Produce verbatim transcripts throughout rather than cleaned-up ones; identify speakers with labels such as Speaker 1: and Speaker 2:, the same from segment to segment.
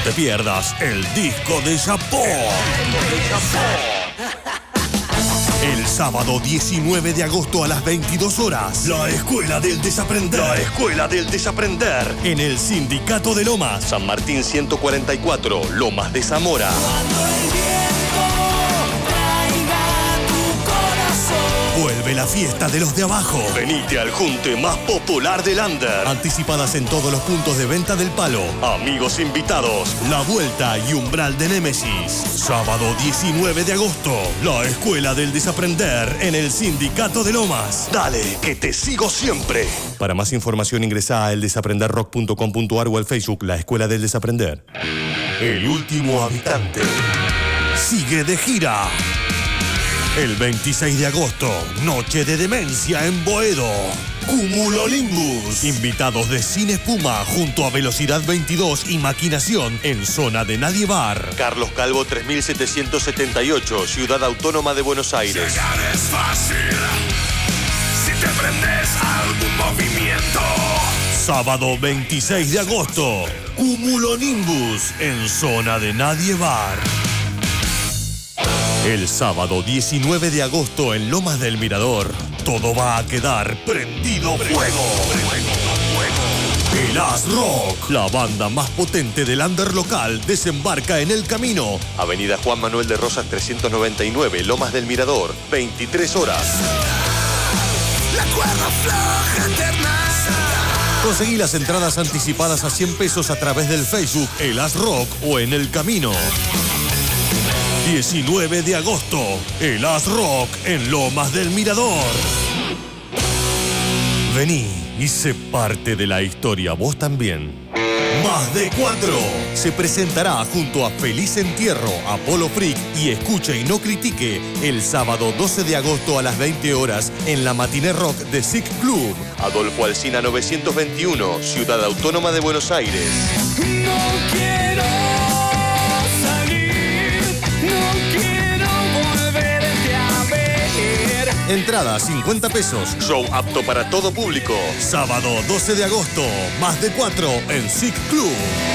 Speaker 1: te pierdas el disco de Japón. El sábado diecinueve de agosto a las veintidós horas, la Escuela del Desaprender. La Escuela del Desaprender. En el Sindicato de Lomas. San Martín ciento cuarenta y cuatro, Lomas de Zamora. Vuelve la fiesta de los de abajo. Venite al junte más popular del Under. Anticipadas en todos los puntos de venta del Palo. Amigos invitados, La Vuelta y Umbral de Némesis. Sábado diecinueve de agosto, la Escuela del Desaprender en el Sindicato de Lomas. Dale, que te sigo siempre. Para más información ingresa a el desaprender rock punto com punto a r o al Facebook La Escuela del Desaprender. El último habitante sigue de gira. El veintiséis de agosto, Noche de Demencia en Boedo. Cumulonimbus. Invitados de Cine Espuma junto a Velocidad veintidós y Maquinación en Zona de Nadie Bar. Carlos Calvo tres mil setecientos setenta y ocho, Ciudad Autónoma de Buenos Aires.
Speaker 2: Llegar es fácil si te prendes a algún movimiento.
Speaker 1: Sábado veintiséis de agosto, Cumulonimbus en Zona de Nadie Bar. El sábado diecinueve de agosto en Lomas del Mirador, todo va a quedar prendido fuego. El As Rock, la banda más potente del under local, desembarca en el camino. Avenida Juan Manuel de Rosas trescientos noventa y nueve, Lomas del Mirador, veintitrés horas.
Speaker 2: La cuerda floja eterna.
Speaker 1: Conseguí las entradas anticipadas a cien pesos a través del Facebook El As Rock o en el camino. diecinueve de agosto, el As Rock en Lomas del Mirador. Vení y sé parte de la historia vos también. Más de Cuatro se presentará junto a Feliz Entierro, Apolo Freak y Escuche y No Critique el sábado doce de agosto a las veinte horas en la Matiné Rock de Sick Club. Adolfo Alsina novecientos veintiuno, Ciudad Autónoma de Buenos Aires.
Speaker 2: No quiero
Speaker 1: Entrada cincuenta pesos. Show apto para todo público. Sábado doce de agosto, Más de Cuatro en Sick Club.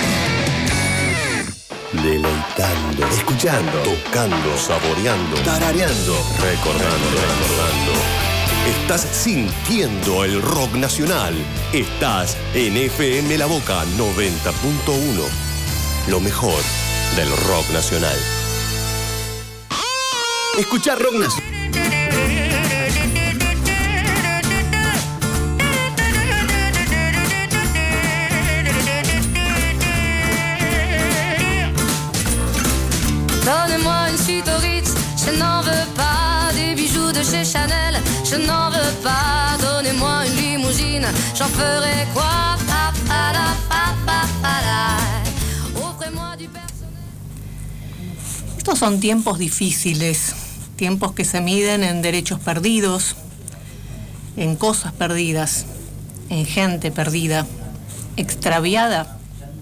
Speaker 1: Deleitando, escuchando, tocando, saboreando, tarareando, recordando, recordando. Estás sintiendo el rock nacional. Estás en F M La Boca noventa punto uno. Lo mejor del rock nacional. Escuchar rock nacional.
Speaker 3: Donnez-moi une suite au Ritz, je n'en veux pas. Des bijoux de chez Chanel, je n'en veux pas. Donnez-moi une limousine, j'en ferai quoi? Pa, pa, la, pa, pa, pa, la. Offrez-moi du personnel.
Speaker 4: Estos son tiempos difíciles, tiempos que se miden en derechos perdidos, en cosas perdidas, en gente perdida, extraviada,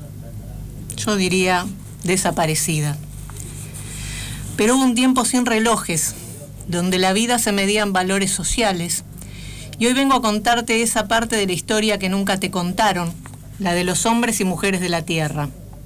Speaker 4: yo diría desaparecida. Pero hubo un tiempo sin relojes, donde la vida se medía en valores sociales. Y hoy vengo a contarte esa parte de la historia que nunca te contaron, la de los hombres y mujeres de la tierra.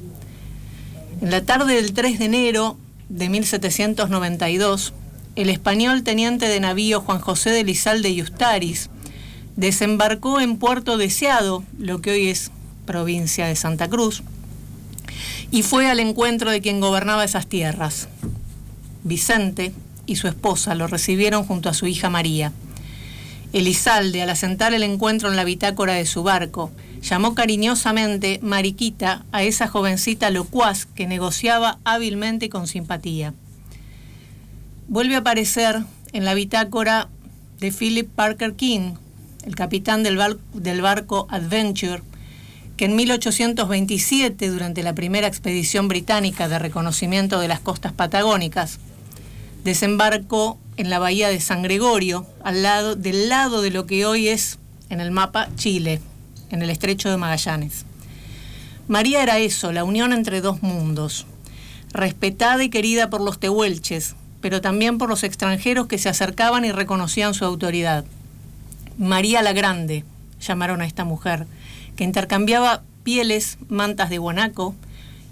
Speaker 4: En la tarde del tres de enero de mil setecientos noventa y dos, el español teniente de navío Juan José de Lizalde y Ustaris desembarcó en Puerto Deseado, lo que hoy es provincia de Santa Cruz, y fue al encuentro de quien gobernaba esas tierras. Vicente y su esposa lo recibieron junto a su hija María. Elizalde, al asentar el encuentro en la bitácora de su barco, llamó cariñosamente Mariquita a esa jovencita locuaz que negociaba hábilmente y con simpatía. Vuelve a aparecer en la bitácora de Philip Parker King, el capitán del, bar- del barco Adventure, que en mil ochocientos veintisiete, durante la primera expedición británica de reconocimiento de las costas patagónicas, desembarcó en la bahía de San Gregorio, al lado, del lado de lo que hoy es, en el mapa, Chile, en el estrecho de Magallanes. María era eso, la unión entre dos mundos, respetada y querida por los tehuelches, pero también por los extranjeros que se acercaban y reconocían su autoridad. María la Grande, llamaron a esta mujer, que intercambiaba pieles, mantas de guanaco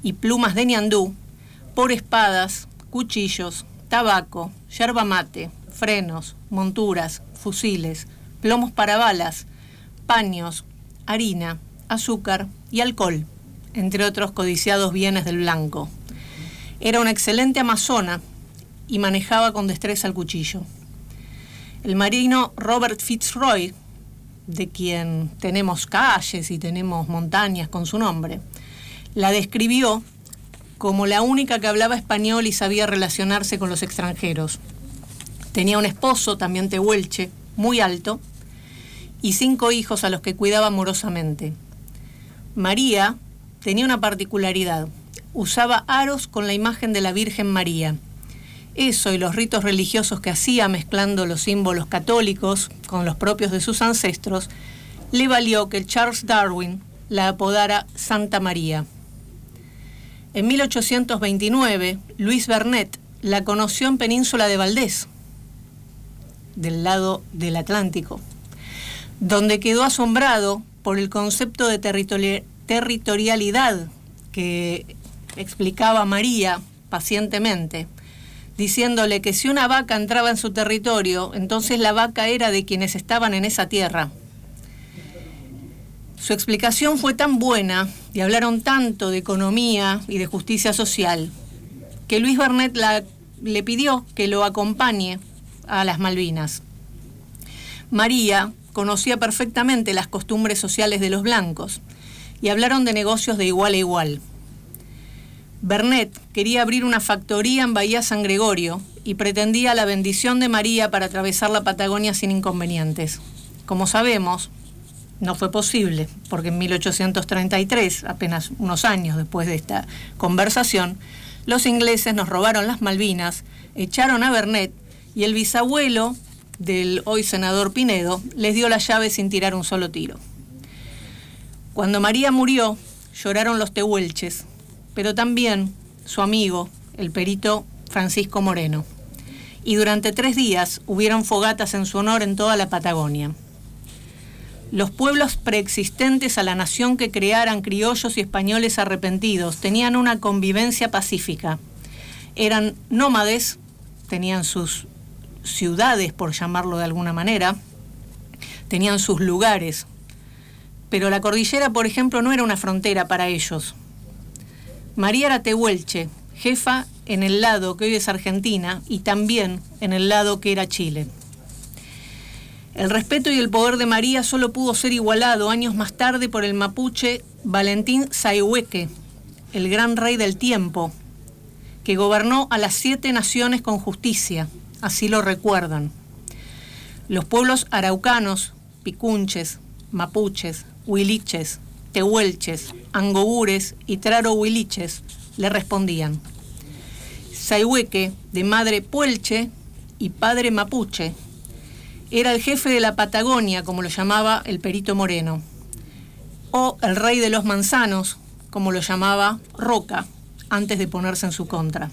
Speaker 4: y plumas de ñandú por espadas, cuchillos, tabaco, yerba mate, frenos, monturas, fusiles, plomos para balas, paños, harina, azúcar y alcohol, entre otros codiciados bienes del blanco. Era una excelente amazona y manejaba con destreza el cuchillo. El marino Robert Fitzroy, de quien tenemos calles y tenemos montañas con su nombre, la describió como la única que hablaba español y sabía relacionarse con los extranjeros. Tenía un esposo, también tehuelche, muy alto, y cinco hijos a los que cuidaba amorosamente. María tenía una particularidad: usaba aros con la imagen de la Virgen María. Eso y los ritos religiosos que hacía, mezclando los símbolos católicos con los propios de sus ancestros, le valió que Charles Darwin la apodara Santa María. En mil ochocientos veintinueve, Luis Vernet la conoció en Península de Valdés, del lado del Atlántico, donde quedó asombrado por el concepto de territori- territorialidad que explicaba María pacientemente, diciéndole que si una vaca entraba en su territorio, entonces la vaca era de quienes estaban en esa tierra. Su explicación fue tan buena y hablaron tanto de economía y de justicia social que Luis Vernet la, le pidió que lo acompañe a las Malvinas. María conocía perfectamente las costumbres sociales de los blancos y hablaron de negocios de igual a igual. Vernet quería abrir una factoría en Bahía San Gregorio y pretendía la bendición de María para atravesar la Patagonia sin inconvenientes. Como sabemos, no fue posible, porque en mil ochocientos treinta y tres, apenas unos años después de esta conversación, los ingleses nos robaron las Malvinas, echaron a Vernet y el bisabuelo del hoy senador Pinedo les dio la llave sin tirar un solo tiro. Cuando María murió, lloraron los tehuelches, pero también su amigo, el perito Francisco Moreno. Y durante tres días hubieron fogatas en su honor en toda la Patagonia. Los pueblos preexistentes a la nación que crearan criollos y españoles arrepentidos tenían una convivencia pacífica. Eran nómades, tenían sus ciudades, por llamarlo de alguna manera, tenían sus lugares, pero la cordillera, por ejemplo, no era una frontera para ellos. María era tehuelche, jefa en el lado que hoy es Argentina y también en el lado que era Chile. El respeto y el poder de María solo pudo ser igualado años más tarde por el mapuche Valentín Sayhueque, el gran rey del tiempo, que gobernó a las siete naciones con justicia, así lo recuerdan. Los pueblos araucanos, picunches, mapuches, huiliches, tehuelches, angogures y traro-huiliches le respondían. Sayhueque, de madre puelche y padre mapuche, era el jefe de la Patagonia, como lo llamaba el perito Moreno, o el rey de los manzanos, como lo llamaba Roca, antes de ponerse en su contra.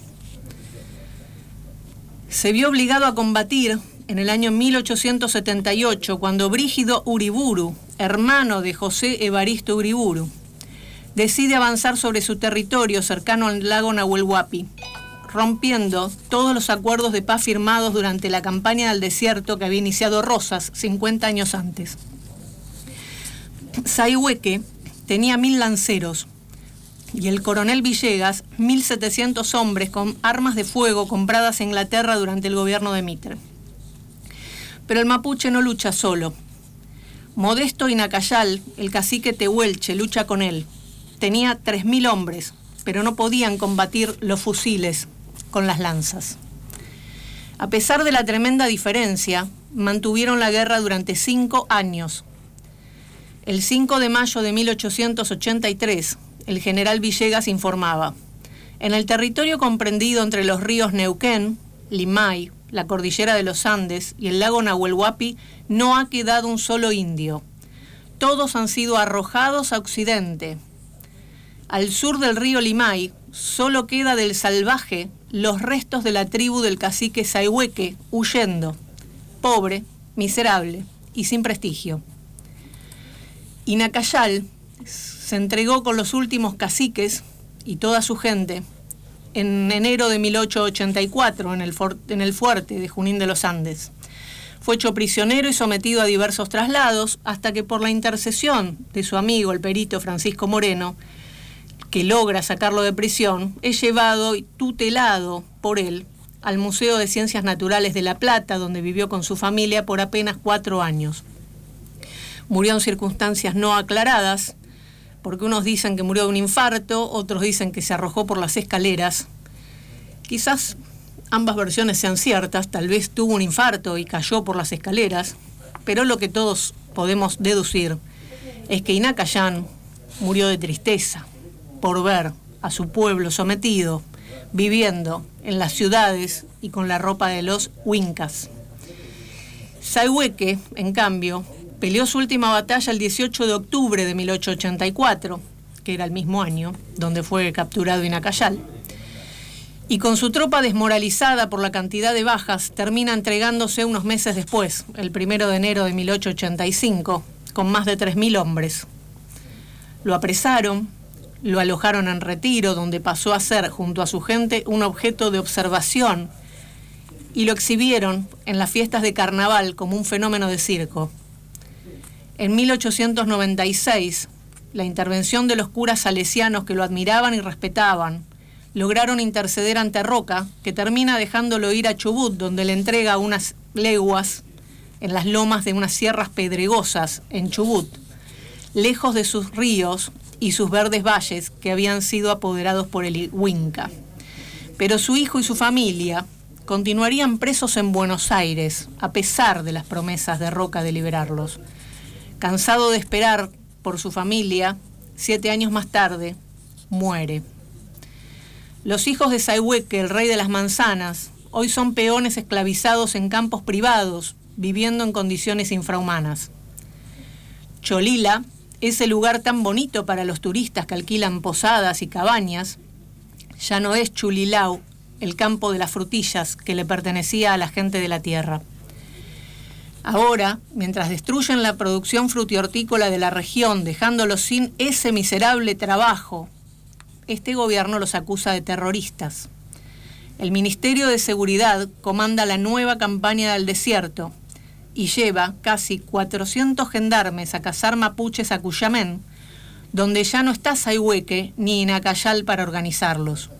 Speaker 4: Se vio obligado a combatir en el año mil ochocientos setenta y ocho, cuando Brígido Uriburu, hermano de José Evaristo Uriburu, decide avanzar sobre su territorio cercano al lago Nahuel Huapi, rompiendo todos los acuerdos de paz firmados durante la campaña del desierto que había iniciado Rosas cincuenta años antes. Sayhueque tenía mil lanceros y el coronel Villegas mil setecientos hombres con armas de fuego compradas en Inglaterra durante el gobierno de Mitre. Pero el mapuche no lucha solo. Modesto Inacayal, el cacique tehuelche, lucha con él. Tenía tres mil hombres, pero no podían combatir los fusiles con las lanzas. A pesar de la tremenda diferencia, mantuvieron la guerra durante cinco años. El cinco de mayo de mil ochocientos ochenta y tres, el general Villegas informaba: en el territorio comprendido entre los ríos Neuquén, Limay, la cordillera de los Andes y el lago Nahuel Huapi, no ha quedado un solo indio. Todos han sido arrojados a occidente. Al sur del río Limay, solo queda del salvaje los restos de la tribu del cacique Sayhueque, huyendo, pobre, miserable y sin prestigio. Inacayal se entregó con los últimos caciques y toda su gente en enero de mil ochocientos ochenta y cuatro en el, for- en el fuerte de Junín de los Andes. Fue hecho prisionero y sometido a diversos traslados hasta que por la intercesión de su amigo, el perito Francisco Moreno, que logra sacarlo de prisión, es llevado y tutelado por él al Museo de Ciencias Naturales de La Plata, donde vivió con su familia por apenas cuatro años. Murió en circunstancias no aclaradas, porque unos dicen que murió de un infarto, otros dicen que se arrojó por las escaleras. Quizás ambas versiones sean ciertas, tal vez tuvo un infarto y cayó por las escaleras, pero lo que todos podemos deducir es que Ina Kayán murió de tristeza por ver a su pueblo sometido, viviendo en las ciudades y con la ropa de los huincas. Sayhueque, en cambio, peleó su última batalla el dieciocho de octubre de mil ochocientos ochenta y cuatro, que era el mismo año donde fue capturado Ina Kayán, y con su tropa desmoralizada por la cantidad de bajas, termina entregándose unos meses después, el primero de enero de mil ochocientos ochenta y cinco, con más de tres mil hombres. Lo apresaron, lo alojaron en Retiro, donde pasó a ser, junto a su gente, un objeto de observación, y lo exhibieron en las fiestas de carnaval como un fenómeno de circo. En mil ochocientos noventa y seis, la intervención de los curas salesianos que lo admiraban y respetaban lograron interceder ante Roca, que termina dejándolo ir a Chubut, donde le entrega unas leguas en las lomas de unas sierras pedregosas en Chubut, lejos de sus ríos y sus verdes valles que habían sido apoderados por el Huinca. Pero su hijo y su familia continuarían presos en Buenos Aires, a pesar de las promesas de Roca de liberarlos. Cansado de esperar por su familia, siete años más tarde, muere. Los hijos de Sayhueque, el rey de las manzanas, hoy son peones esclavizados en campos privados, viviendo en condiciones infrahumanas. Cholila, ese lugar tan bonito para los turistas que alquilan posadas y cabañas, ya no es Chulilau, el campo de las frutillas que le pertenecía a la gente de la tierra. Ahora, mientras destruyen la producción frutihortícola de la región, dejándolos sin ese miserable trabajo, este gobierno los acusa de terroristas. El Ministerio de Seguridad comanda la nueva campaña del desierto y lleva casi cuatrocientos gendarmes a cazar mapuches a Cuyamén, donde ya no está Sayhueque ni Ina Kayán para organizarlos.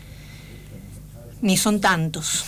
Speaker 4: Ni son tantos.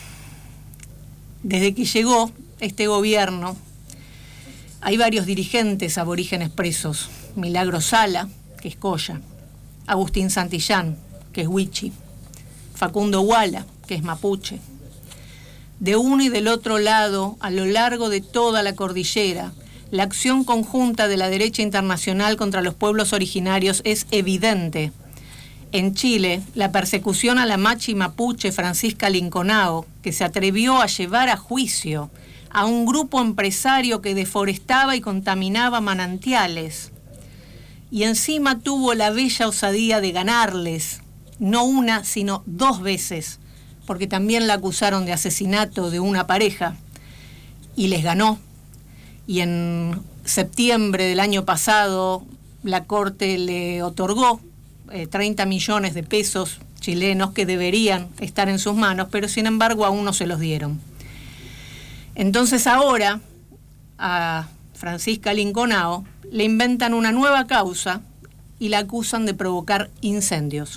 Speaker 4: Desde que llegó este gobierno, hay varios dirigentes aborígenes presos. Milagro Sala, que es Coya, Agustín Santillán, que es Huichi, Facundo Huala, que es mapuche. De uno y del otro lado, a lo largo de toda la cordillera, la acción conjunta de la derecha internacional contra los pueblos originarios es evidente. En Chile, la persecución a la machi mapuche Francisca Linconao, que se atrevió a llevar a juicio a un grupo empresario que deforestaba y contaminaba manantiales, y encima tuvo la bella osadía de ganarles, no una, sino dos veces, porque también la acusaron de asesinato de una pareja, y les ganó. Y en septiembre del año pasado, la Corte le otorgó eh, treinta millones de pesos chilenos que deberían estar en sus manos, pero sin embargo aún no se los dieron. Entonces ahora a Francisca Linconao le inventan una nueva causa y la acusan de provocar incendios.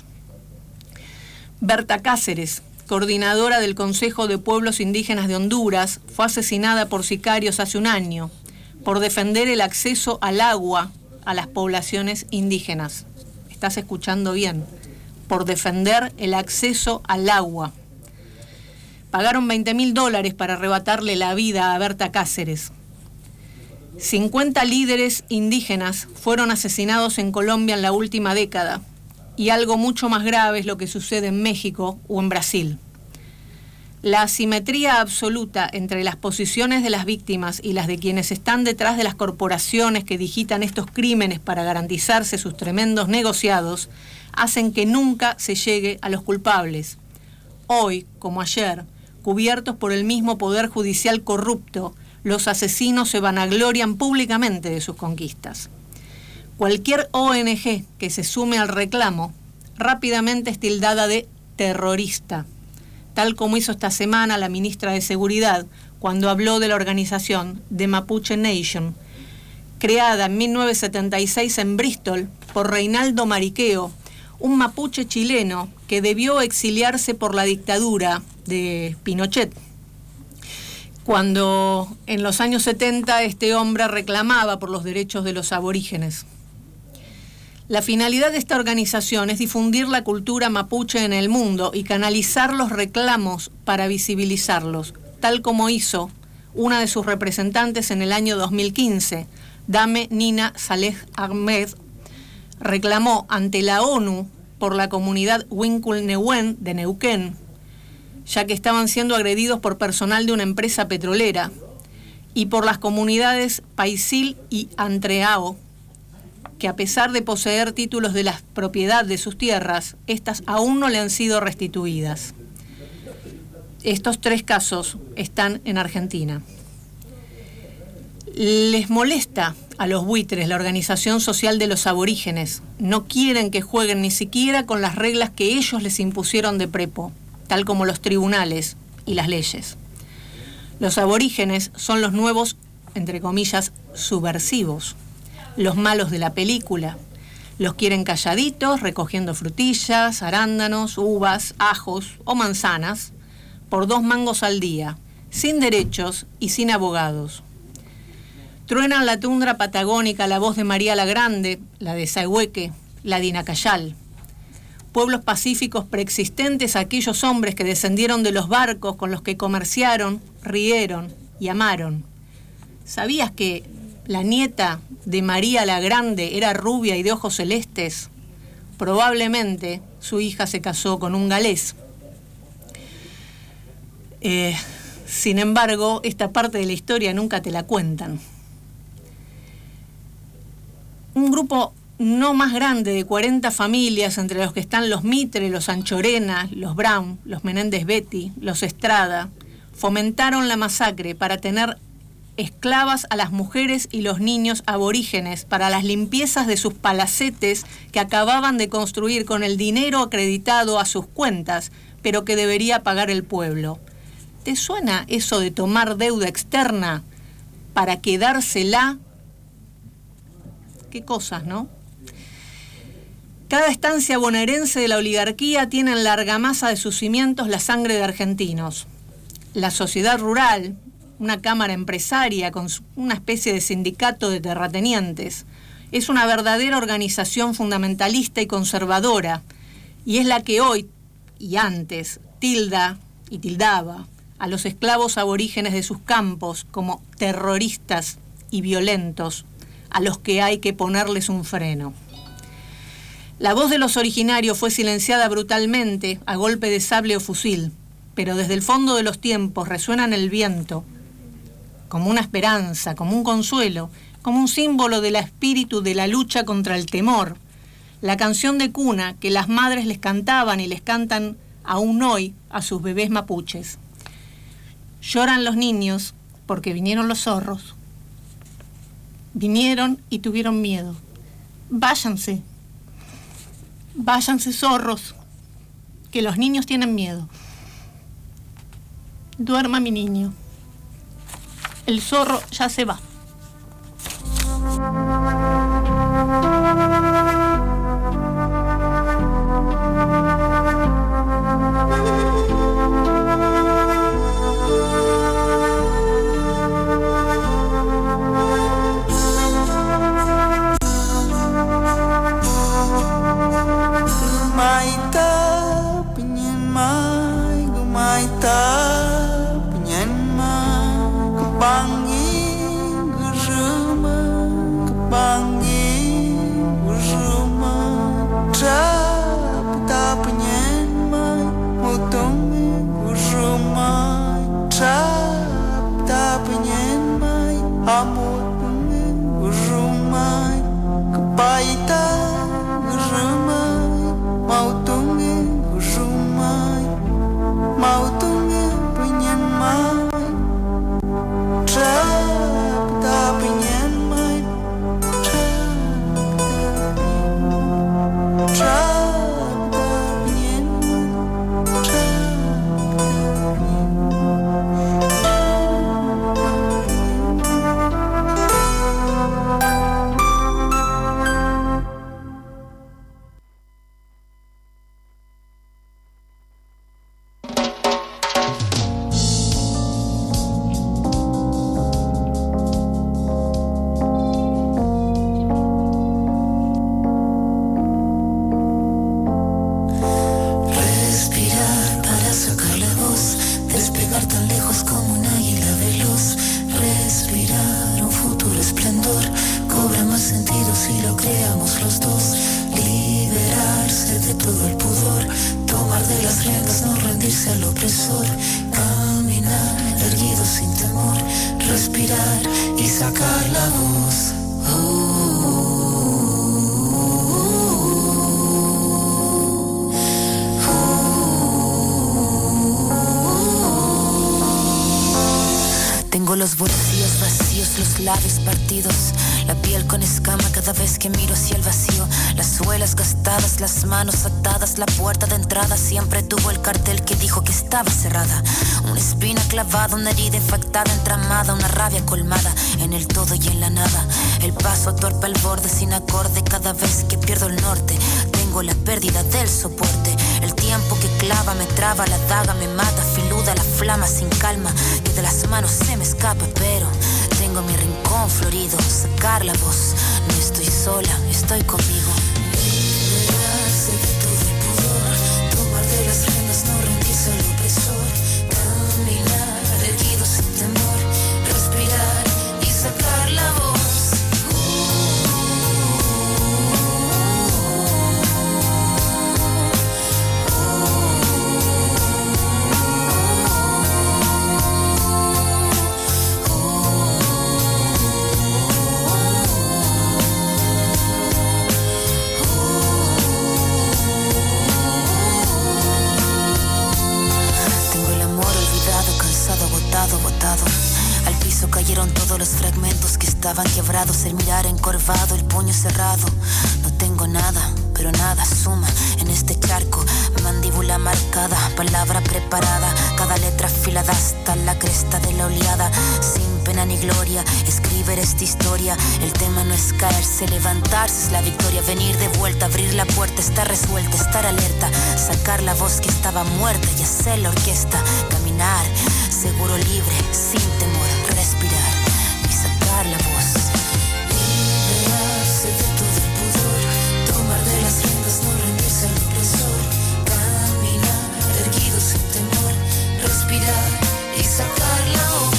Speaker 4: Berta Cáceres, coordinadora del Consejo de Pueblos Indígenas de Honduras, fue asesinada por sicarios hace un año por defender el acceso al agua a las poblaciones indígenas. ¿Estás escuchando bien? Por defender el acceso al agua. Pagaron veinte mil dólares para arrebatarle la vida a Berta Cáceres. cincuenta líderes indígenas fueron asesinados en Colombia en la última década, y algo mucho más grave es lo que sucede en México o en Brasil. La asimetría absoluta entre las posiciones de las víctimas y las de quienes están detrás de las corporaciones que digitan estos crímenes para garantizarse sus tremendos negociados hacen que nunca se llegue a los culpables. Hoy, como ayer, cubiertos por el mismo poder judicial corrupto, los asesinos se vanaglorian públicamente de sus conquistas. Cualquier O N G que se sume al reclamo rápidamente es tildada de terrorista, tal como hizo esta semana la ministra de Seguridad cuando habló de la organización The Mapuche Nation, creada en mil novecientos setenta y seis en Bristol por Reinaldo Mariqueo, un mapuche chileno que debió exiliarse por la dictadura de Pinochet, cuando en los años setenta este hombre reclamaba por los derechos de los aborígenes. La finalidad de esta organización es difundir la cultura mapuche en el mundo y canalizar los reclamos para visibilizarlos, tal como hizo una de sus representantes en el año dos mil quince, Dame Nina Saleh Ahmed, reclamó ante la ONU por la comunidad Huincul-Nehuen de Neuquén, ya que estaban siendo agredidos por personal de una empresa petrolera, y por las comunidades Paisil y Antreao, que a pesar de poseer títulos de la propiedad de sus tierras, estas aún no le han sido restituidas. Estos tres casos están en Argentina. Les molesta a los buitres la organización social de los aborígenes. No quieren que jueguen ni siquiera con las reglas que ellos les impusieron de prepo, tal como los tribunales y las leyes. Los aborígenes son los nuevos, entre comillas, subversivos, los malos de la película. Los quieren calladitos, recogiendo frutillas, arándanos, uvas, ajos o manzanas, por dos mangos al día, sin derechos y sin abogados. Truenan la tundra patagónica la voz de María la Grande, la de Sahueque, la de Inacayal. Pueblos pacíficos preexistentes a aquellos hombres que descendieron de los barcos con los que comerciaron, rieron y amaron. ¿Sabías que la nieta de María la Grande era rubia y de ojos celestes? Probablemente su hija se casó con un galés. Eh, sin embargo, esta parte de la historia nunca te la cuentan. Un grupo no más grande de cuarenta familias, entre los que están los Mitre, los Anchorena, los Brown, los Menéndez Betty, los Estrada, fomentaron la masacre para tener esclavas a las mujeres y los niños aborígenes para las limpiezas de sus palacetes que acababan de construir con el dinero acreditado a sus cuentas, pero que debería pagar el pueblo. ¿Te suena eso de tomar deuda externa para quedársela? Qué cosas, ¿no? Cada estancia bonaerense de la oligarquía tiene en la argamasa de sus cimientos la sangre de argentinos. La sociedad rural, una cámara empresaria con una especie de sindicato de terratenientes, es una verdadera organización fundamentalista y conservadora, y es la que hoy y antes tilda y tildaba a los esclavos aborígenes de sus campos como terroristas y violentos, a los que hay que ponerles un freno. La voz de los originarios fue silenciada brutalmente a golpe de sable o fusil, pero desde el fondo de los tiempos resuena en el viento, como una esperanza, como un consuelo, como un símbolo del espíritu de la lucha contra el temor. La canción de cuna que las madres les cantaban y les cantan aún hoy a sus bebés mapuches. Lloran los niños porque vinieron los zorros. Vinieron y tuvieron miedo. Váyanse. Váyanse, zorros, que los niños tienen miedo. Duerma mi niño. El zorro ya se va.
Speaker 5: Maita penyen ma kepangi sacar la voz.
Speaker 6: Tengo los bolsillos vacíos, los labios partidos, la piel con escama cada vez que miro hacia el vacío, las suelas gastadas, las manos atadas, la puerta de entrada siempre tuvo el cartel que dijo que estaba cerrada. Una espina clavada, una herida infectada, entramada, una rabia colmada en el todo y en la nada. El paso torpe al borde sin acorde cada vez que pierdo el norte. Tengo la pérdida del soporte, el tiempo que clava me traba, la daga me mata, filuda la flama sin calma, que de las manos se me escapa, pero tengo mi rincón florido, sacar la voz, no estoy sola, estoy conmigo.
Speaker 5: Liberarse de todo el pudor, tomar de las riendas, no rendirse al opresor, caminar erguido sin temor, respirar y sacar la voz.
Speaker 6: Botado. Al piso cayeron todos los fragmentos que estaban quebrados, el mirar encorvado, el puño cerrado. No tengo nada, pero nada suma en este charco. Mandíbula marcada, palabra preparada, cada letra afilada hasta la cresta de la oleada. Sin pena ni gloria, escribir esta historia. El tema no es caerse, levantarse es la victoria. Venir de vuelta, abrir la puerta, estar resuelta, estar alerta, sacar la voz que estaba muerta y hacer la orquesta. Caminar, seguro, libre, sin temor, respirar y sacar la voz.
Speaker 5: Liberarse de todo el pudor, tomar de las riendas, no rendirse al opresor, caminar erguido sin temor, respirar y sacar la voz.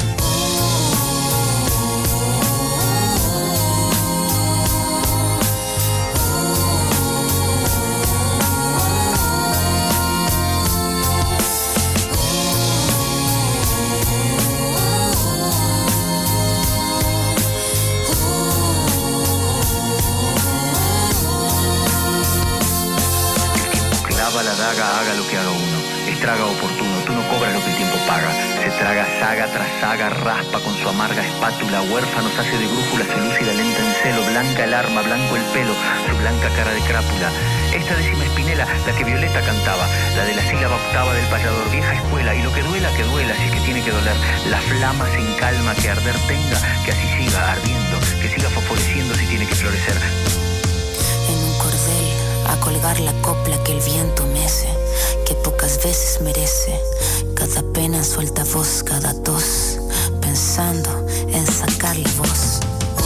Speaker 7: La daga, haga lo que haga uno, estraga oportuno, tú no cobras lo que el tiempo paga, se traga saga tras saga, raspa con su amarga espátula, huérfanos hace de brújula, se lúcida lenta en celo, blanca el arma, blanco el pelo, su blanca cara de crápula. Esta décima espinela, la que Violeta cantaba, la de la sílaba octava del payador, vieja escuela, y lo que duela, que duela, si es que tiene que doler, la flama sin calma, que arder tenga, que así siga ardiendo, que siga fosforeciendo si tiene que florecer.
Speaker 6: En un cordel, a colgar la copla que el viento mece, que pocas veces merece, cada pena suelta voz, cada tos, pensando en sacar la voz.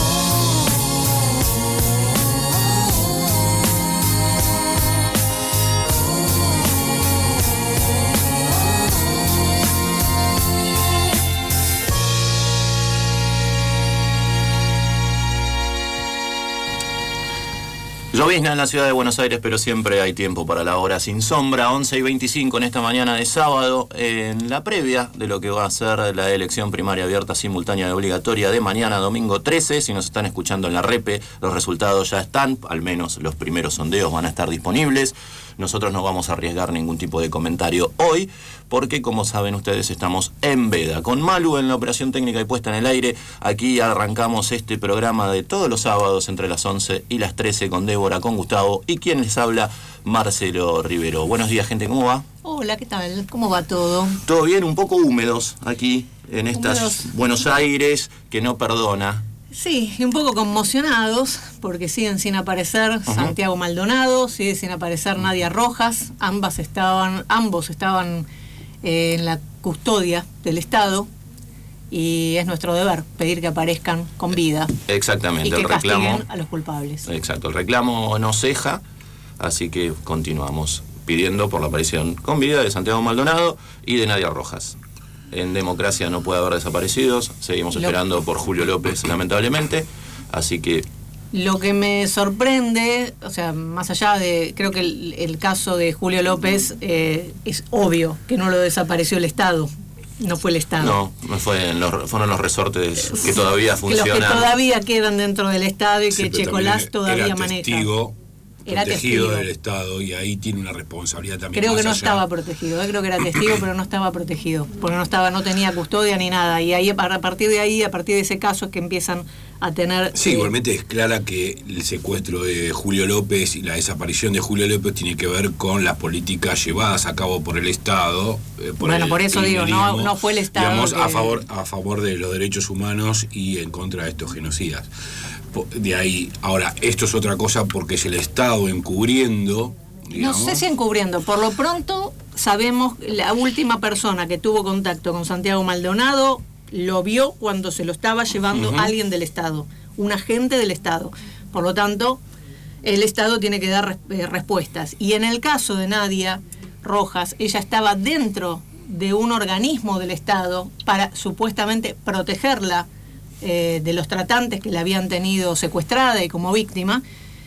Speaker 8: Llovizna en la ciudad de Buenos Aires, pero siempre hay tiempo para la hora sin sombra. once y veinticinco en esta mañana de sábado, en la previa de lo que va a ser la elección primaria abierta, simultánea y obligatoria de mañana, domingo trece. Si nos están escuchando en la repe, los resultados ya están, al menos los primeros sondeos van a estar disponibles. Nosotros no vamos a arriesgar ningún tipo de comentario hoy, porque como saben ustedes estamos en veda. Con Malu en la operación técnica y puesta en el aire, aquí arrancamos este programa de todos los sábados entre las once y las trece con Débora, con Gustavo y quien les habla, Marcelo Rivero. Buenos días, gente, ¿cómo va?
Speaker 4: Hola, ¿qué tal? ¿Cómo va todo?
Speaker 8: Todo bien, un poco húmedos aquí en estas
Speaker 4: Húmedos.
Speaker 8: Buenos Aires que no perdona.
Speaker 4: Sí, y un poco conmocionados porque siguen sin aparecer uh-huh. Santiago Maldonado, sigue sin aparecer Nadia Rojas, ambas estaban, ambos estaban eh, en la custodia del Estado y es nuestro deber pedir que aparezcan con vida.
Speaker 8: Exactamente,
Speaker 4: y que
Speaker 8: el reclamo
Speaker 4: castiguen a los culpables.
Speaker 8: Exacto, el reclamo no ceja, así que continuamos pidiendo por la aparición con vida de Santiago Maldonado y de Nadia Rojas. En democracia no puede haber desaparecidos, seguimos esperando Lo... por Julio López, lamentablemente, así que...
Speaker 4: Lo que me sorprende, o sea, más allá de, creo que el, el caso de Julio López, eh, es obvio que no lo desapareció el Estado. no fue el Estado.
Speaker 8: No, no fue los, fueron los resortes que todavía funcionan.
Speaker 4: Los que todavía quedan dentro del Estado y
Speaker 9: Sí,
Speaker 4: que
Speaker 9: pero
Speaker 4: Checolás
Speaker 9: también
Speaker 4: todavía
Speaker 9: era
Speaker 4: maneja.
Speaker 9: Testigo,
Speaker 4: Era
Speaker 9: protegido
Speaker 4: testigo.
Speaker 9: del Estado, y ahí tiene una responsabilidad también.
Speaker 4: Creo que
Speaker 9: más
Speaker 4: no
Speaker 9: allá.
Speaker 4: estaba protegido, eh, creo que era testigo, pero no estaba protegido, porque no estaba, no tenía custodia ni nada. Y ahí a partir de ahí, a partir de ese caso es que empiezan a tener.
Speaker 9: Sí,
Speaker 4: eh,
Speaker 9: igualmente es clara que el secuestro de Julio López y la desaparición de Julio López tiene que ver con las políticas llevadas a cabo por el Estado. eh, por
Speaker 4: Bueno,
Speaker 9: el
Speaker 4: por eso digo, no-
Speaker 9: kirchnerismo,
Speaker 4: no fue el Estado
Speaker 9: digamos, a
Speaker 4: que-
Speaker 9: favor a favor de los derechos humanos y en contra de estos genocidas. Po- De ahí, ahora, esto es otra cosa porque es el Estado encubriendo.
Speaker 4: No
Speaker 9: digamos.
Speaker 4: sé si encubriendo. Por lo pronto sabemos la última persona que tuvo contacto con Santiago Maldonado lo vio cuando se lo estaba llevando
Speaker 9: Ujú.
Speaker 4: alguien del Estado, un agente del Estado. Por lo tanto, el Estado tiene que dar res- eh, respuestas. Y en el caso de Nadia Rojas, ella estaba dentro de un organismo del Estado para supuestamente protegerla eh, de los tratantes que la habían tenido secuestrada y como víctima.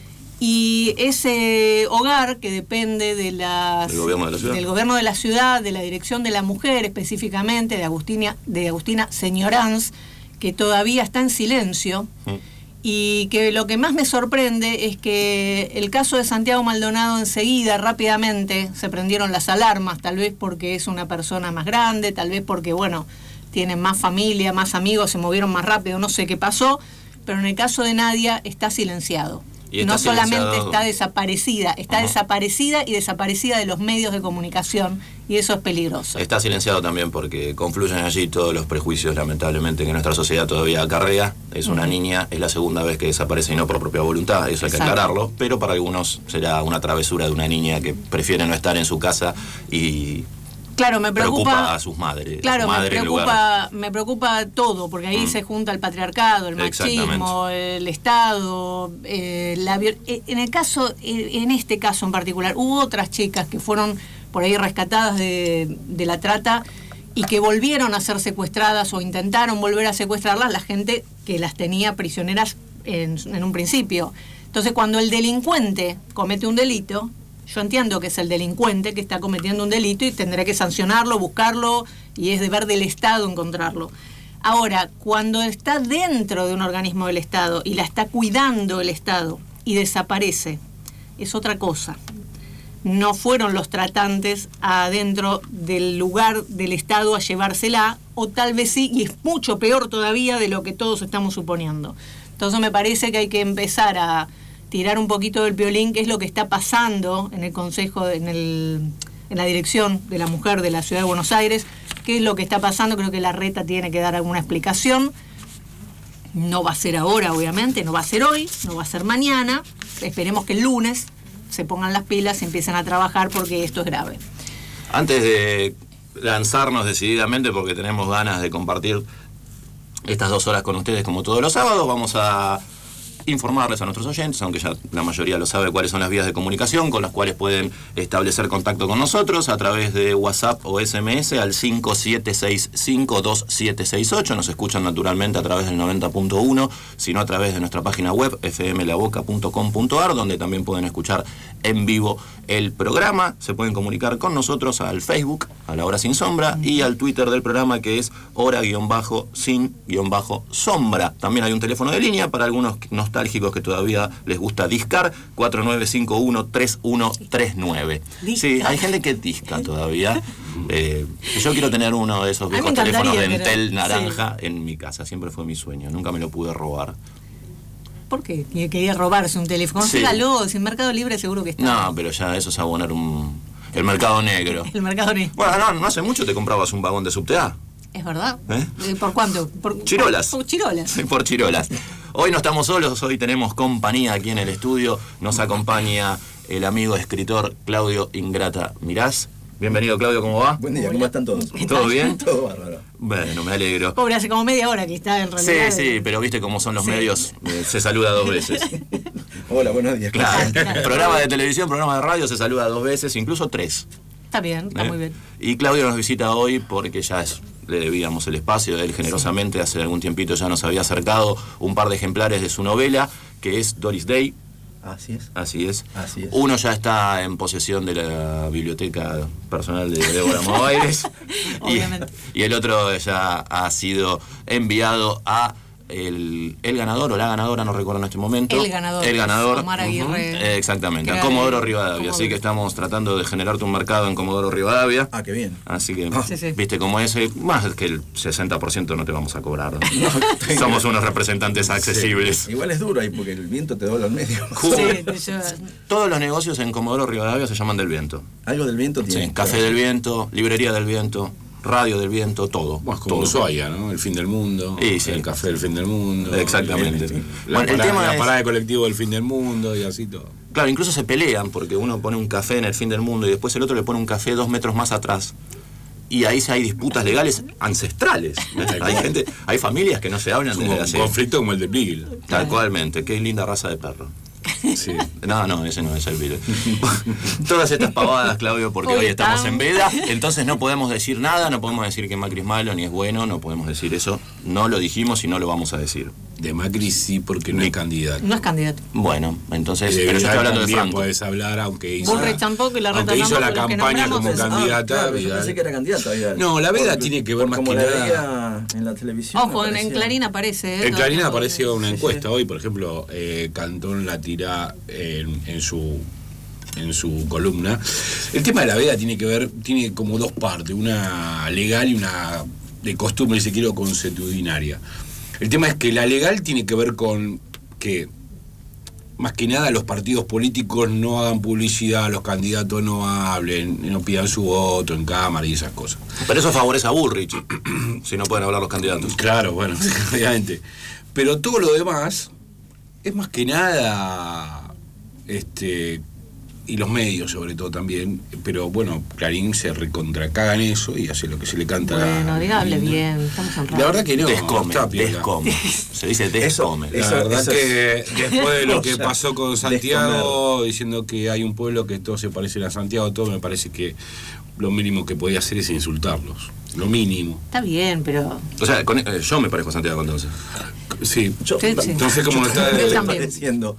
Speaker 4: Y ese hogar que depende de las,
Speaker 8: Del gobierno de la ciudad.
Speaker 4: del gobierno de la ciudad, de la dirección de la mujer específicamente, de Agustina, de Agustina Señoranz, que todavía está en silencio,
Speaker 8: Mm.
Speaker 4: y que lo que más me sorprende es que el caso de Santiago Maldonado enseguida, rápidamente, se prendieron las alarmas, tal vez porque es una persona más grande, tal vez porque, bueno, tienen más familia, más amigos, se movieron más rápido, no sé qué pasó, pero en el caso de Nadia está silenciado.
Speaker 8: Y está
Speaker 4: No solamente
Speaker 8: silenciado.
Speaker 4: está desaparecida, está
Speaker 8: Ajá.
Speaker 4: desaparecida y desaparecida de los medios de comunicación, y eso es peligroso.
Speaker 8: Está silenciado también porque confluyen allí todos los prejuicios, lamentablemente, que nuestra sociedad todavía acarrea. Es una
Speaker 4: Ujú.
Speaker 8: niña, es la segunda vez que desaparece y no por propia voluntad, eso hay que
Speaker 4: Exacto.
Speaker 8: aclararlo, pero para algunos será una travesura de una niña que prefiere no estar en su casa y
Speaker 4: Claro, me
Speaker 8: preocupa,
Speaker 4: preocupa,
Speaker 8: a sus madres. a
Speaker 4: claro,
Speaker 8: su
Speaker 4: me
Speaker 8: madre en lugar-
Speaker 4: preocupa, me preocupa todo, porque ahí
Speaker 8: Mm.
Speaker 4: se junta el patriarcado, el machismo, el Estado, eh, la viol- eh, en el caso, eh, en este caso en particular, hubo otras chicas que fueron por ahí rescatadas de, de la trata y que volvieron a ser secuestradas o intentaron volver a secuestrarlas la gente que las tenía prisioneras en, en un principio. Entonces, cuando el delincuente comete un delito, yo entiendo que es el delincuente que está cometiendo un delito y tendrá que sancionarlo, buscarlo, y es deber del Estado encontrarlo. Ahora, cuando está dentro de un organismo del Estado y la está cuidando el Estado y desaparece, es otra cosa. No fueron los tratantes adentro del lugar del Estado a llevársela, o tal vez sí, y es mucho peor todavía de lo que todos estamos suponiendo. Entonces me parece que hay que empezar a tirar un poquito del violín, qué es lo que está pasando en el Consejo, en, el, en la Dirección de la Mujer de la Ciudad de Buenos Aires, qué es lo que está pasando. Creo que la Reta tiene que dar alguna explicación. No va a ser ahora, obviamente, no va a ser hoy, no va a ser mañana. Esperemos que el lunes se pongan las pilas y empiecen a trabajar, porque esto es grave.
Speaker 8: Antes de lanzarnos decididamente, porque tenemos ganas de compartir estas dos horas con ustedes como todos los sábados, vamos a informarles a nuestros oyentes, aunque ya la mayoría lo sabe, cuáles son las vías de comunicación con las cuales pueden establecer contacto con nosotros a través de WhatsApp o S M S al cinco siete seis cinco dos siete seis ocho. Nos escuchan naturalmente a través del noventa punto uno, sino a través de nuestra página web f m la boca punto com punto a r, donde también pueden escuchar en vivo el programa. Se pueden comunicar con nosotros al Facebook, a la Hora Sin Sombra, y al Twitter del programa, que es hora-sin-sombra. También hay un teléfono de línea para algunos nostálgicos que todavía les gusta discar, cuatro nueve cinco uno tres uno tres nueve. Sí, hay gente que disca todavía. Eh, yo quiero tener uno de esos
Speaker 4: mí me
Speaker 8: viejos teléfonos de
Speaker 4: encantaría, pero-
Speaker 8: Entel naranja en mi casa. Siempre fue mi sueño. Nunca me lo pude robar.
Speaker 4: ¿Por qué? Que quería robarse un teléfono.
Speaker 8: Sí.
Speaker 4: Consígalo, si en Mercado Libre seguro que está.
Speaker 8: No, pero ya eso es abonar un... el mercado negro.
Speaker 4: El Mercado Libre.
Speaker 8: Bueno, no, no hace mucho te comprabas un vagón de subte A.
Speaker 4: Es verdad.
Speaker 8: ¿Eh?
Speaker 4: Eh, ¿Por cuánto? Por,
Speaker 8: Chirolas.
Speaker 4: Por, por chirolas.
Speaker 8: Sí, por chirolas. Hoy no estamos solos, hoy tenemos compañía aquí en el estudio. Nos acompaña el amigo escritor Claudio Ingrata Mirás. Bienvenido, Claudio, ¿cómo va?
Speaker 10: Buen día, ¿cómo están todos?
Speaker 8: ¿Todo bien?
Speaker 10: Todo bárbaro.
Speaker 8: Bueno, me alegro.
Speaker 4: Pobre, hace como media hora que está en
Speaker 8: Sí,
Speaker 4: realidad.
Speaker 8: sí, pero viste cómo son los
Speaker 4: Sí.
Speaker 8: medios, eh, se saluda dos veces.
Speaker 10: Hola, buenos días.
Speaker 8: Claro, programa de televisión, programa de radio, se saluda dos veces, incluso tres.
Speaker 4: Está bien, está
Speaker 8: ¿eh?
Speaker 4: muy bien.
Speaker 8: Y Claudio nos visita hoy porque ya es, le debíamos el espacio. Él generosamente hace algún tiempito ya nos había acercado un par de ejemplares de su novela, que es Doris Day.
Speaker 10: Así es.
Speaker 8: Así es.
Speaker 10: Así es.
Speaker 8: Uno ya está en posesión de la biblioteca personal de Débora Moaires.
Speaker 4: Obviamente.
Speaker 8: Y, y el otro ya ha sido enviado a el, el ganador o la ganadora, no recuerdo en este momento.
Speaker 4: El ganador.
Speaker 8: El ganador.
Speaker 4: Omar Aguirre.
Speaker 8: Uh-huh. Eh, exactamente, a
Speaker 4: Era
Speaker 8: Comodoro
Speaker 4: el-
Speaker 8: Rivadavia.
Speaker 4: Comodoro.
Speaker 8: Así que estamos tratando de generarte un mercado en Comodoro Rivadavia.
Speaker 10: Ah, qué bien.
Speaker 8: Así que,
Speaker 4: Sí, sí.
Speaker 8: viste, como ese, más que el sesenta por ciento no te vamos a cobrar.
Speaker 10: No,
Speaker 8: Somos unos representantes accesibles.
Speaker 10: Igual es duro ahí porque el viento te dobla al medio.
Speaker 4: Sí, te llevas-
Speaker 8: Todos los negocios en Comodoro Rivadavia se llaman del viento.
Speaker 10: Algo del viento tiene.
Speaker 8: Sí, Café del Viento, Librería del Viento, Radio del Viento, todo.
Speaker 9: Más como
Speaker 8: todo.
Speaker 9: Ushuaia, ¿no? El fin del mundo,
Speaker 8: Sí, sí.
Speaker 9: el café del fin del mundo.
Speaker 8: Exactamente.
Speaker 9: el- la,
Speaker 8: Bueno, el
Speaker 9: parada,
Speaker 8: tema
Speaker 9: la
Speaker 8: es-
Speaker 9: parada de colectivo del fin del mundo y así todo.
Speaker 8: Claro, incluso se pelean porque uno pone un café en el fin del mundo y después el otro le pone un café dos metros más atrás. Y ahí sí hay disputas legales ancestrales. Hay gente, hay familias que no se hablan
Speaker 9: Como
Speaker 8: desde
Speaker 9: un
Speaker 8: hace.
Speaker 9: conflicto como el de Beagle.
Speaker 8: Tal cualmente, qué linda raza de perro.
Speaker 9: Sí.
Speaker 8: No, no, ese no es el video. Todas estas pavadas, Claudio, porque
Speaker 4: Hoy
Speaker 8: hoy estamos
Speaker 4: están.
Speaker 8: en veda, entonces no podemos decir nada, no podemos decir que Macri es malo ni es bueno, no podemos decir eso. No lo dijimos y no lo vamos a decir.
Speaker 9: De Macri sí, porque no es candidato.
Speaker 4: No es candidato.
Speaker 8: Bueno, entonces,
Speaker 9: Y de
Speaker 8: pero yo estoy
Speaker 9: Vidal
Speaker 8: hablando de
Speaker 9: también
Speaker 8: Franco.
Speaker 9: puedes hablar, aunque hizo,
Speaker 4: Bullrich tampoco y la
Speaker 9: aunque
Speaker 4: Reta
Speaker 9: hizo la
Speaker 4: tampoco, los que
Speaker 9: campaña como
Speaker 4: nombramos.
Speaker 9: candidata.
Speaker 10: Ah, claro, yo
Speaker 9: Vidal.
Speaker 10: pensé que era candidata Vidal.
Speaker 9: No, la veda
Speaker 10: Por-
Speaker 9: tiene que ver más
Speaker 10: como
Speaker 9: que
Speaker 10: la
Speaker 9: nada-
Speaker 10: veía en la televisión.
Speaker 4: Ojo,
Speaker 10: me
Speaker 4: en, en
Speaker 10: parecía-
Speaker 4: Clarín aparece. ¿eh?
Speaker 9: En Clarín
Speaker 4: Todo-
Speaker 9: apareció una
Speaker 10: Sí,
Speaker 9: encuesta
Speaker 10: sí.
Speaker 9: hoy, por ejemplo, eh, Cantón la tira en, en su en su columna. El tema de la veda tiene que ver, tiene como dos partes, una legal y una de costumbre, si quiero, consuetudinaria. El tema es que la legal tiene que ver con que más que nada los partidos políticos no hagan publicidad, los candidatos no hablen, no pidan su voto en cámara y esas cosas.
Speaker 8: Pero eso favorece a Bullrich, si no pueden hablar los candidatos.
Speaker 9: Claro, bueno, obviamente. Pero todo lo demás es más que nada, este, y los medios sobre todo también, pero bueno, Clarín se recontracaga en eso y hace lo que se le canta.
Speaker 4: Bueno, diga, hable
Speaker 9: la-
Speaker 4: bien, estamos en radio.
Speaker 9: La verdad que no,
Speaker 8: Descome,
Speaker 9: está piola.
Speaker 8: descome. Se dice descome.
Speaker 9: La
Speaker 10: Eso-
Speaker 9: verdad
Speaker 10: eso
Speaker 9: que
Speaker 10: es-
Speaker 9: después de lo que
Speaker 10: O sea,
Speaker 9: pasó con Santiago, diciendo que hay un pueblo que todos se parecen a Santiago, todo me parece que lo mínimo que podía hacer es insultarlos. Lo mínimo.
Speaker 4: Está bien, pero.
Speaker 8: O sea, con- eh, yo me parezco a Santiago entonces.
Speaker 9: Sí.
Speaker 10: Yo,
Speaker 4: Sí, sí.
Speaker 9: Entonces, como está.
Speaker 4: Yo también.
Speaker 10: pareciendo.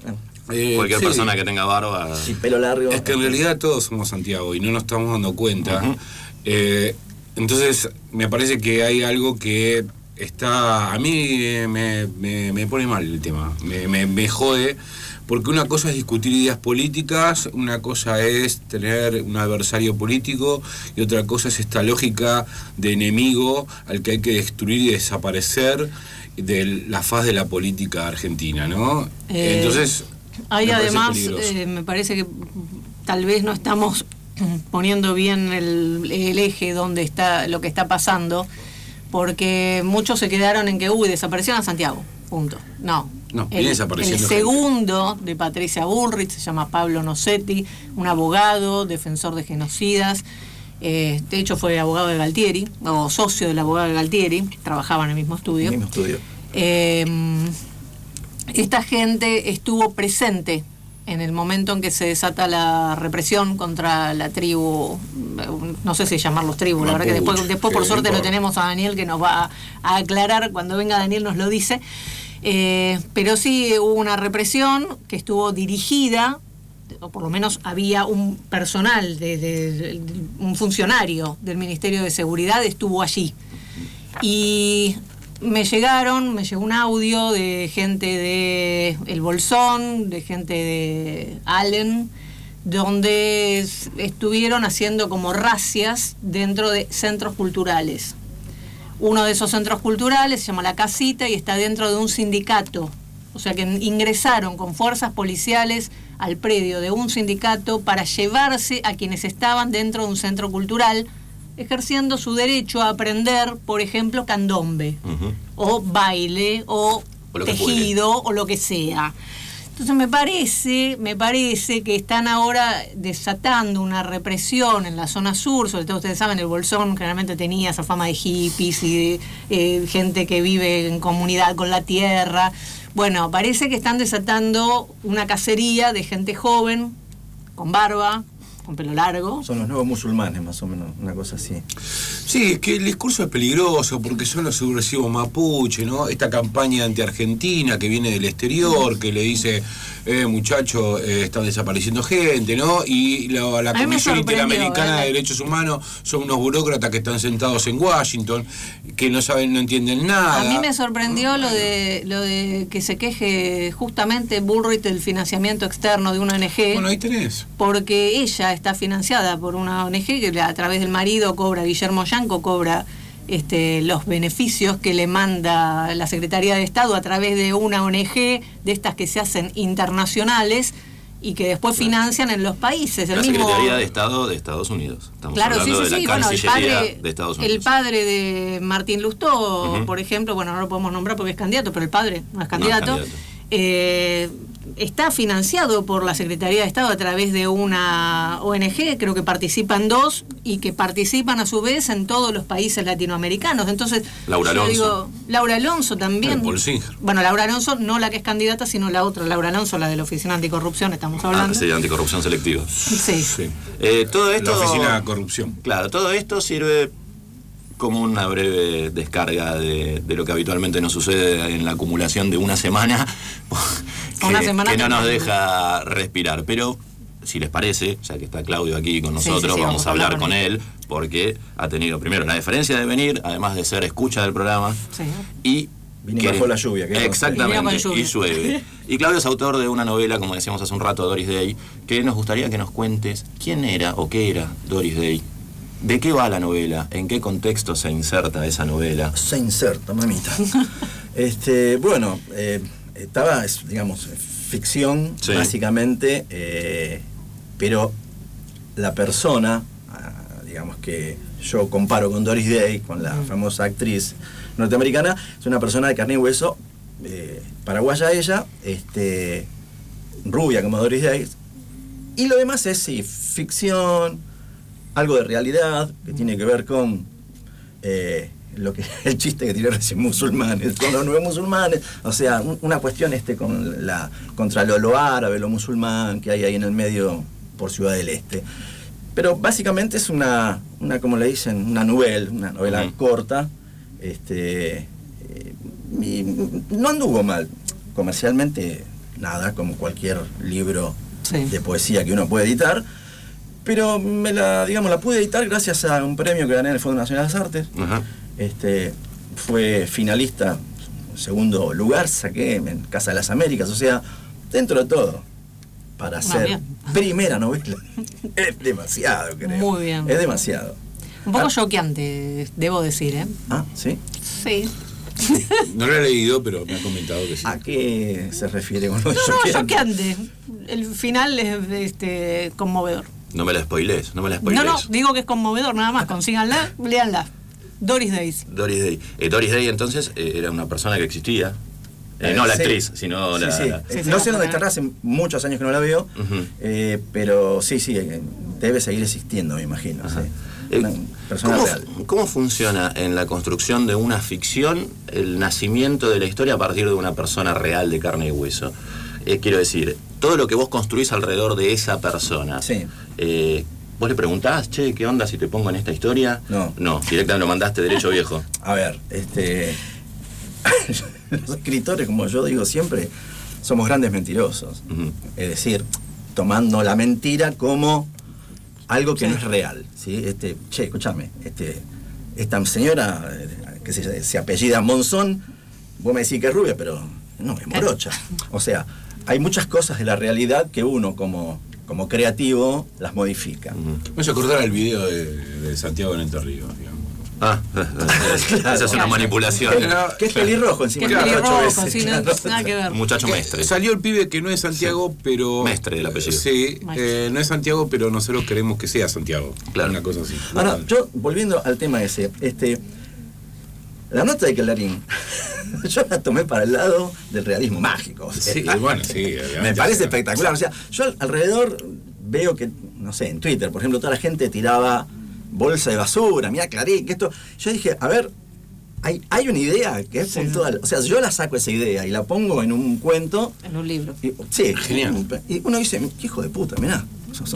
Speaker 9: eh,
Speaker 8: Cualquier
Speaker 9: sí.
Speaker 8: persona que tenga barba.
Speaker 10: Y pelo largo.
Speaker 9: Es que en realidad todos somos Santiago y no nos estamos dando cuenta.
Speaker 8: Ujú.
Speaker 9: Eh, entonces, me parece que hay algo que está. A mí eh, me, me- me pone mal el tema. Me, me, me jode. Porque una cosa es discutir ideas políticas, una cosa es tener un adversario político y otra cosa es esta lógica de enemigo al que hay que destruir y desaparecer de la faz de la política argentina, ¿no?
Speaker 4: Eh,
Speaker 9: Entonces,
Speaker 4: Hay
Speaker 9: me parece
Speaker 4: además,
Speaker 9: peligroso.
Speaker 4: eh, me parece que tal vez no estamos poniendo bien el, el eje donde está lo que está pasando, porque muchos se quedaron en que, uy, desaparecieron a Santiago, punto. No.
Speaker 9: No,
Speaker 4: el,
Speaker 9: viene desapareciendo
Speaker 4: el
Speaker 9: gente.
Speaker 4: segundo de Patricia Bullrich se llama Pablo Nocetti, un abogado, defensor de genocidas. Eh, de hecho, fue abogado de Galtieri, o socio del abogado de Galtieri, trabajaba en el mismo estudio.
Speaker 10: Mismo estudio.
Speaker 4: Eh, esta gente estuvo presente en el momento en que se desata la represión contra la tribu, no sé si llamarlos tribu, la verdad que después,
Speaker 9: Mapuche,
Speaker 4: después por
Speaker 9: que
Speaker 4: suerte lo
Speaker 9: importa.
Speaker 4: tenemos a Daniel que nos va a, a aclarar, cuando venga Daniel nos lo dice. Eh, pero sí hubo una represión que estuvo dirigida, o por lo menos había un personal, de, de- de- un funcionario del Ministerio de Seguridad estuvo allí. Y me llegaron, me llegó un audio de gente de El Bolsón, de gente de Allen, donde es- estuvieron haciendo como racias dentro de centros culturales. Uno de esos centros culturales se llama La Casita y está dentro de un sindicato. O sea que ingresaron con fuerzas policiales al predio de un sindicato para llevarse a quienes estaban dentro de un centro cultural, ejerciendo su derecho a aprender, por ejemplo, candombe,
Speaker 8: Ujú.
Speaker 4: o baile, o,
Speaker 8: O lo que
Speaker 4: tejido, o lo que sea. Entonces me parece, me parece que están ahora desatando una represión en la zona sur, sobre todo ustedes saben, el Bolsón generalmente tenía esa fama de hippies y de eh, gente que vive en comunidad con la tierra. Bueno, parece que están desatando una cacería de gente joven, con barba, con pelo largo.
Speaker 10: Son los nuevos musulmanes, más o menos, una cosa así.
Speaker 9: Sí, es que el discurso es peligroso porque son los subversivos mapuche, ¿no? Esta campaña anti-argentina que viene del exterior, que le dice, eh, muchachos, eh, están desapareciendo gente, ¿no? Y la, la Comisión Interamericana de Derechos Humanos son unos burócratas que están sentados en Washington, que no saben, no entienden nada.
Speaker 4: A mí me sorprendió lo de lo de que se queje justamente Bullrich del financiamiento externo de una O N G.
Speaker 9: Bueno, ahí tenés.
Speaker 4: Porque ella está financiada por una O N G que a través del marido cobra, Guillermo Yanco cobra este, los beneficios que le manda la Secretaría de Estado a través de una O N G de estas que se hacen internacionales y que después financian en los países. El
Speaker 8: la
Speaker 4: mismo...
Speaker 8: Secretaría de Estado de Estados Unidos. Estamos
Speaker 4: claro,
Speaker 8: hablando
Speaker 4: sí, sí,
Speaker 8: de
Speaker 4: sí.
Speaker 8: la
Speaker 4: Bueno, el
Speaker 8: Cancillería
Speaker 4: padre,
Speaker 8: de Estados Unidos.
Speaker 4: el padre de Martín Lustó,
Speaker 8: Uh-huh.
Speaker 4: por ejemplo, bueno, no lo podemos nombrar porque es candidato, pero el padre no es candidato.
Speaker 8: No es candidato.
Speaker 4: Eh, está financiado por la Secretaría de Estado a través de una O N G, creo que participan dos, y que participan a su vez en todos los países latinoamericanos. Entonces,
Speaker 8: Laura
Speaker 4: yo
Speaker 8: Alonso.
Speaker 4: digo, Laura Alonso también.
Speaker 9: Paul Singer.
Speaker 4: Bueno, Laura Alonso, no la que es candidata, sino la otra, Laura Alonso, la de la Oficina Anticorrupción, estamos hablando.
Speaker 8: Ah, sí, anticorrupción selectiva.
Speaker 4: Sí.
Speaker 9: Sí.
Speaker 8: Eh, todo esto.
Speaker 9: La Oficina de Corrupción.
Speaker 8: Claro, todo esto sirve como una breve descarga de, de lo que habitualmente nos sucede en la acumulación de una semana, que,
Speaker 4: Una semana
Speaker 8: que no nos
Speaker 4: también.
Speaker 8: deja respirar. Pero, si les parece, ya que está Claudio aquí con
Speaker 4: Sí,
Speaker 8: nosotros,
Speaker 4: sí, sí,
Speaker 8: vamos a hablar con él, porque ha tenido primero la deferencia de venir, además de ser escucha del programa,
Speaker 4: Sí.
Speaker 8: y...
Speaker 10: Vine
Speaker 8: que-
Speaker 10: bajo la lluvia. ¿qué
Speaker 8: Exactamente,
Speaker 4: Vino con lluvia.
Speaker 8: y llueve. Y Claudio es autor de una novela, como decíamos hace un rato, Doris Day, que nos gustaría que nos cuentes quién era o qué era Doris Day. ¿De qué va la novela? ¿En qué contexto se inserta esa novela?
Speaker 10: Se inserta, mamita. este, bueno, eh, estaba, es, digamos, ficción,
Speaker 8: Sí.
Speaker 10: básicamente, eh, pero la persona, ah, digamos que yo comparo con Doris Day, con la famosa actriz norteamericana, es una persona de carne y hueso, eh, paraguaya ella, este, rubia como Doris Day, y lo demás es, sí, ficción, algo de realidad, que tiene que ver con eh, lo que el chiste que tiré recién, musulmanes, con los nuevos musulmanes, o sea, un- una cuestión este con la contra lo, lo árabe, lo musulmán que hay ahí en el medio por Ciudad del Este. Pero básicamente es una, una como le dicen, una novela, una novela
Speaker 8: Ujú.
Speaker 10: corta, este, eh, y no anduvo mal, comercialmente nada, como cualquier libro
Speaker 4: Sí.
Speaker 10: de poesía que uno puede editar, pero me la, digamos, la pude editar gracias a un premio que gané en el Fondo Nacional de las Artes.
Speaker 8: Ajá.
Speaker 10: Este, fue finalista, segundo lugar, saqué en Casa de las Américas, o sea, dentro de todo, para ser
Speaker 4: bien.
Speaker 10: primera novela, es demasiado, creo.
Speaker 4: Muy bien.
Speaker 10: Es demasiado.
Speaker 4: Un poco
Speaker 10: Ah.
Speaker 4: choqueante, debo decir, ¿eh?
Speaker 10: Ah, ¿sí?
Speaker 4: Sí.
Speaker 9: No lo he leído, pero me ha comentado que sí.
Speaker 10: ¿A qué se refiere con lo de
Speaker 4: No, no,
Speaker 10: choqueante?
Speaker 4: choqueante. El final es este, conmovedor.
Speaker 8: No me la spoilees, no me la spoilees.
Speaker 4: No, no, digo que es conmovedor, nada más. Consíganla, léanla. Doris Days.
Speaker 8: Doris Day. Eh, Doris Day entonces eh, era una persona que existía. Eh,
Speaker 10: Eh,
Speaker 8: no la
Speaker 10: sí.
Speaker 8: actriz, sino
Speaker 10: Sí,
Speaker 8: la...
Speaker 10: sí.
Speaker 8: la-
Speaker 10: Eh,
Speaker 4: Sí, sí,
Speaker 10: no
Speaker 4: la
Speaker 10: sé dónde
Speaker 4: primera.
Speaker 10: estará, hace muchos años que no la veo,
Speaker 8: Ujú.
Speaker 10: eh, pero sí, sí, eh, debe seguir existiendo, me imagino.
Speaker 8: Ajá.
Speaker 10: Sí.
Speaker 8: Eh,
Speaker 10: Una persona
Speaker 8: ¿cómo,
Speaker 10: real.
Speaker 8: ¿Cómo funciona en la construcción de una ficción el nacimiento de la historia a partir de una persona real de carne y hueso? Eh, quiero decir, todo lo que vos construís alrededor de esa persona.
Speaker 10: Sí.
Speaker 8: eh, ¿Vos le preguntás, che, qué onda si te pongo en esta historia?
Speaker 10: No.
Speaker 8: No, directamente lo mandaste derecho viejo.
Speaker 10: A ver, este, los escritores, como yo digo siempre, somos grandes mentirosos.
Speaker 8: Ujú.
Speaker 10: Es decir, tomando la mentira como algo que no es real. ¿Sí? Este, che, escúchame, este, esta señora eh, que se, se apellida Monzón, vos me decís que es rubia, pero no, es morocha. O sea, hay muchas cosas de la realidad que uno como, como creativo las modifica.
Speaker 8: Ujú.
Speaker 9: Me hace acordar el video de, de Santiago en Entre Ríos, digamos.
Speaker 8: Ah, esa es una manipulación.
Speaker 10: Que, que es pelirrojo encima.
Speaker 4: Que es
Speaker 10: claro,
Speaker 4: pelirrojo,
Speaker 10: ocho veces,
Speaker 4: sí, no,
Speaker 10: claro.
Speaker 4: nada que ver.
Speaker 8: Muchacho
Speaker 9: Que
Speaker 8: mestre.
Speaker 9: Salió el pibe que no es Santiago, pero...
Speaker 8: Mestre del apellido.
Speaker 9: Sí,
Speaker 4: Maestre.
Speaker 9: eh, no es Santiago, pero nosotros queremos que sea Santiago.
Speaker 8: Claro.
Speaker 9: Una cosa así.
Speaker 10: Ahora, yo, volviendo al tema ese, este, la nota de Clarín, yo la tomé para el lado del realismo mágico. o sea,
Speaker 9: Sí, bueno, sí. obviamente.
Speaker 10: me parece espectacular. O sea, yo al- alrededor veo que, no sé, en Twitter, por ejemplo, toda la gente tiraba bolsa de basura, mira Clarín, que esto. Yo dije, a ver, hay, hay una idea que es
Speaker 4: Sí,
Speaker 10: puntual. O sea, yo la saco esa idea y la pongo en un cuento.
Speaker 4: En un libro.
Speaker 10: Y, sí,
Speaker 9: Genial.
Speaker 10: Y uno dice, qué hijo de puta, mirá. Son, son
Speaker 4: Sí.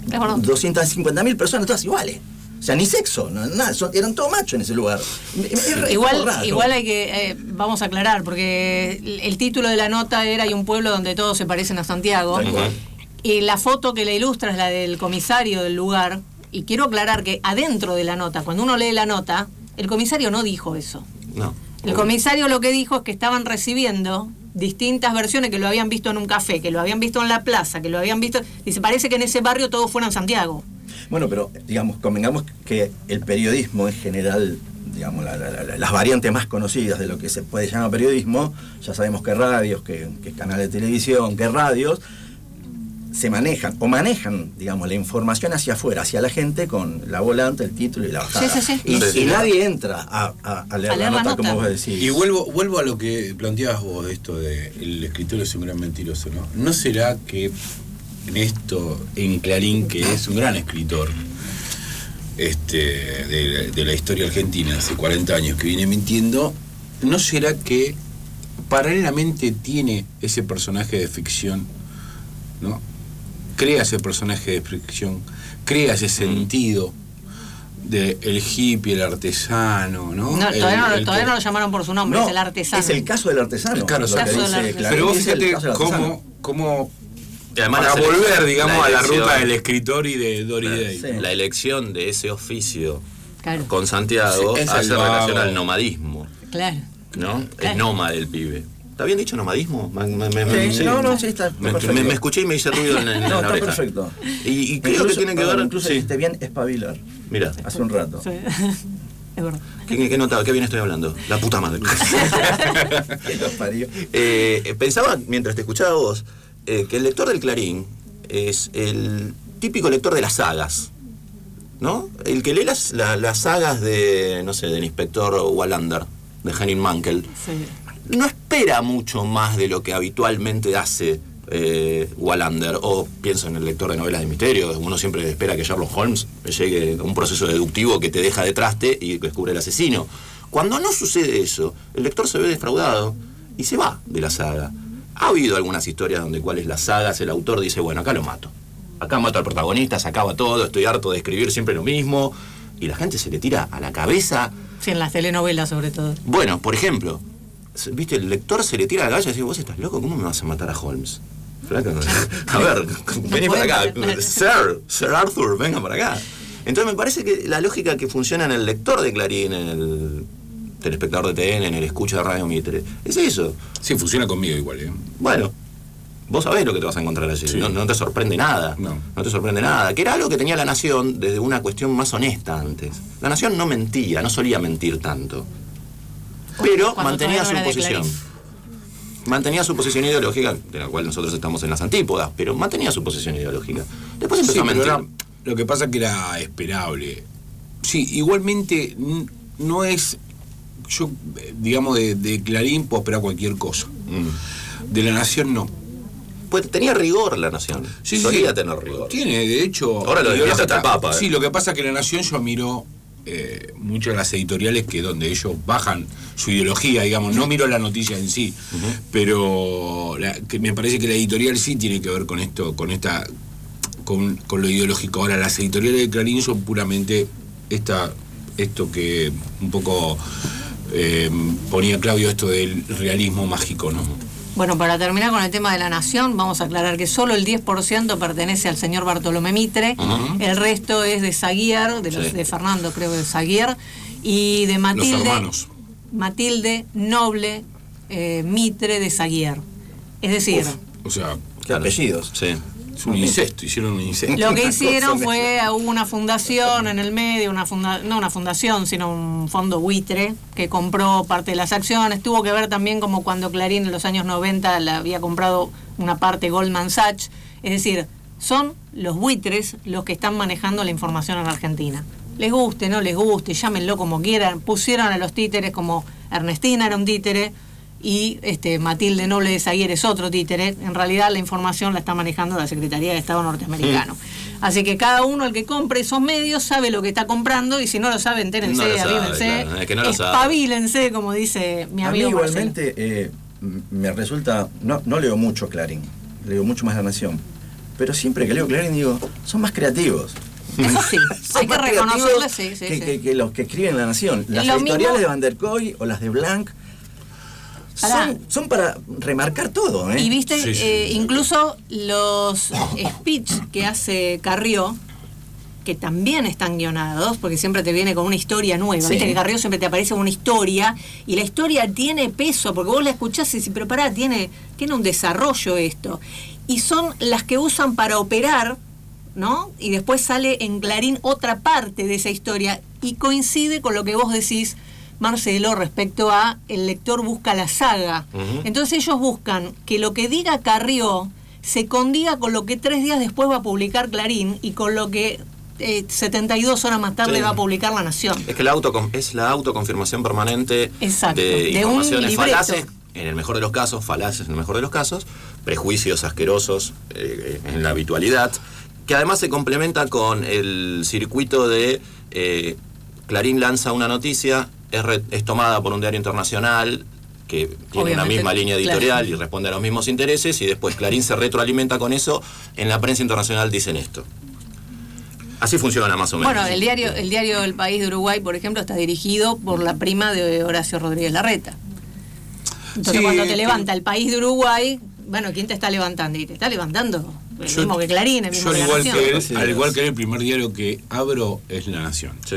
Speaker 10: doscientas cincuenta mil personas todas iguales. O sea, ni sexo, no, nada, son, eran todos machos en ese lugar. Es
Speaker 4: igual,
Speaker 10: raro.
Speaker 4: igual hay que, eh, vamos a aclarar, porque el, el título de la nota era "Hay un pueblo donde todos se parecen a Santiago". Y la foto que la ilustra es la del comisario del lugar. Y quiero aclarar que adentro de la nota, cuando uno lee la nota, el comisario no dijo eso.
Speaker 8: No.
Speaker 4: El comisario lo que dijo es que estaban recibiendo distintas versiones, que lo habían visto en un café, que lo habían visto en la plaza, que lo habían visto... Dice, parece que en ese barrio todos fueran Santiago.
Speaker 10: Bueno, pero, digamos, convengamos que el periodismo en general, digamos, la, la, la, las variantes más conocidas de lo que se puede llamar periodismo, ya sabemos que radios, que, que canales de televisión, que radios, se manejan, o manejan, digamos, la información hacia afuera, hacia la gente, con la volante, el título y la bajada.
Speaker 4: Sí, sí, sí.
Speaker 10: Y,
Speaker 8: Sí, sí.
Speaker 10: y nadie entra a, a, a leer
Speaker 4: A
Speaker 10: la
Speaker 4: leer la
Speaker 10: nota,
Speaker 4: nota.
Speaker 10: como vos decís.
Speaker 9: Y vuelvo, vuelvo a lo que planteabas vos, de esto de el escritor es un gran mentiroso, ¿no? ¿No será que en esto, en Clarín, que es un gran escritor este, de, de la historia argentina, hace cuarenta años que viene mintiendo, ¿no será que paralelamente tiene ese personaje de ficción, ¿no? Crea ese personaje de ficción, crea ese sentido de el hippie, el artesano, ¿no?
Speaker 4: No,
Speaker 9: El-
Speaker 4: todavía, no,
Speaker 10: el
Speaker 4: todavía
Speaker 10: que-
Speaker 4: no lo llamaron por su nombre,
Speaker 10: No,
Speaker 4: es el artesano.
Speaker 10: es el caso del artesano.
Speaker 9: Claro,
Speaker 10: lo que
Speaker 4: caso del
Speaker 10: dice
Speaker 4: artesano.
Speaker 10: Clarín,
Speaker 9: Pero vos
Speaker 10: es el
Speaker 9: fíjate
Speaker 10: caso del artesano.
Speaker 9: cómo, cómo
Speaker 8: Y además
Speaker 9: para
Speaker 8: la sele-
Speaker 9: volver, digamos,
Speaker 8: la
Speaker 9: a la
Speaker 8: elección-
Speaker 9: ruta del escritor y de Doris Day.
Speaker 10: Sí.
Speaker 8: La elección de ese oficio
Speaker 4: Claro,
Speaker 8: con Santiago
Speaker 9: Sí, es
Speaker 8: hace
Speaker 9: el vago.
Speaker 8: relación al nomadismo,
Speaker 4: claro.
Speaker 8: ¿no?
Speaker 4: Claro.
Speaker 8: Es nómada el pibe. ¿Está bien dicho nomadismo? Me, me- me-
Speaker 10: Sí,
Speaker 8: sí.
Speaker 10: no, no, sí, está, está
Speaker 8: Me,
Speaker 10: perfecto.
Speaker 8: me- me escuché y me hice ruido en, en
Speaker 10: No,
Speaker 8: la
Speaker 10: está
Speaker 8: oreja.
Speaker 10: perfecto.
Speaker 8: Y, y creo
Speaker 10: Incluso-
Speaker 8: que tiene que
Speaker 10: perdón,
Speaker 8: ver...
Speaker 10: Incluso
Speaker 8: sí.
Speaker 10: dijiste bien espabilar,
Speaker 8: Mira,
Speaker 10: hace un rato.
Speaker 4: Sí. Es verdad.
Speaker 8: ¿qué, qué nota? ¿Qué bien estoy hablando? La puta madre.
Speaker 10: Que los parió.
Speaker 8: Eh, pensaba, mientras te escuchaba vos, eh, que el lector del Clarín es el típico lector de las sagas, ¿no? El que lee las, la- las sagas de, no sé, del inspector Wallander, de Henning Mankell,
Speaker 4: Sí.
Speaker 8: no espera mucho más de lo que habitualmente hace eh, Wallander. O pienso en el lector de novelas de misterio, uno siempre espera que Sherlock Holmes llegue a un proceso deductivo que te deja de traste y descubre el asesino. Cuando no sucede eso, el lector se ve defraudado y se va de la saga. Ha habido algunas historias donde cuales las sagas, el autor dice, bueno, acá lo mato. Acá mato al protagonista, se acaba todo, estoy harto de escribir siempre lo mismo. Y la gente se le tira a la cabeza.
Speaker 4: Sí, en las telenovelas sobre todo.
Speaker 8: Bueno, por ejemplo, viste, el lector se le tira a la cabeza y dice, vos estás loco, ¿cómo me vas a matar a Holmes? Flaco, a ver, vení para acá. Sir, Sir Arthur, venga para acá. Entonces me parece que la lógica que funciona en el lector de Clarín, en el telespectador de T N, en el escucha de Radio Mitre, es eso.
Speaker 9: Sí, funciona conmigo igual, ¿eh?
Speaker 8: Bueno, vos sabés lo que te vas a encontrar allí.
Speaker 9: Sí.
Speaker 8: No, no te sorprende nada.
Speaker 9: No.
Speaker 8: No te sorprende nada. Que era algo que tenía La Nación desde una cuestión más honesta antes. La Nación no mentía, no solía mentir tanto. Pero
Speaker 4: Cuando
Speaker 8: mantenía
Speaker 4: todavía
Speaker 8: su
Speaker 4: no era de
Speaker 8: posición.
Speaker 4: Clarín.
Speaker 8: Mantenía su posición ideológica, de la cual nosotros estamos en las antípodas, pero mantenía su posición ideológica. Después empezó
Speaker 9: Sí,
Speaker 8: a
Speaker 9: pero
Speaker 8: mentir.
Speaker 9: era- lo que pasa que era esperable. Sí, igualmente n- no es... Yo, eh, digamos, de, de Clarín puedo esperar cualquier cosa.
Speaker 8: Mm.
Speaker 9: De La Nación no.
Speaker 8: Pues tenía rigor La Nación.
Speaker 9: Sí, sí,
Speaker 8: Solía
Speaker 9: sí.
Speaker 8: tener rigor.
Speaker 9: Tiene, de hecho...
Speaker 8: Ahora lo defiende hasta el Papa, ¿eh?
Speaker 9: Sí, lo que pasa es que La Nación yo miro eh, muchas de las editoriales que donde ellos bajan su ideología, digamos, no miro la noticia en sí, pero la- que me parece que la editorial sí tiene que ver con esto, con esta... Con, con lo ideológico. Ahora, las editoriales de Clarín son puramente esta, esto que un poco eh, ponía Claudio, esto del realismo mágico, ¿no?
Speaker 4: Bueno, para terminar con el tema de La Nación, vamos a aclarar que solo el diez por ciento pertenece al señor Bartolomé Mitre,
Speaker 8: Ujú.
Speaker 4: el resto es de Zaguier, de, los-
Speaker 8: Sí.
Speaker 4: de Fernando creo de Zaguier, y de Matilde,
Speaker 9: Los hermanos.
Speaker 4: Matilde Noble eh, Mitre de Zaguier. Es decir,
Speaker 9: O sea,
Speaker 10: ¿Qué apellidos?
Speaker 8: Sí.
Speaker 9: es un incesto, hicieron un incesto.
Speaker 4: lo que hicieron
Speaker 10: Son
Speaker 4: fue, hubo una fundación en el medio, una funda, no una fundación, sino un fondo buitre que compró parte de las acciones. Tuvo que ver también como cuando Clarín en los años noventa le había comprado una parte Goldman Sachs. Es decir, son los buitres los que están manejando la información en Argentina. Les guste, no les guste, llámenlo como quieran. Pusieron a los títeres como Ernestina era un títere y este Matilde Noble de Zaguier es otro títere. En realidad la información la está manejando la Secretaría de Estado norteamericano. Así que cada uno, el que compre esos medios, sabe lo que está comprando, y si no lo sabe, entérense,
Speaker 8: No lo sabe,
Speaker 4: avívense,
Speaker 8: claro, es que no lo sabe.
Speaker 4: espabilense, como dice mi
Speaker 10: A mí
Speaker 4: amigo Marcelo.
Speaker 10: igualmente eh, m- me resulta, no, no leo mucho Clarín, leo mucho más La Nación, pero siempre que leo Clarín digo, son más creativos.
Speaker 4: Eso sí, hay que reconocerle, sí, sí,
Speaker 10: que,
Speaker 4: sí.
Speaker 10: Que, que los que escriben La Nación. Las
Speaker 4: Lo
Speaker 10: editoriales
Speaker 4: mismo-
Speaker 10: de Van der Kooi o las de Blanc
Speaker 4: Pará.
Speaker 10: son, son para remarcar todo, ¿eh?
Speaker 4: Y viste,
Speaker 9: Sí, sí.
Speaker 4: eh, incluso los speech que hace Carrió, que también están guionados, porque siempre te viene con una historia nueva.
Speaker 10: Sí.
Speaker 4: Viste que Carrió siempre te aparece con una historia, y la historia tiene peso, porque vos la escuchás y decís, pero pará, tiene, tiene un desarrollo esto. Y son las que usan para operar, ¿no? Y después sale en Clarín otra parte de esa historia, y coincide con lo que vos decís, Marcelo, respecto a el lector busca la saga.
Speaker 8: Ujú.
Speaker 4: Entonces ellos buscan que lo que diga Carrió se condiga con lo que tres días después va a publicar Clarín y con lo que eh, setenta y dos horas más tarde
Speaker 8: Sí.
Speaker 4: va a publicar La Nación.
Speaker 8: Es que la autocon- es la autoconfirmación permanente
Speaker 4: Exacto,
Speaker 8: de
Speaker 4: de un
Speaker 8: informaciones
Speaker 4: libreto.
Speaker 8: falaces, en el mejor de los casos, falaces en el mejor de los casos, prejuicios asquerosos eh, en la habitualidad, que además se complementa con el circuito de eh, Clarín lanza una noticia, es, re- es tomada por un diario internacional que tiene
Speaker 4: Obviamente,
Speaker 8: una misma línea editorial
Speaker 4: claro.
Speaker 8: y responde a los mismos intereses, y después Clarín se retroalimenta con eso, en la prensa internacional dicen esto. Así funciona más o menos.
Speaker 4: Bueno, el diario, el diario El País de Uruguay, por ejemplo, está dirigido por la prima de Horacio Rodríguez Larreta. Entonces,
Speaker 9: Sí,
Speaker 4: cuando te
Speaker 9: que-
Speaker 4: levanta El País de Uruguay, bueno, ¿quién te está levantando? Y te está levantando el
Speaker 9: Yo-
Speaker 4: mismo que Clarín, el mismo
Speaker 9: Yo,
Speaker 4: que
Speaker 9: al
Speaker 4: La
Speaker 9: igual
Speaker 4: Nación.
Speaker 9: que él,
Speaker 10: Sí,
Speaker 9: al igual
Speaker 10: sí.
Speaker 9: que él, el primer diario que abro es La Nación.
Speaker 8: Sí.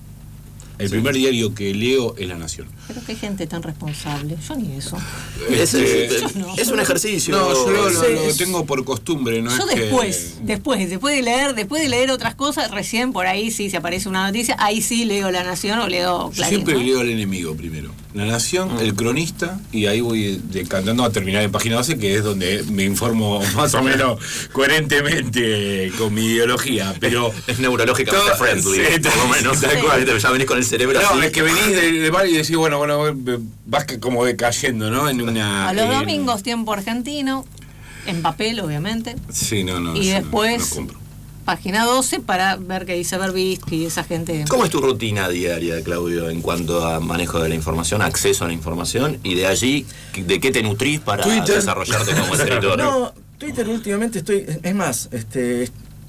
Speaker 9: El primer diario que leo es La Nación.
Speaker 4: Pero qué gente tan responsable. Yo ni eso.
Speaker 8: Es,
Speaker 9: Este,
Speaker 8: es-
Speaker 4: no.
Speaker 8: es un ejercicio.
Speaker 9: No, yo lo, lo-
Speaker 10: Sí,
Speaker 9: lo
Speaker 10: es-
Speaker 9: tengo por costumbre, ¿no?
Speaker 4: Yo
Speaker 9: es que-
Speaker 4: después, después, después de leer, después de leer otras cosas, recién por ahí sí, si aparece una noticia, ahí sí leo La Nación o leo
Speaker 9: Yo
Speaker 4: Clarín.
Speaker 9: siempre
Speaker 4: ¿no?
Speaker 9: leo al enemigo primero. La Nación, el cronista, y ahí voy decantando a terminar en página doce, que es donde me informo más o menos coherentemente con mi ideología. Pero
Speaker 8: Es neurológicamente
Speaker 9: Todo-
Speaker 8: friendly,
Speaker 9: sí,
Speaker 8: por lo menos.
Speaker 9: tal cual.
Speaker 8: Ya venís con el cerebro
Speaker 9: no,
Speaker 8: así.
Speaker 9: es que venís de, de bar y decís, bueno, bueno, vas que como decayendo, ¿no? En una.
Speaker 4: A los
Speaker 9: en-
Speaker 4: domingos, tiempo argentino, en papel, obviamente.
Speaker 9: Sí, no, no.
Speaker 4: y
Speaker 9: yo no-
Speaker 4: después,
Speaker 9: no compro.
Speaker 4: página doce, para ver qué dice Berbisky y esa gente.
Speaker 8: ¿Cómo es tu rutina diaria, Claudio, en cuanto a manejo de la información, acceso a la información, y de allí, de qué te nutrís para
Speaker 10: Twitter.
Speaker 8: desarrollarte como escritor?
Speaker 10: No, Twitter últimamente estoy. Es más, este.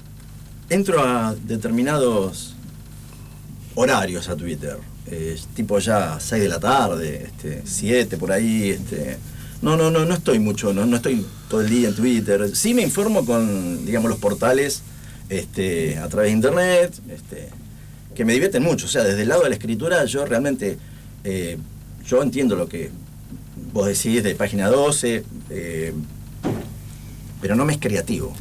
Speaker 10: Entro a determinados horarios a Twitter. Eh, tipo ya seis de la tarde, este, siete por ahí, este. No, no, no, no estoy mucho, no, no estoy todo el día en Twitter. Sí me informo con, digamos, los portales, este, a través de internet, este, que me divierten mucho. O sea, desde el lado de la escritura, yo realmente, eh, yo entiendo lo que vos decís de página doce, eh, pero no me es creativo.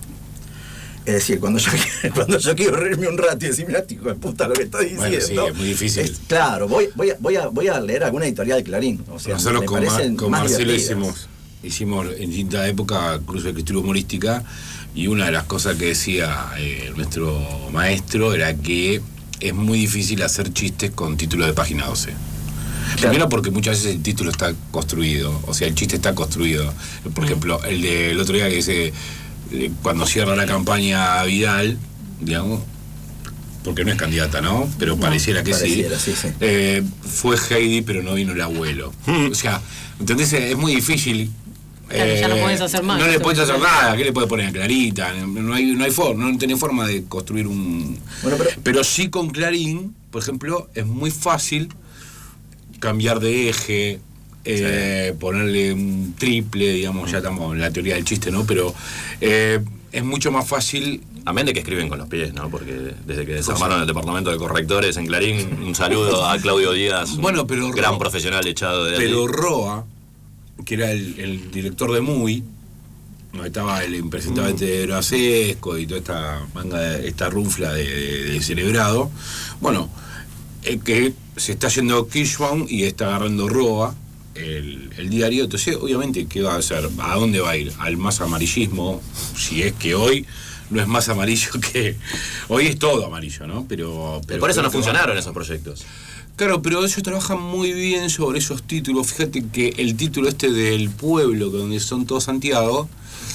Speaker 10: Es decir, cuando yo, cuando yo quiero reírme un rato y decir, mira, hijo de puta, lo que estoy diciendo.
Speaker 9: Bueno, sí, es muy difícil.
Speaker 10: Es- claro, voy, voy, a, voy, a, voy a leer alguna editorial de Clarín. O sea,
Speaker 9: Nosotros
Speaker 10: me
Speaker 9: con, Mar-
Speaker 10: parecen
Speaker 9: con
Speaker 10: más
Speaker 9: Marcelo
Speaker 10: divertidas.
Speaker 9: hicimos, hicimos en distinta época curso de escritura humorística, y una de las cosas que decía eh, nuestro maestro era que es muy difícil hacer chistes con título de página doce. Primero porque muchas veces el título está construido, o sea, el chiste está construido. Por ejemplo, el del otro día que dice, eh, cuando cierra la campaña Vidal, digamos, porque no es candidata, ¿no? Pero pareciera que
Speaker 10: pareciera,
Speaker 9: sí.
Speaker 10: sí, sí.
Speaker 9: Eh, fue Heidi, pero no vino el abuelo. O sea, ¿entendés? Es muy difícil.
Speaker 4: Claro, ya no podés hacer más.
Speaker 9: No le
Speaker 4: Eso
Speaker 9: podés
Speaker 4: es
Speaker 9: hacer
Speaker 4: verdad.
Speaker 9: nada. ¿Qué le podés poner a Clarita? No hay, no hay forma, no tenés forma de construir un.
Speaker 10: Bueno, pero-
Speaker 9: pero sí con Clarín, por ejemplo, es muy fácil cambiar de eje, eh, ponerle un triple, digamos, ya estamos en la teoría del chiste, ¿no? Pero eh, es mucho más fácil.
Speaker 8: Amén de que escriben con los pies, ¿no? Porque desde que desarmaron el departamento de correctores en Clarín, un saludo a Claudio Díaz, un
Speaker 9: Bueno, pero
Speaker 8: gran
Speaker 9: Ro-
Speaker 8: profesional echado de
Speaker 9: Pero
Speaker 8: allí.
Speaker 9: Roa, que era el, el director de Muy, donde estaba el impresentable de Brasesco y toda esta manga, de- esta rufla de, de, de celebrado, bueno, el que se está yendo Kirschbaum y está agarrando Roa, el, el diario, entonces obviamente ¿qué va a hacer? ¿A dónde va a ir? Al más amarillismo, si es que hoy no es más amarillo que... Hoy es todo amarillo, ¿no? Pero...
Speaker 8: Y
Speaker 9: pero
Speaker 8: por eso
Speaker 9: creo
Speaker 8: no
Speaker 9: que va-
Speaker 8: funcionaron esos proyectos.
Speaker 9: Claro, pero ellos trabajan muy bien sobre esos títulos. Fíjate que el título este del pueblo, donde son todos Santiago,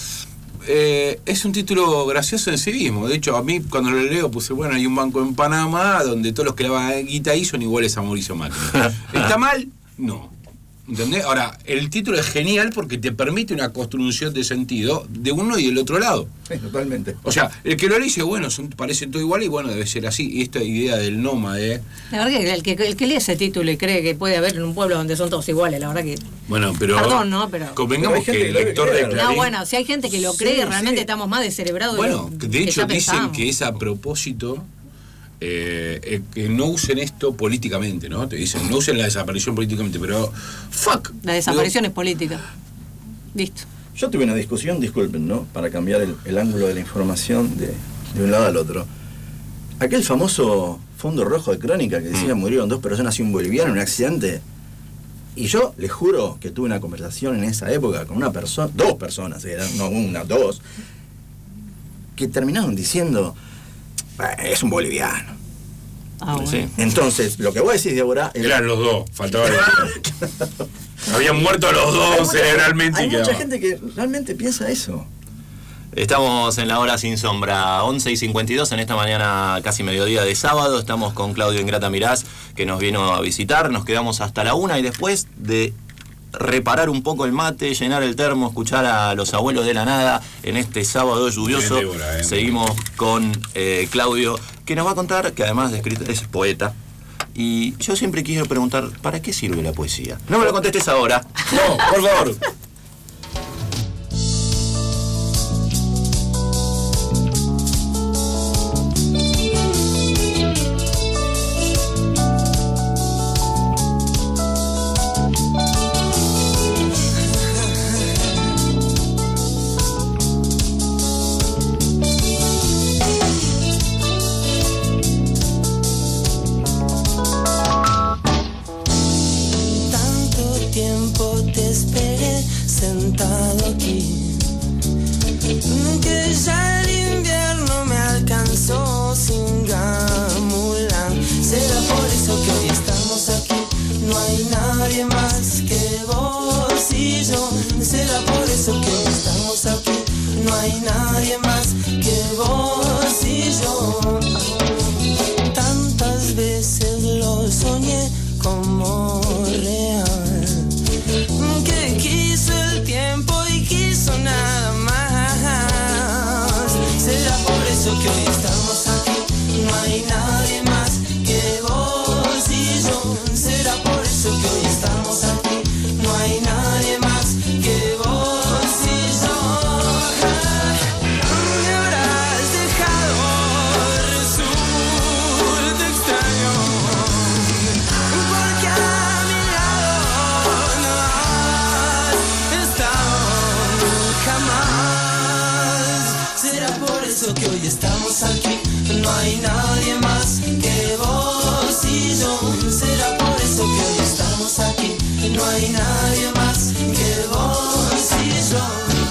Speaker 9: eh, es un título gracioso en sí mismo. De hecho, a mí cuando lo leo puse, bueno, hay un banco en Panamá donde todos los que lavan guita ahí son iguales a Mauricio Macri. ¿Está mal? No. ¿Entendés? Ahora, el título es genial porque te permite una construcción de sentido de uno y del otro lado.
Speaker 10: Sí, totalmente.
Speaker 9: O sea, el que lo lee dice, bueno, son, parecen todo igual y bueno, debe ser así. Y esta idea del nómade.
Speaker 4: La verdad que el, que el que lee ese título y cree que puede haber en un pueblo donde son todos iguales, la verdad que...
Speaker 9: Bueno, pero...
Speaker 4: Perdón, ¿no? Pero...
Speaker 9: Convengamos
Speaker 10: pero
Speaker 9: que el lector de Clarín...
Speaker 4: No, bueno, si hay gente que lo cree,
Speaker 10: Sí,
Speaker 4: realmente
Speaker 10: sí.
Speaker 4: estamos más descerebrados
Speaker 9: Bueno,
Speaker 4: de, lo,
Speaker 9: de hecho
Speaker 4: que
Speaker 9: dicen
Speaker 4: pensamos.
Speaker 9: que es a propósito... Eh, eh, que no usen esto políticamente, ¿no? Te dicen, no usen la desaparición políticamente, pero... ¡Fuck!
Speaker 4: La desaparición es política. Listo.
Speaker 10: Yo tuve una discusión, disculpen, ¿no? Para cambiar el, el ángulo de la información de, de un lado al otro. Aquel famoso fondo rojo de Crónica que decía
Speaker 9: Mm.
Speaker 10: murieron dos personas y un boliviano en un accidente. Y yo les juro que tuve una conversación en esa época con una persona, dos personas, eran, no una, dos, que terminaron diciendo, "Eh, es un boliviano".
Speaker 4: Ah, bueno.
Speaker 8: Sí.
Speaker 10: Entonces, lo que vos decís, Débora, es-
Speaker 9: Eran los dos, faltaba el Habían muerto los
Speaker 10: hay
Speaker 9: dos
Speaker 10: mucha-
Speaker 9: cerebralmente.
Speaker 10: Hay
Speaker 9: y
Speaker 10: mucha
Speaker 9: quedaba.
Speaker 10: gente que realmente piensa eso.
Speaker 8: Estamos en la hora sin sombra, once y cincuenta y dos en esta mañana casi mediodía de sábado. Estamos con Claudio Ingrata Mirás, que nos vino a visitar. Nos quedamos hasta la una y después de reparar un poco el mate, llenar el termo, escuchar a los abuelos de la nada en este sábado lluvioso,
Speaker 9: Bien, Débora, eh.
Speaker 8: seguimos con eh, Claudio, que nos va a contar que además de escritor es poeta. Y yo siempre quiero preguntar, ¿para qué sirve la poesía? No me lo contestes ahora.
Speaker 9: No, por favor.
Speaker 5: Tanto tiempo te esperé sentado aquí, que ya el invierno me alcanzó sin gamulan. Será por eso que hoy estamos aquí, no hay nadie más que vos y yo. Será por eso que hoy estamos aquí, no hay nadie más que vos y yo. Tantas veces lo soñé como real, que quiso el tiempo y quiso nada más. Será por eso que hoy estamos aquí, no hay nadie más que vos y yo. Será por eso que hoy estamos aquí, no hay nadie más que vos y yo. Me habrás dejado, resulta extraño, porque a mi lado no has estado jamás. Será por eso que hoy estamos aquí, no hay nadie más que vos y yo. Será por eso que hoy estamos aquí, no hay nadie más que vos y yo.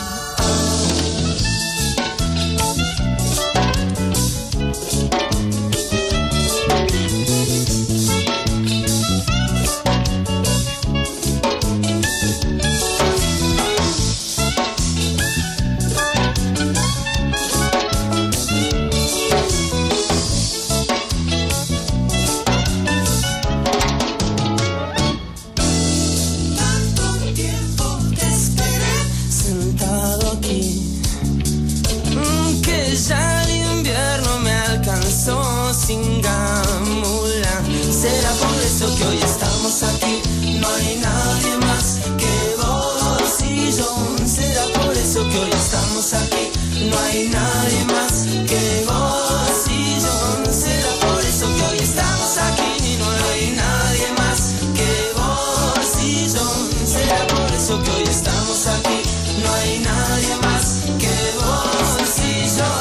Speaker 5: Tanto tiempo te esperé sentado aquí, mm, que ya el invierno me alcanzó sin gamula. Será por eso que hoy estamos aquí, no hay nadie más que vos y yo. Será por eso que hoy estamos aquí, no hay nadie más que vos y yo. Será por eso que hoy estamos aquí, no hay nadie más que vos y yo. Será por eso que hoy estamos aquí, no hay nadie más que vos y yo.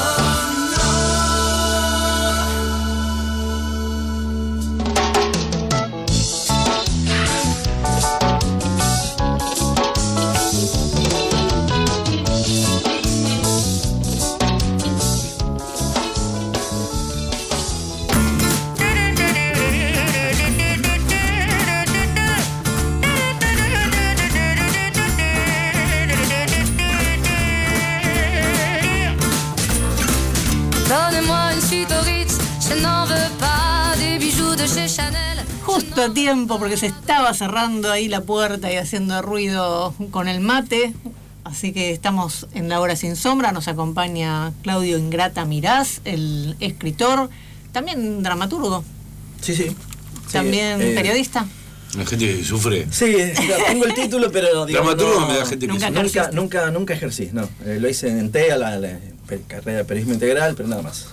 Speaker 3: Donnez-moi une suite au Ritz, je n'en veux pas des bijoux de chez Chanel.
Speaker 4: justo a tiempo porque se estaba cerrando ahí la puerta y haciendo ruido con el mate. Así que estamos en La Hora Sin Sombra. Nos acompaña Claudio Ingrata Mirás, el escritor, también dramaturgo.
Speaker 10: Sí, sí.
Speaker 4: También
Speaker 10: sí, eh,
Speaker 4: periodista.
Speaker 9: La gente que sufre.
Speaker 10: Sí, tengo el título, pero digamos,
Speaker 9: dramaturgo
Speaker 10: no,
Speaker 9: me da gente que
Speaker 10: nunca,
Speaker 9: sufre.
Speaker 10: nunca, nunca, nunca ejercí, no. Eh, lo hice en TEA, la, la, la carrera de periodismo integral, pero nada más.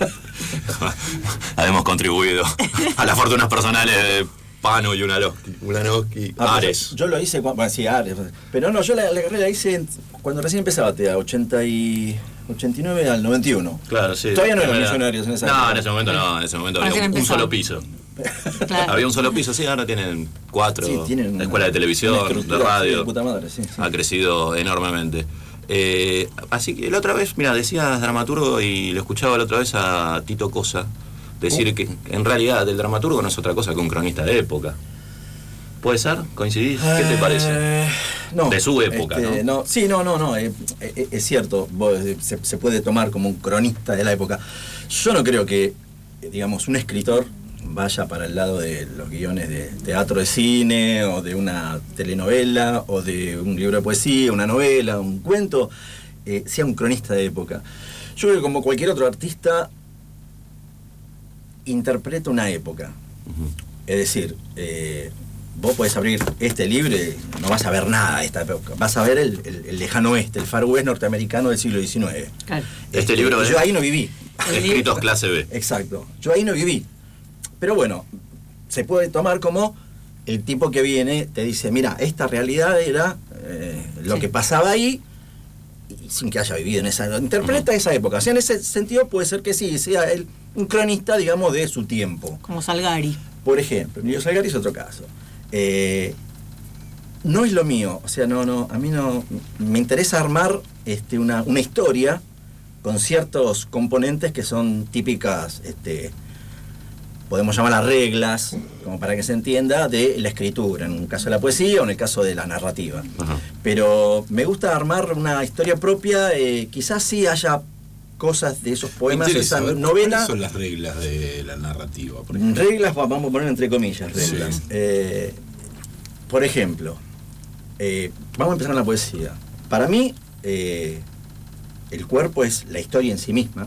Speaker 8: Hemos contribuido a las fortunas personales de Pano y Ulanowski, Ulanowski
Speaker 10: Ah,
Speaker 8: Ares.
Speaker 10: Yo, yo lo hice, cuando, bueno, sí, Ares. Pero no, yo la, la carrera la hice en- cuando recién empezaba TEA, ochenta y, ochenta y nueve al noventa y uno.
Speaker 8: Claro, sí.
Speaker 10: Todavía no eran
Speaker 8: Era-
Speaker 10: millonarios en esa
Speaker 8: No,
Speaker 10: época.
Speaker 8: en ese momento no, en ese momento
Speaker 4: Recién
Speaker 8: había un, un
Speaker 4: empezaba.
Speaker 8: solo piso.
Speaker 4: Claro.
Speaker 8: Había un solo piso, sí, ahora tienen cuatro.
Speaker 10: Sí, tienen
Speaker 8: la escuela de
Speaker 10: una
Speaker 8: televisión,
Speaker 10: estructura,
Speaker 8: de
Speaker 10: sí,
Speaker 8: radio.
Speaker 10: de puta madre, sí, sí.
Speaker 8: Ha crecido enormemente. Eh, así que la otra vez, mira, decías dramaturgo y lo escuchaba la otra vez a Tito Cosa decir
Speaker 10: Uh.
Speaker 8: que en realidad el dramaturgo no es otra cosa que un cronista de época. ¿Puede ser? ¿Coincidís? ¿Qué te parece?
Speaker 10: Eh, no,
Speaker 8: De su época,
Speaker 10: este,
Speaker 8: ¿no?
Speaker 10: Sí, no, no, no. eh, eh, es cierto, vos, eh, se, se puede tomar como un cronista de la época. Yo no creo que, eh, digamos, un escritor vaya para el lado de los guiones de teatro, de cine, o de una telenovela, o de un libro de poesía, una novela, un cuento, eh, sea un cronista de época. Yo creo que como cualquier otro artista, interpreta una época. Es decir, eh, vos podés abrir este libro y no vas a ver nada de esta época. Vas a ver el, el- el lejano oeste, el Far West norteamericano del siglo diecinueve.
Speaker 4: Claro.
Speaker 8: Este libro
Speaker 10: Yo
Speaker 8: es-
Speaker 10: ahí no viví.
Speaker 8: Escritos clase B.
Speaker 10: Exacto. Yo ahí no viví. Pero bueno, se puede tomar como el tipo que viene, te dice, mira, esta realidad era eh, lo
Speaker 4: Sí.
Speaker 10: que pasaba ahí, y sin que haya vivido en esa... Interpreta
Speaker 8: Ujú.
Speaker 10: esa época. O sea, en ese sentido puede ser que sí, sea él un cronista, digamos, de su tiempo.
Speaker 4: Como Salgari.
Speaker 10: Por ejemplo, Emilio Salgari es otro caso. Eh, no es lo mío, o sea, no, no, a mí no me interesa armar este, una, una historia con ciertos componentes que son típicas, este, podemos llamarlas reglas, como para que se entienda, de la escritura, en un caso de la poesía o en el caso de la narrativa.
Speaker 8: Ajá.
Speaker 10: Pero me gusta armar una historia propia, eh, quizás sí haya cosas de esos poemas,
Speaker 9: Me
Speaker 10: esa
Speaker 9: interesa ver
Speaker 10: novela.
Speaker 9: ¿Cuáles son las reglas de la narrativa? Por ejemplo?
Speaker 10: Reglas, va- vamos a poner entre comillas, reglas.
Speaker 9: Sí.
Speaker 10: Eh, por ejemplo, eh, vamos a empezar con la poesía. Para mí, eh, el cuerpo es la historia en sí misma.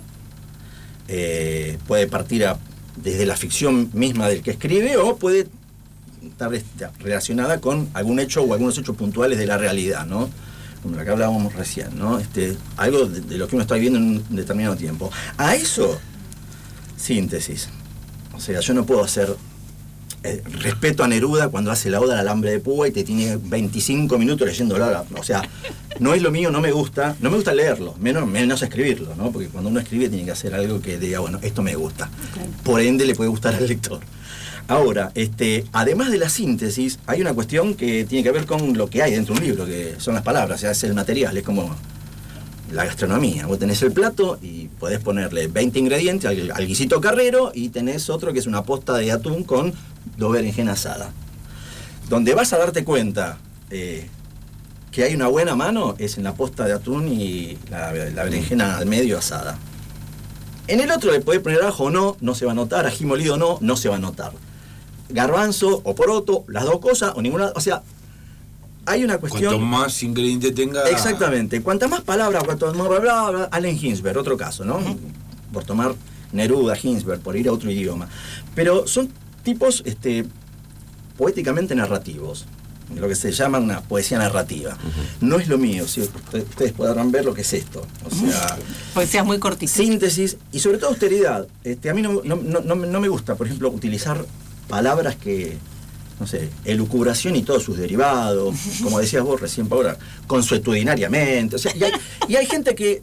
Speaker 10: Eh, puede partir a- desde la ficción misma del que escribe o puede estar este, relacionada con algún hecho o algunos hechos puntuales de la realidad, ¿no? Como lo que hablábamos recién, ¿no? Este, algo de, de lo que uno está viviendo en un determinado tiempo. A eso, síntesis. O sea, yo no puedo hacer eh, respeto a Neruda cuando hace la oda al alambre de púa y te tiene veinticinco minutos leyéndola. O sea, no es lo mío, no me gusta. No me gusta leerlo, menos, menos escribirlo, ¿no? Porque cuando uno escribe tiene que hacer algo que diga, bueno, esto me gusta. Por ende le puede gustar al lector. Ahora, este, además de la síntesis, hay una cuestión que tiene que ver con lo que hay dentro de un libro, que son las palabras, o sea, es el material, es como la gastronomía. Vos tenés el plato y podés ponerle veinte ingredientes al, al guisito carrero y tenés otro que es una posta de atún con dos berenjenas asadas. Donde vas a darte cuenta eh, que hay una buena mano es en la posta de atún y la, la berenjena al medio asada. En el otro le podés poner ajo o no, no se va a notar, ají molido o no, no se va a notar. Garbanzo o poroto, las dos cosas o ninguna, o sea, hay una cuestión...
Speaker 9: Cuanto más ingrediente tenga...
Speaker 10: Exactamente. Cuantas más palabras, cuanto más bla, bla, bla, Allen Ginsberg, otro caso, ¿no? Por tomar Neruda, Ginsberg, por ir a otro idioma. Pero son tipos este, poéticamente narrativos, lo que se llama una poesía narrativa. No es lo mío, si ustedes, ustedes podrán ver lo que es esto. O sea,
Speaker 4: Poesías muy cortitas.
Speaker 10: síntesis y sobre todo austeridad. Este, a mí no, no, no, no me- no me gusta, por ejemplo, utilizar palabras que, no sé, elucubración y todos sus derivados, como decías vos recién, Paula, consuetudinariamente. O sea, y hay, y hay gente que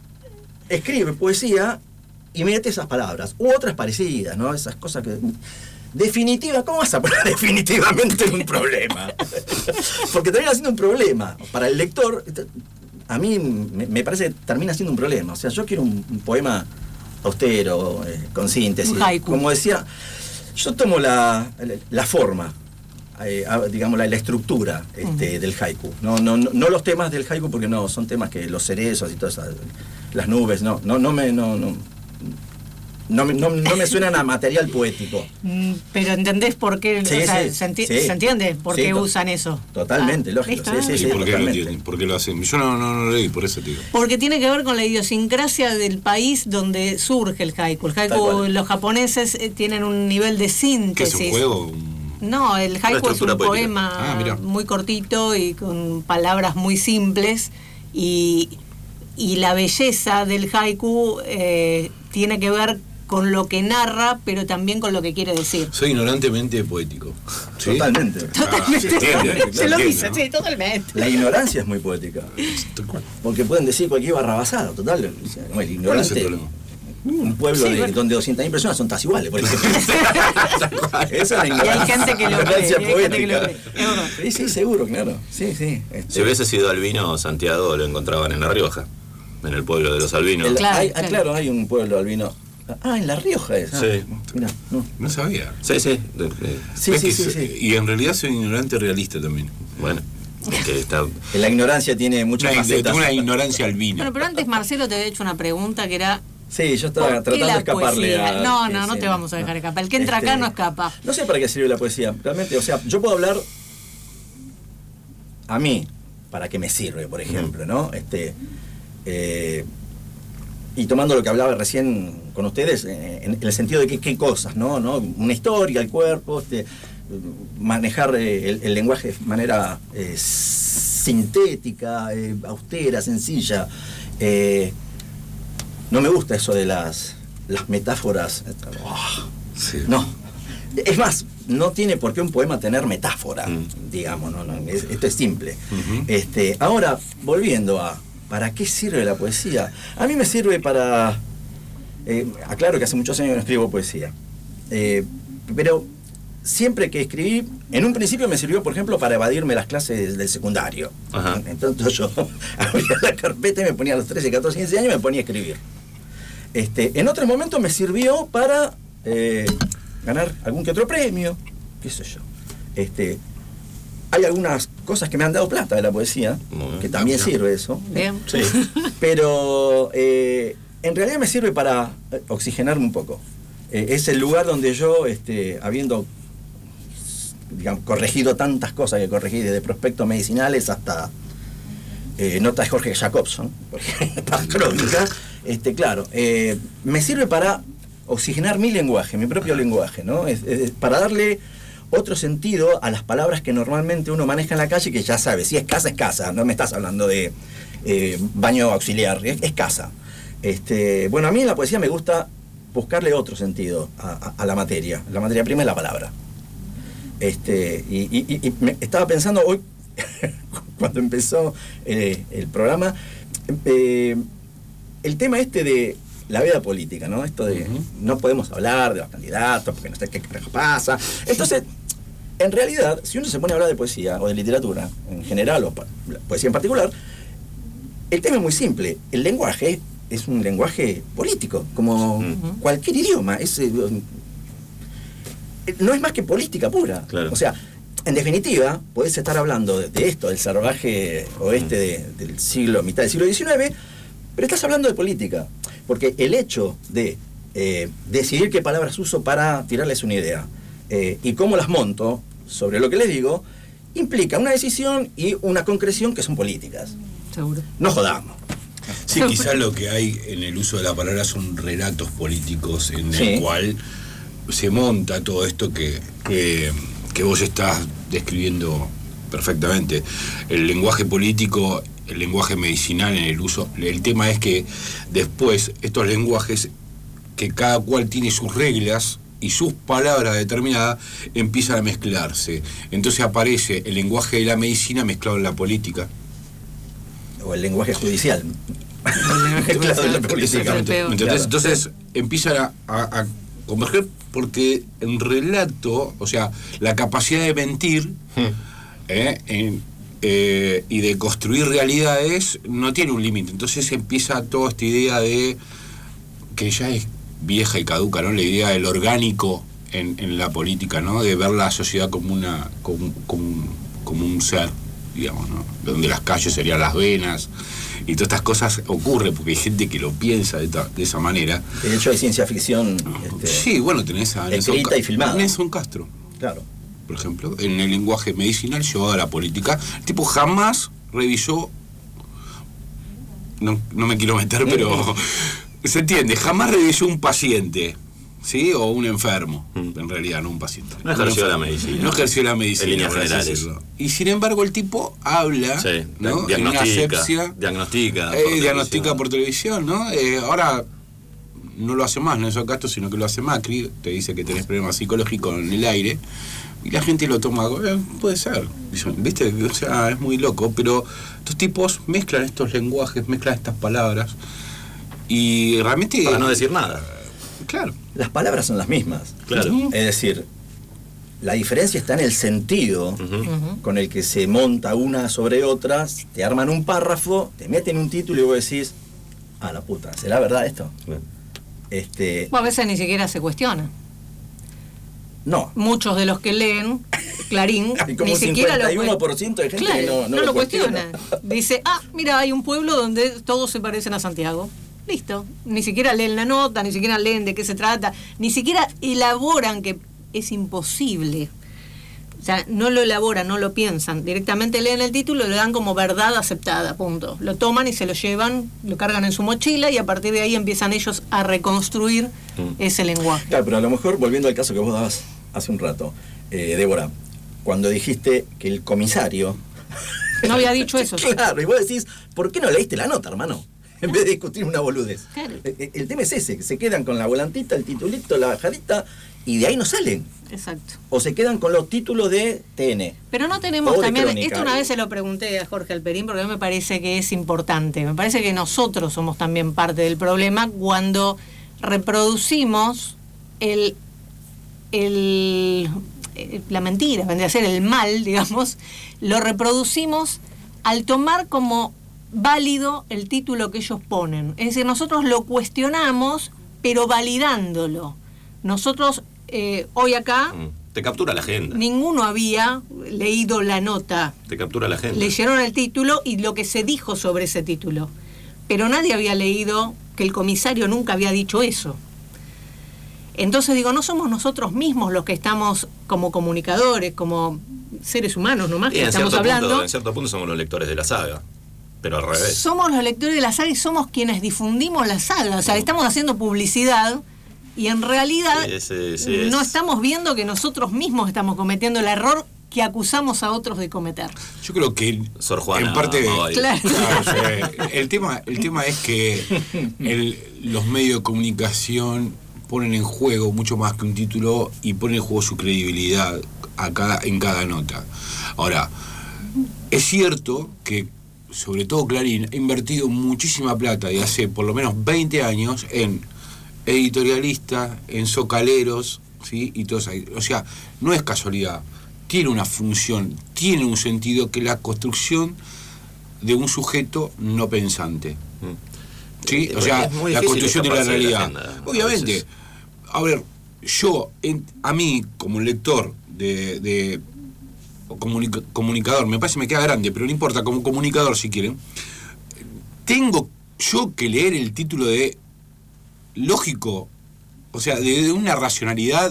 Speaker 10: escribe poesía y mete esas palabras, u otras parecidas, ¿no? Esas cosas que... Definitiva, ¿cómo vas a poner definitivamente en un problema? Porque termina siendo un problema. Para el lector, a mí me, me parece que termina siendo un problema. O sea, yo quiero un, un poema austero, eh, con síntesis.
Speaker 4: Un haiku.
Speaker 10: Como decía, yo tomo la, la, la forma, eh, a- digamos, la, la estructura este, del haiku. No, no, no, no los temas del haiku, porque no, son temas que los cerezos y todas esas, las nubes, no, no, no me... No, no, no, me- no, no me suenan a material poético.
Speaker 4: Mm, Pero ¿entendés por qué?
Speaker 10: Sí,
Speaker 4: o sea,
Speaker 10: sí,
Speaker 4: ¿se, enti-
Speaker 10: sí.
Speaker 4: ¿se entiende por
Speaker 10: Sí,
Speaker 4: qué
Speaker 10: to-
Speaker 4: usan eso?
Speaker 10: Totalmente,
Speaker 4: Ah,
Speaker 10: lógico.
Speaker 4: ¿listo?
Speaker 10: Sí, sí,
Speaker 9: ¿Y
Speaker 10: sí,
Speaker 9: por qué lo
Speaker 10: totalmente.
Speaker 9: entienden? ¿Por qué lo hacen? Yo no, no, no lo leí, por eso te digo.
Speaker 4: Porque tiene que ver con la idiosincrasia del país donde surge el haiku. El
Speaker 10: Tal
Speaker 4: haiku,
Speaker 10: cual.
Speaker 4: los japoneses eh, tienen un nivel de
Speaker 9: ¿Qué
Speaker 4: síntesis.
Speaker 9: es un juego? Un-
Speaker 4: No, el haiku es
Speaker 8: estructura
Speaker 4: un
Speaker 8: poética.
Speaker 4: poema
Speaker 9: Ah, mirá.
Speaker 4: muy cortito y con palabras muy simples y, y la belleza del haiku eh, tiene que ver con lo que narra, pero también con lo que quiere decir.
Speaker 9: Soy ignorantemente poético. ¿Sí?
Speaker 10: Totalmente.
Speaker 9: Ah, se entiende,
Speaker 4: Se lo
Speaker 9: entiende,
Speaker 4: dice,
Speaker 9: ¿no?
Speaker 4: sí, totalmente.
Speaker 10: La ignorancia es muy poética.
Speaker 9: Tal cual.
Speaker 10: Porque pueden decir cualquier barrabasada, total. O sea, no, el
Speaker 9: ¿Cuál es el
Speaker 10: ignorante.
Speaker 9: problema?
Speaker 10: Un pueblo
Speaker 4: Sí,
Speaker 10: de-
Speaker 4: bueno.
Speaker 10: donde doscientas mil personas son todas iguales, por ejemplo. Esa es la
Speaker 4: Y hay
Speaker 10: ignorancia.
Speaker 4: gente que lo cree,
Speaker 10: ignorancia
Speaker 4: y hay gente que lo
Speaker 10: poética.
Speaker 4: cree. Es verdad.
Speaker 10: Sí, sí, seguro, claro. Sí, sí. Este,
Speaker 8: Si hubiese sido albino, Santiago lo encontraban en La Rioja, en el pueblo de los albinos.
Speaker 10: el-
Speaker 4: Claro,
Speaker 10: hay, ah,
Speaker 4: claro.
Speaker 10: claro, hay un pueblo albino. Ah, en La Rioja es. Ah,
Speaker 8: Sí.
Speaker 10: Mirá, no.
Speaker 9: No sabía.
Speaker 8: Sí, sí. de- de-
Speaker 10: Sí,
Speaker 9: ¿Ves
Speaker 10: sí,
Speaker 9: que
Speaker 10: sí,
Speaker 9: soy-
Speaker 10: sí.
Speaker 9: Y en realidad soy ignorante realista también.
Speaker 8: Bueno, que está.
Speaker 10: La ignorancia tiene muchas
Speaker 9: Una,
Speaker 10: facetas.
Speaker 9: tengo una ignorancia albina.
Speaker 4: Bueno, pero antes Marcelo te había hecho una pregunta que era
Speaker 10: Sí, yo estaba
Speaker 4: ¿por qué
Speaker 10: tratando de
Speaker 4: la
Speaker 10: escaparle
Speaker 4: poesía?
Speaker 10: a...
Speaker 4: No,
Speaker 10: sí,
Speaker 4: no, no
Speaker 10: sí,
Speaker 4: te vamos a dejar
Speaker 10: no.
Speaker 4: escapar. El que entra
Speaker 10: Este,
Speaker 4: acá no escapa.
Speaker 10: No sé para qué sirve la poesía, realmente. O sea, yo puedo hablar a mí, para qué me sirve, por ejemplo, ¿no? Este, eh, y tomando lo que hablaba recién con ustedes, eh, en, en el sentido de que, qué cosas, ¿no? ¿no? Una historia, el cuerpo, este, manejar eh, el, el lenguaje de manera eh, sintética, eh, austera, sencilla. Eh, no me gusta eso de las, las metáforas. Oh,
Speaker 9: Sí.
Speaker 10: no. Es más, no tiene por qué un poema tener metáfora,
Speaker 8: Mm.
Speaker 10: digamos, no, no, es- esto es simple.
Speaker 9: Ujú.
Speaker 10: Este, ahora, volviendo a ¿para qué sirve la poesía? A mí me sirve para... eh, aclaro que hace muchos años que no escribo poesía. Eh, pero siempre que escribí, en un principio me sirvió, por ejemplo, para evadirme las clases del secundario.
Speaker 8: Ajá.
Speaker 10: Entonces yo abría la carpeta y me ponía a los trece, catorce, quince años y me ponía a escribir. Este, en otros momentos me sirvió para eh, ganar algún que otro premio, qué sé yo. Este, hay algunas cosas que me han dado plata de la poesía,
Speaker 8: Muy bien.
Speaker 10: que también
Speaker 9: Ah,
Speaker 10: sirve eso.
Speaker 4: Bien.
Speaker 10: Sí. Pero eh, en realidad me sirve para eh, oxigenarme un poco. Eh, es el lugar donde yo, este, habiendo digamos, corregido tantas cosas que corregí, desde prospectos medicinales hasta eh, notas de Jorge Jacobson, por ejemplo, para crónica, este, claro, eh, me sirve para oxigenar mi lenguaje, mi propio lenguaje, ¿no? Es, es para darle otro sentido a las palabras que normalmente uno maneja en la calle, que ya sabe, si es casa, es casa, no me estás hablando de eh, baño auxiliar, es, es casa. Este, bueno, a mí en la poesía me gusta buscarle otro sentido a, a- a la materia. La materia prima es la palabra. Este, y, y- y- y me estaba pensando hoy, cuando empezó eh, el programa, eh, el tema este de la vida política, ¿no? Esto de
Speaker 9: Ujú.
Speaker 10: no podemos hablar de los candidatos porque no sé qué carajo pasa. Entonces, en realidad, si uno se pone a hablar de poesía o de literatura en general, o pa- la poesía en particular, el tema es muy simple. El lenguaje es un lenguaje político, como
Speaker 8: Ujú.
Speaker 10: cualquier idioma. Es, eh, no es más que política pura.
Speaker 8: Claro.
Speaker 10: O sea, en definitiva, podés estar hablando de, de esto, del salvaje oeste de- del siglo, mitad del siglo diecinueve, pero estás hablando de política. Porque el hecho de eh, decidir qué palabras uso para tirarles una idea eh, y cómo las monto sobre lo que les digo, implica una decisión y una concreción que son políticas.
Speaker 4: Seguro.
Speaker 10: No jodamos.
Speaker 9: Sí, quizás lo que hay en el uso de la palabra son relatos políticos en
Speaker 10: Sí.
Speaker 9: el cual se monta todo esto que, que, que vos estás describiendo perfectamente. El lenguaje político, el lenguaje medicinal en el uso. El tema es que después estos lenguajes, que cada cual tiene sus reglas y sus palabras determinadas, empiezan a mezclarse. Entonces aparece el lenguaje de la medicina mezclado en la política.
Speaker 10: O el lenguaje judicial. Claro, de la política.
Speaker 9: Exactamente.
Speaker 4: Peor.
Speaker 9: ¿Me entendés?
Speaker 10: Claro.
Speaker 9: Entonces empiezan a, a- a converger porque en relato, o sea, la capacidad de mentir ¿eh? en- eh, y de construir realidades no tiene un límite. Entonces empieza toda esta idea de que ya es vieja y caduca, ¿no? La idea del orgánico en, en la política, ¿no? De ver la sociedad como una como, como un- como un ser, digamos, ¿no? Donde las calles serían las venas, y todas estas cosas ocurren porque hay gente que lo piensa de, ta, de esa manera.
Speaker 10: De hecho hay ciencia ficción este,
Speaker 9: sí, bueno, tenés a
Speaker 10: escrita
Speaker 9: Nelson,
Speaker 10: y filmada.
Speaker 9: Nelson Castro,
Speaker 10: claro,
Speaker 9: por ejemplo, en el lenguaje medicinal llevado a la política. El tipo jamás revisó, no, no me quiero meter, pero se entiende, jamás revisó un paciente, ¿sí? O un enfermo, mm. en realidad, no un paciente.
Speaker 8: No ejerció la medicina.
Speaker 9: No ejerció la medicina.
Speaker 8: En líneas generales.
Speaker 9: Y sin embargo el tipo habla,
Speaker 8: sí,
Speaker 9: ¿no?
Speaker 8: Diagnostica,
Speaker 9: en una asepsia,
Speaker 8: diagnostica,
Speaker 9: eh,
Speaker 8: por
Speaker 9: diagnostica por televisión, ¿no? Eh, ahora no lo hace más Nelson Castro, sino que lo hace Macri, te dice que tenés problemas psicológicos en el aire, y la gente lo toma, eh, puede ser, ¿viste? O sea, es muy loco, pero estos tipos mezclan estos lenguajes, mezclan estas palabras, y realmente...
Speaker 8: Para no decir nada.
Speaker 9: Claro.
Speaker 10: Las palabras son las mismas.
Speaker 8: Claro.
Speaker 10: Es decir, la diferencia está en el sentido uh-huh. con el que se monta una sobre otras, te arman un párrafo, te meten un título y vos decís, ah, la puta, ¿será verdad esto?
Speaker 8: Bien.
Speaker 10: Este...
Speaker 4: Bueno, a veces ni siquiera se cuestiona.
Speaker 10: No.
Speaker 4: Muchos de los que leen Clarín
Speaker 10: hay como
Speaker 4: ni siquiera
Speaker 10: cincuenta y uno por ciento
Speaker 4: lo
Speaker 10: de gente
Speaker 4: claro,
Speaker 10: que no, no,
Speaker 4: no
Speaker 10: lo,
Speaker 4: lo
Speaker 10: cuestiona.
Speaker 4: cuestiona. Dice, ah, mira, hay un pueblo donde todos se parecen a Santiago. Listo. Ni siquiera leen la nota, ni siquiera leen de qué se trata, ni siquiera elaboran, que es imposible. O sea, no lo elaboran, no lo piensan. Directamente leen el título y lo dan como verdad aceptada, punto. Lo toman y se lo llevan, lo cargan en su mochila y a partir de ahí empiezan ellos a reconstruir mm. ese lenguaje.
Speaker 10: Claro, pero a lo mejor, volviendo al caso que vos dabas hace un rato, eh, Débora, cuando dijiste que el comisario...
Speaker 4: No había dicho eso.
Speaker 10: Claro, y vos decís, ¿por qué no leíste la nota, hermano? En vez de discutir una boludez.
Speaker 4: Claro.
Speaker 10: El, el tema es ese, que se quedan con la volantita, el titulito, la bajadita, y de ahí no salen.
Speaker 4: Exacto.
Speaker 10: O se quedan con los títulos de T N.
Speaker 4: Pero no tenemos también,
Speaker 10: crónica.
Speaker 4: Esto una vez se lo pregunté a Jorge Alperín, porque a mí me parece que es importante. Me parece que nosotros somos también parte del problema cuando reproducimos el, el, la mentira, vendría a ser el mal, digamos, lo reproducimos al tomar como válido el título que ellos ponen. Es decir, nosotros lo cuestionamos, pero validándolo. Nosotros, eh, hoy acá...
Speaker 8: Te captura la agenda.
Speaker 4: Ninguno había leído la nota.
Speaker 8: Te captura la agenda.
Speaker 4: Leyeron el título y lo que se dijo sobre ese título. Pero nadie había leído que el comisario nunca había dicho eso. Entonces digo, no somos nosotros mismos los que estamos como comunicadores, como seres humanos nomás, que estamos hablando.
Speaker 8: Punto, en cierto punto somos los lectores de la saga. Pero al revés.
Speaker 4: Somos los lectores de la saga y somos quienes difundimos la saga. O sea, estamos haciendo publicidad y en realidad
Speaker 8: sí, sí, sí,
Speaker 4: no
Speaker 8: es...
Speaker 4: estamos viendo que nosotros mismos estamos cometiendo el error que acusamos a otros de cometer.
Speaker 9: Yo creo que
Speaker 8: Sor Juana,
Speaker 9: en parte
Speaker 4: claro.
Speaker 9: Claro, o sea, el tema el tema es que el, los medios de comunicación ponen en juego mucho más que un título y ponen en juego su credibilidad a cada, en cada nota. Ahora, es cierto que sobre todo Clarín ha invertido muchísima plata y hace por lo menos veinte años en editorialistas, en zocaleros, ¿sí? Y todo eso. O sea, no es casualidad, tiene una función, tiene un sentido, que la construcción de un sujeto no pensante. ¿Sí? O sea, la construcción de la realidad. De la Obviamente, a ver, yo, en, a mí, como lector de... de Comunica, comunicador, me parece que me queda grande, pero no importa, como comunicador si quieren, tengo yo que leer el título de lógico, o sea, de, de una racionalidad,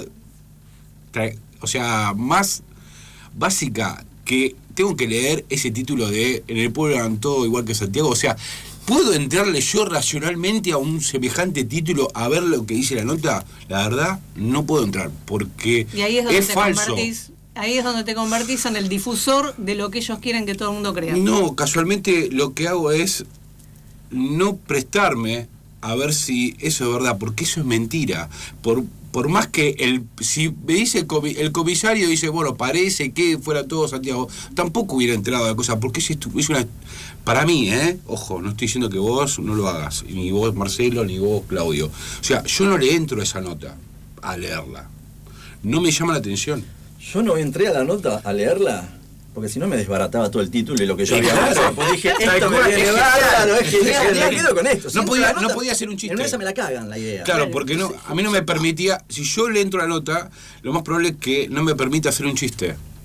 Speaker 9: o sea, más básica, que tengo que leer ese título de En el pueblo eran todo igual que Santiago. O sea, ¿puedo entrarle yo racionalmente a un semejante título a ver lo que dice la nota? La verdad, no puedo entrar, porque
Speaker 4: y ahí es, donde
Speaker 9: es
Speaker 4: te
Speaker 9: falso.
Speaker 4: Convertís. Ahí es donde te convertís en el difusor de lo que ellos quieren que todo el mundo crea.
Speaker 9: No, casualmente lo que hago es no prestarme a ver si eso es verdad, porque eso es mentira. Por, por más que el si me dice el, comi, el comisario dice, bueno, parece que fuera todo Santiago, tampoco hubiera entrado a la cosa, porque es, es una... Para mí, ¿eh? Ojo, no estoy diciendo que vos no lo hagas, ni vos Marcelo, ni vos Claudio. O sea, yo no le entro a esa nota a leerla. No me llama la atención.
Speaker 10: Yo no entré a la nota a leerla, porque si no me desbarataba todo el título y lo que yo había visto. Pues dije, esto me viene bárbaro, es genial, me quedo con esto.
Speaker 9: No podía, no podía hacer un chiste.
Speaker 10: En esa me la cagan la idea.
Speaker 9: Claro, porque no, a mí no me permitía, si yo le entro a la nota, lo más probable es que no me permita hacer un chiste.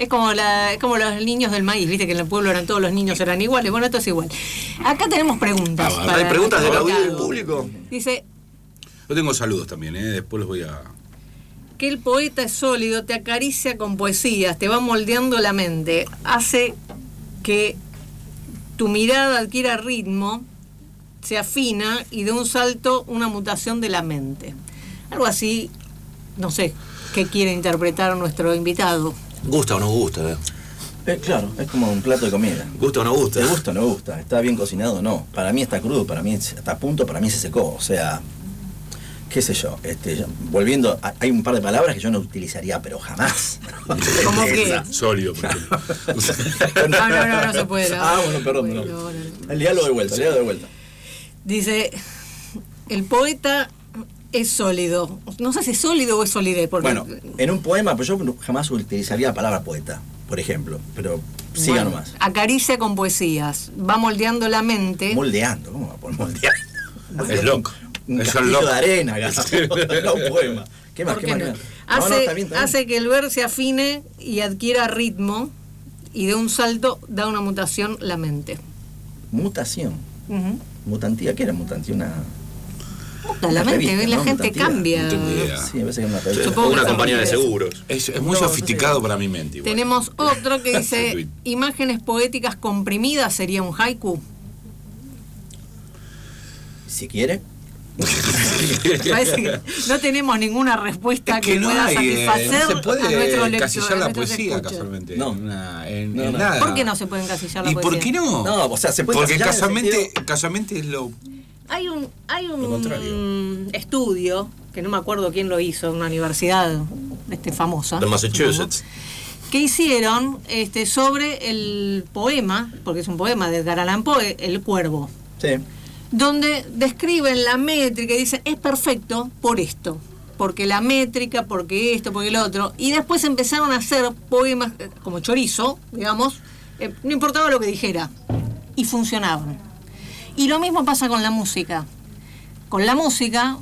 Speaker 4: Es como, la, es como los niños del maíz, viste que en el pueblo eran todos los niños eran iguales. Bueno, esto es igual. Acá tenemos preguntas.
Speaker 9: Ah,
Speaker 4: para
Speaker 10: ¿Hay preguntas del
Speaker 4: nuestro
Speaker 10: audio del
Speaker 4: invitado.
Speaker 10: público?
Speaker 4: Dice
Speaker 9: Yo tengo saludos también, ¿eh? Después los voy a...
Speaker 4: que el poeta es sólido, te acaricia con poesías, te va moldeando la mente, hace que tu mirada adquiera ritmo, se afina y de un salto una mutación de la mente. Algo así, no sé, ¿qué quiere interpretar nuestro invitado?
Speaker 8: ¿Gusta o no gusta? Eh?
Speaker 10: Eh, claro, es como un plato de comida.
Speaker 8: ¿Gusta o no gusta?
Speaker 10: ¿Te gusta o no gusta? ¿Está bien cocinado o no? Para mí está crudo, para mí está a punto, para mí se secó. O sea, qué sé yo. Este, yo- volviendo, a- hay un par de palabras que yo no utilizaría, pero jamás.
Speaker 4: ¿Cómo qué?
Speaker 10: Esa.
Speaker 9: Sólido, por ejemplo.
Speaker 4: No, no, no, no se puede. no.
Speaker 10: Ah, bueno, perdón,
Speaker 4: Bueno,
Speaker 10: perdón.
Speaker 4: bueno, no.
Speaker 10: El diálogo de vuelta, el diálogo de vuelta.
Speaker 4: Dice, el poeta es sólido. No sé si es sólido o es solidez, porque...
Speaker 10: Bueno, en un poema, pues yo jamás utilizaría la palabra poeta, por ejemplo. Pero siga
Speaker 4: bueno,
Speaker 10: nomás.
Speaker 4: acaricia con poesías, va moldeando la mente.
Speaker 10: Moldeando, ¿cómo va a poner moldear?
Speaker 9: Es loco.
Speaker 10: Un
Speaker 9: Es un
Speaker 10: castillo
Speaker 9: loco.
Speaker 10: de arena, no un poema. ¿Qué más?
Speaker 4: ¿Por
Speaker 10: ¿Qué
Speaker 4: qué
Speaker 10: más?
Speaker 4: no?
Speaker 10: ¿Qué más? No, no,
Speaker 4: Hace,
Speaker 10: está bien, está bien.
Speaker 4: hace que el ver se afine y adquiera ritmo y de un salto da una mutación la mente.
Speaker 10: Mutación.
Speaker 4: Ujú.
Speaker 10: Mutantía, ¿qué era mutantía? Una...
Speaker 4: Muta la
Speaker 10: Una
Speaker 4: mente,
Speaker 10: revista,
Speaker 4: la
Speaker 10: ¿no?
Speaker 4: gente
Speaker 10: Mutantía.
Speaker 4: cambia.
Speaker 9: No tengo idea.
Speaker 10: Sí, a veces es una revista.
Speaker 4: Supongo
Speaker 8: O una
Speaker 4: que
Speaker 8: compañía de
Speaker 4: también.
Speaker 8: seguros.
Speaker 9: Es, es muy
Speaker 10: No,
Speaker 9: sofisticado
Speaker 10: no sé.
Speaker 9: para mi mente. Igual.
Speaker 4: Tenemos otro que dice,
Speaker 9: Tweet.
Speaker 4: imágenes poéticas comprimidas sería un haiku.
Speaker 10: Si quiere.
Speaker 4: Parece que no tenemos ninguna respuesta
Speaker 9: Es que
Speaker 4: que,
Speaker 9: no
Speaker 4: pueda
Speaker 9: hay, eh,
Speaker 4: satisfacer
Speaker 9: no se
Speaker 4: a
Speaker 9: puede
Speaker 4: nuestros lectores,
Speaker 9: encasillar
Speaker 4: a
Speaker 9: la
Speaker 4: nuestros
Speaker 9: poesía
Speaker 4: escuchas.
Speaker 9: casualmente.
Speaker 10: No.
Speaker 9: En, una- en-
Speaker 10: No,
Speaker 9: en
Speaker 10: no.
Speaker 9: nada.
Speaker 4: ¿Por qué no se puede encasillar la
Speaker 9: ¿Y
Speaker 4: poesía?
Speaker 9: por qué no?
Speaker 10: No, o sea, se puede
Speaker 9: Porque
Speaker 10: encasillar en el
Speaker 9: casualmente,
Speaker 10: sentido-
Speaker 9: casualmente es lo...
Speaker 4: Hay un, hay
Speaker 9: Lo contrario.
Speaker 4: un estudio, que no me acuerdo quién lo hizo, una universidad este, famosa.
Speaker 8: De Massachusetts.
Speaker 4: Que hicieron este, sobre el poema, porque es un poema de Edgar Allan Poe, El Cuervo,
Speaker 10: Sí.
Speaker 4: donde describen la métrica y dicen, es perfecto por esto, porque la métrica, porque esto, porque el otro, y después empezaron a hacer poemas eh, como chorizo, digamos, eh, no importaba lo que dijera, y funcionaban. Y lo mismo pasa con la música. Con la música,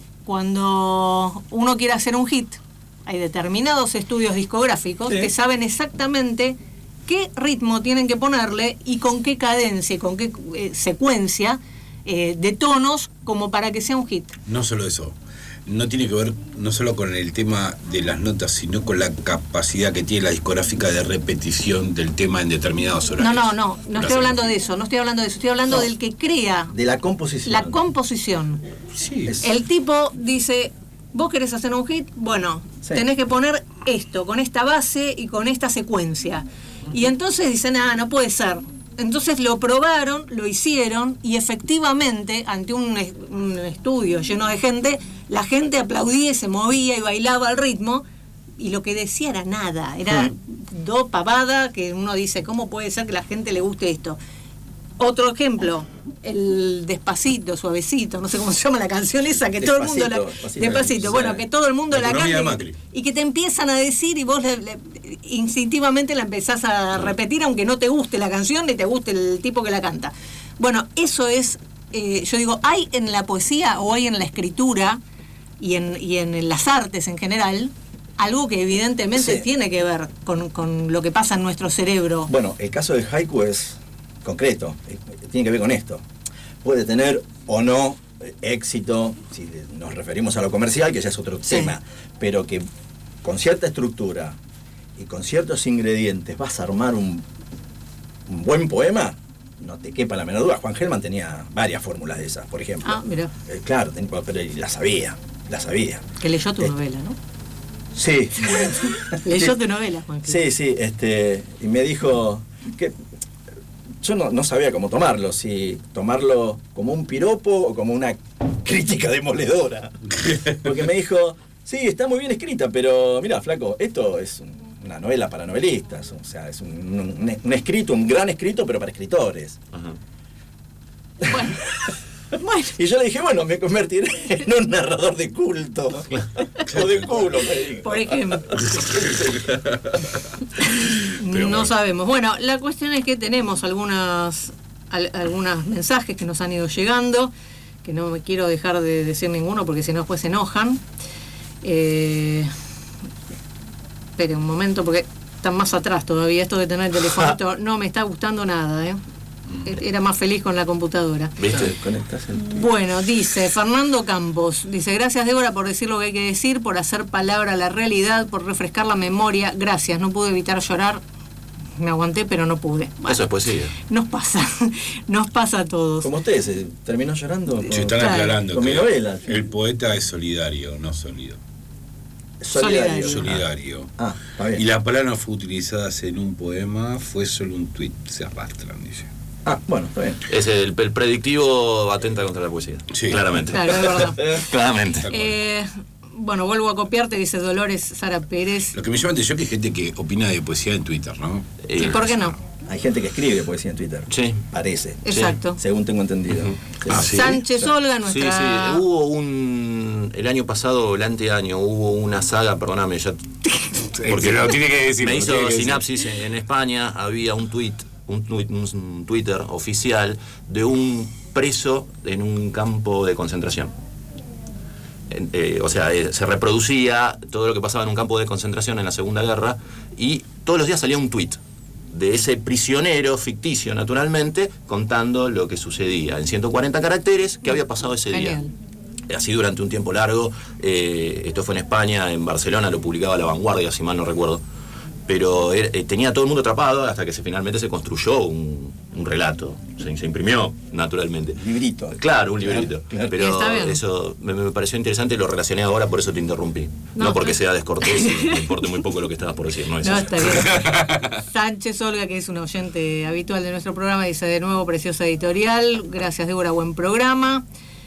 Speaker 4: cuando uno quiere hacer un hit, hay determinados estudios discográficos
Speaker 10: Sí.
Speaker 4: que saben exactamente qué ritmo tienen que ponerle y con qué cadencia y con qué eh, secuencia eh, de tonos como para que sea un hit.
Speaker 9: No solo eso. No tiene que ver no solo con el tema de las notas, sino con la capacidad que tiene la discográfica de repetición del tema en determinados horarios.
Speaker 4: No, no, no, no
Speaker 9: Lo
Speaker 4: estoy hablando
Speaker 9: hacemos.
Speaker 4: de eso, no estoy hablando de eso, estoy hablando
Speaker 10: No.
Speaker 4: del que crea
Speaker 10: De la composición.
Speaker 4: la composición.
Speaker 9: Sí.
Speaker 10: Es-
Speaker 4: El tipo dice, vos querés hacer un hit, bueno,
Speaker 10: Sí.
Speaker 4: tenés que poner esto, con esta base y con esta secuencia. Y entonces dicen, ah, no puede ser. Entonces lo probaron, lo hicieron y efectivamente, ante un, es- un estudio lleno de gente, la gente aplaudía y se movía y bailaba al ritmo y lo que decía era nada, era do pavada que uno dice, ¿cómo puede ser que a la gente le guste esto? Otro ejemplo, el Despacito, Suavecito, no sé cómo se llama la canción esa, que todo el mundo la...
Speaker 10: Despacito, Despacito,
Speaker 4: Despacito,
Speaker 10: sí.
Speaker 4: bueno, que todo el mundo
Speaker 9: La
Speaker 4: la,
Speaker 9: economía de
Speaker 4: canta y-
Speaker 9: Macri.
Speaker 4: y que te empiezan a decir y vos le- le- instintivamente la empezás a repetir aunque no te guste la canción ni te guste el tipo que la canta. Bueno, eso es, eh, yo digo, hay en la poesía o hay en la escritura y en, y en las artes en general algo que evidentemente
Speaker 10: Sí.
Speaker 4: tiene que ver con, con lo que pasa en nuestro cerebro.
Speaker 10: Bueno, el caso del haiku es concreto, eh, tiene que ver con esto. Puede tener o no eh, éxito, si nos referimos a lo comercial, que ya es otro
Speaker 4: Sí.
Speaker 10: tema, pero que con cierta estructura y con ciertos ingredientes vas a armar un, un buen poema, no te quepa la menor duda. Juan Gelman tenía varias fórmulas de esas, por ejemplo.
Speaker 4: Ah, mira,
Speaker 10: Eh, claro, ten- pero la sabía, la sabía.
Speaker 4: que leyó tu
Speaker 10: Eh,
Speaker 4: novela, ¿no?
Speaker 10: Sí.
Speaker 4: Leyó tu novela, Juan.
Speaker 10: Sí, sí, este, y me dijo que yo no, no sabía cómo tomarlo, si tomarlo como un piropo o como una crítica demoledora. Porque me dijo, sí, está muy bien escrita, pero mira, flaco, esto es un- una novela para novelistas, o sea, es un, un- un escrito, un gran escrito, pero para escritores.
Speaker 8: Ajá.
Speaker 4: Bueno, bueno.
Speaker 10: Y yo le dije, bueno, me convertiré en un narrador de culto. O de culo, me dijo.
Speaker 4: Por ejemplo. no
Speaker 9: bueno.
Speaker 4: sabemos. Bueno, la cuestión es que tenemos algunas al- algunos mensajes que nos han ido llegando, que no me quiero dejar de decir ninguno porque si no después se enojan. Eh, espere un momento porque están más atrás todavía. Esto de tener el telefonito no me está gustando nada, ¿eh? Era más feliz con la computadora.
Speaker 8: ¿Viste?
Speaker 4: Bueno, dice Fernando Campos, dice, gracias Débora por decir lo que hay que decir, por hacer palabra a la realidad, por refrescar la memoria. Gracias, no pude evitar llorar. Me aguanté, pero no pude. Bueno,
Speaker 8: eso es poesía.
Speaker 4: Nos pasa, nos pasa a todos.
Speaker 10: Como ustedes, ¿se terminó llorando? Con,
Speaker 9: Se están aclarando
Speaker 10: con
Speaker 9: que
Speaker 10: mi novela.
Speaker 9: el poeta es solidario, no sólido.
Speaker 10: Solidario.
Speaker 9: Solidario.
Speaker 10: Ah, está bien.
Speaker 9: Y la palabra no fue utilizada en un poema, fue solo un tuit. Se apartan, dice.
Speaker 10: Ah, bueno, está bien.
Speaker 8: Es el, el predictivo atenta contra la poesía.
Speaker 9: Sí.
Speaker 8: Claramente.
Speaker 4: Claro, es verdad.
Speaker 8: Claramente.
Speaker 4: Eh, bueno, vuelvo a copiarte, dice Dolores Sara Pérez.
Speaker 9: Lo que me llama la atención es que hay gente que opina de poesía en Twitter, ¿no?
Speaker 4: ¿Y por qué no?
Speaker 10: Hay gente que escribe poesía en Twitter.
Speaker 8: Sí.
Speaker 10: Parece.
Speaker 4: Exacto.
Speaker 10: Según tengo entendido. Sí.
Speaker 9: Ah, ¿sí?
Speaker 4: Sánchez Olga,
Speaker 8: Sí,
Speaker 4: nuestra...
Speaker 8: sí. Hubo un... El año pasado, el anteaño, hubo una saga, perdóname, ya...
Speaker 9: Porque lo tiene que decir.
Speaker 8: Me
Speaker 9: lo
Speaker 8: hizo
Speaker 9: tiene que decir.
Speaker 8: sinapsis en, en España, había un tweet, un, tuit, un Twitter oficial de un preso en un campo de concentración. Eh, o sea, eh, se reproducía todo lo que pasaba en un campo de concentración en la Segunda Guerra y todos los días salía un tuit de ese prisionero ficticio, naturalmente, contando lo que sucedía en ciento cuarenta caracteres que había pasado ese
Speaker 4: Genial.
Speaker 8: día. Así durante un tiempo largo. Eh, esto fue en España, en Barcelona, lo publicaba La Vanguardia, si mal no recuerdo. Pero era, eh, tenía a todo el mundo atrapado hasta que se, finalmente se construyó un, un relato. Se, se imprimió, naturalmente.
Speaker 10: Librito.
Speaker 8: Claro, un librito.
Speaker 10: Claro.
Speaker 8: Pero
Speaker 4: Está bien.
Speaker 8: eso me, me pareció interesante y lo relacioné ahora, por eso te interrumpí. No,
Speaker 4: No,
Speaker 8: porque
Speaker 4: no.
Speaker 8: sea descortés y me importe muy poco lo que estabas por decir. No, es
Speaker 4: No,
Speaker 8: eso.
Speaker 4: está bien. Sánchez Olga, que es un oyente habitual de nuestro programa, dice de nuevo, preciosa editorial. Gracias, Débora, buen programa.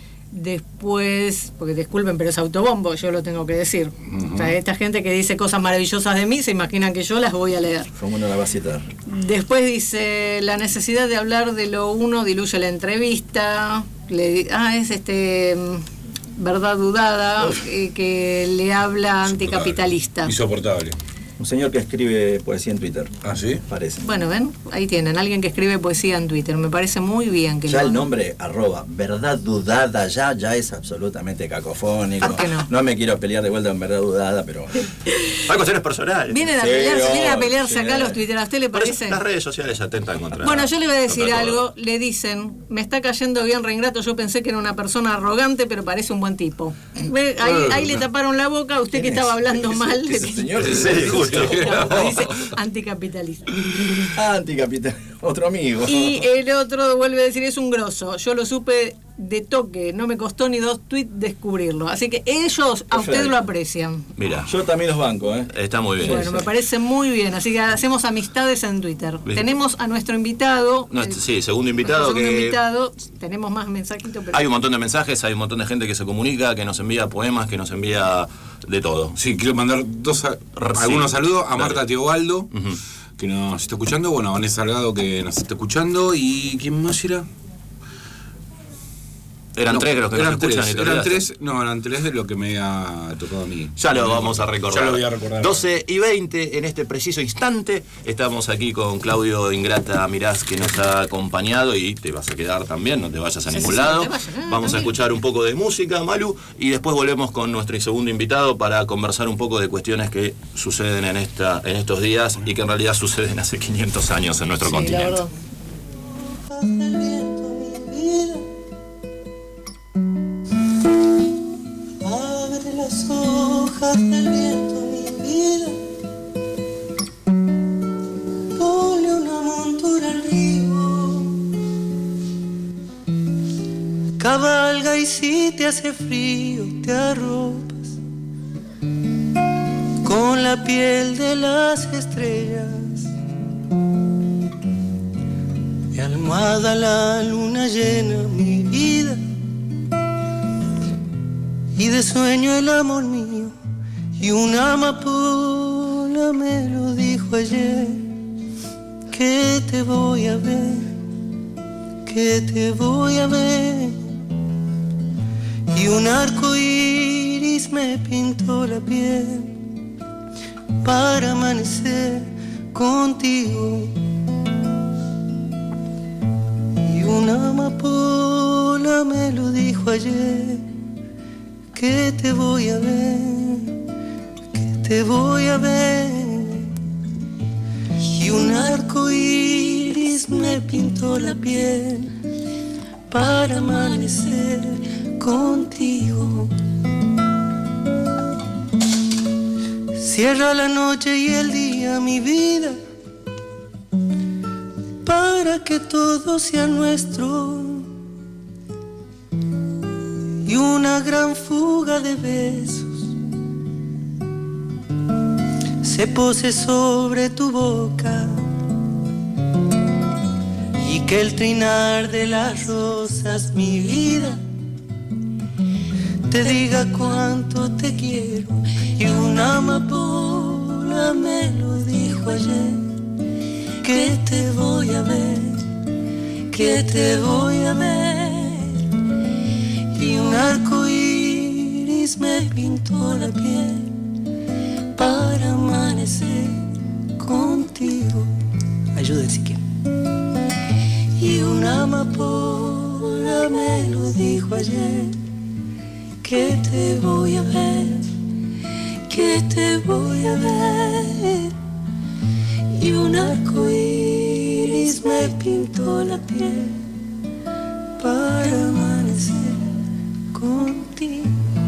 Speaker 4: Después, porque disculpen, pero es autobombo, yo lo tengo que decir. Uh-huh. O sea, esta gente que dice cosas maravillosas de mí, se imaginan que yo las voy a leer.
Speaker 10: ¿Cómo no la va a citar?
Speaker 4: Después dice, la necesidad de hablar de lo uno diluye la entrevista. Le, ah, es este... verdad dudada, eh, que le habla anticapitalista.
Speaker 9: Insoportable.
Speaker 10: Un señor que escribe poesía en Twitter.
Speaker 9: ¿Ah, sí?
Speaker 10: Parece.
Speaker 4: Bueno, ven, ahí tienen, alguien que escribe poesía en Twitter. Me parece muy bien que
Speaker 10: ya
Speaker 4: lo
Speaker 10: el
Speaker 4: haga.
Speaker 10: nombre, arroba, verdad dudada, ya, ya es absolutamente cacofónico.
Speaker 4: ¿Por qué no?
Speaker 10: No me quiero pelear de vuelta en verdad dudada, pero...
Speaker 8: Hay cuestiones personales.
Speaker 4: Vienen a
Speaker 10: Sí,
Speaker 4: pelearse,
Speaker 10: no,
Speaker 4: vienen a pelearse
Speaker 10: sí.
Speaker 4: acá los tuiteros. ¿A usted le
Speaker 8: Por eso
Speaker 4: parece?
Speaker 8: las redes sociales atentan contra.
Speaker 4: Bueno, yo le voy a decir
Speaker 8: contra
Speaker 4: algo.
Speaker 8: todo.
Speaker 4: Le dicen, me está cayendo bien Reingrato. Yo pensé que era una persona arrogante, pero parece un buen tipo. Ve, ahí, ahí le taparon la boca a usted que
Speaker 10: ¿Quién
Speaker 4: estaba
Speaker 10: es?
Speaker 4: hablando
Speaker 10: ¿Ese-
Speaker 4: mal.
Speaker 10: ese señor?
Speaker 8: Sí, justo.
Speaker 4: No, dice anticapitalista.
Speaker 10: Anticapital, otro amigo.
Speaker 4: Y el otro vuelve a decir, es un grosso. Yo lo supe de toque, no me costó ni dos tweets descubrirlo. Así que ellos a usted
Speaker 10: Perfecto.
Speaker 4: lo aprecian.
Speaker 8: Mira,
Speaker 10: Yo también los banco, ¿eh?
Speaker 8: está muy bien.
Speaker 4: Bueno, me parece muy bien. Así que hacemos amistades en Twitter.
Speaker 8: Bien.
Speaker 4: Tenemos a nuestro invitado.
Speaker 8: No,
Speaker 4: el-
Speaker 8: sí, segundo invitado
Speaker 4: nuestro segundo
Speaker 8: que
Speaker 4: invitado. Tenemos más mensajitos, pero...
Speaker 8: hay un montón de mensajes, hay un montón de gente que se comunica, que nos envía poemas, que nos envía de todo.
Speaker 9: Sí, quiero mandar dos a-
Speaker 8: Sí.
Speaker 9: algunos saludos a
Speaker 8: Dale.
Speaker 9: Marta Teobaldo,
Speaker 8: Ujú.
Speaker 9: que nos está escuchando, bueno, a Vanessa Salgado, que nos está escuchando, y ¿quién más era?
Speaker 8: Eran
Speaker 9: No,
Speaker 8: tres los que
Speaker 9: eran
Speaker 8: nos escuchan
Speaker 9: tres,
Speaker 8: y te
Speaker 9: eran
Speaker 8: olvidaste.
Speaker 9: tres, no, eran tres de lo que me ha tocado a mí.
Speaker 8: Ya lo vamos a recordar.
Speaker 9: Ya lo voy a recordar.
Speaker 8: doce y veinte en este preciso instante. Estamos aquí con Claudio Ingrata Mirás, que nos ha acompañado y te vas a quedar también, no te vayas a
Speaker 4: Sí,
Speaker 8: ningún
Speaker 4: sí, sí,
Speaker 8: lado.
Speaker 4: no te vayas, ah,
Speaker 8: vamos a
Speaker 4: tranquilo.
Speaker 8: escuchar un poco de música, Malu, y después volvemos con nuestro segundo invitado para conversar un poco de cuestiones que suceden en, esta, en estos días y que en realidad suceden hace quinientos años en nuestro
Speaker 4: Sí, la
Speaker 8: continente.
Speaker 4: verdad.
Speaker 11: El viento, mi vida, abre las hojas del viento, mi vida, ponle una montura al río, cabalga y si te hace frío te arropas con la piel de las estrellas. Mi almohada la luna llena mi vida y de sueño el amor mío y una amapola me lo dijo ayer que te voy a ver, que te voy a ver y un arco iris me pintó la piel para amanecer contigo. Y una amapola me lo dijo ayer que te voy a ver, que te voy a ver. pinto la piel para amanecer contigo. Cierra la noche y el día mi vida para que todo sea nuestro, y una gran fuga de besos se pose sobre tu boca, y que el trinar de las rosas, mi vida, te diga cuánto te quiero. Y una amapola me lo dijo ayer, que te voy a ver, que te voy a ver. Y un arco iris me pintó la piel para amanecer contigo. Ayude si quiere. Y una amapola me lo dijo ayer, que te voy a ver, que te voy a ver. Y un arco iris me pintó la piel para amanecer contigo.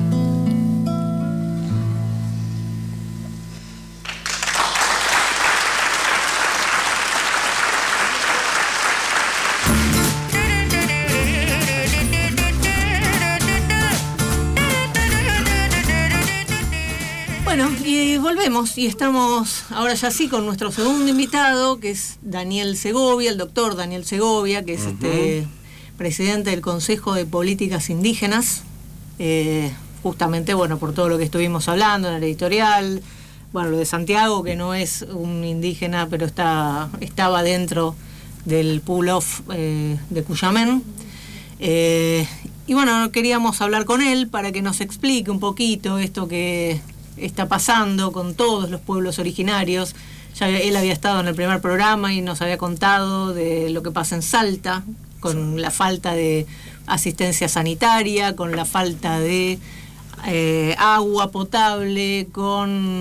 Speaker 4: Bueno, y volvemos y estamos ahora ya sí con nuestro segundo invitado, que es Daniel Segovia, el doctor Daniel Segovia, que es uh-huh. este presidente del Consejo de Políticas Indígenas, eh, justamente, bueno, por todo lo que estuvimos hablando en el editorial, bueno, lo de Santiago, que no es un indígena, pero está estaba dentro del pull-off eh, de Cuyamén. Eh, y bueno, queríamos hablar con él para que nos explique un poquito esto que está pasando con todos los pueblos originarios. Ya él había estado en el primer programa y nos había contado de lo que pasa en Salta, con la falta de asistencia sanitaria, con la falta de eh, agua potable, con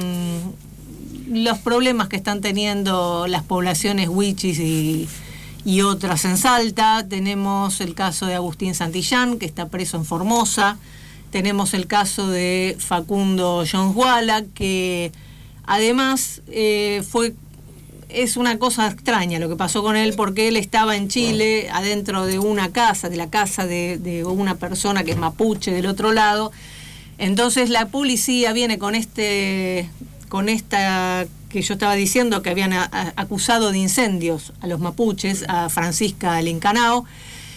Speaker 4: los problemas que están teniendo las poblaciones huichis y, y otras en Salta. Tenemos el caso de Agustín Santillán, que está preso en Formosa. Tenemos el caso de Facundo Yonjuala, que además eh, fue es una cosa extraña lo que pasó con él, porque él estaba en Chile, adentro de una casa, de la casa de, de una persona que es mapuche del otro lado. Entonces la policía viene con este con esta que yo estaba diciendo, que habían a, a, acusado de incendios a los mapuches, a Francisca Lincanao.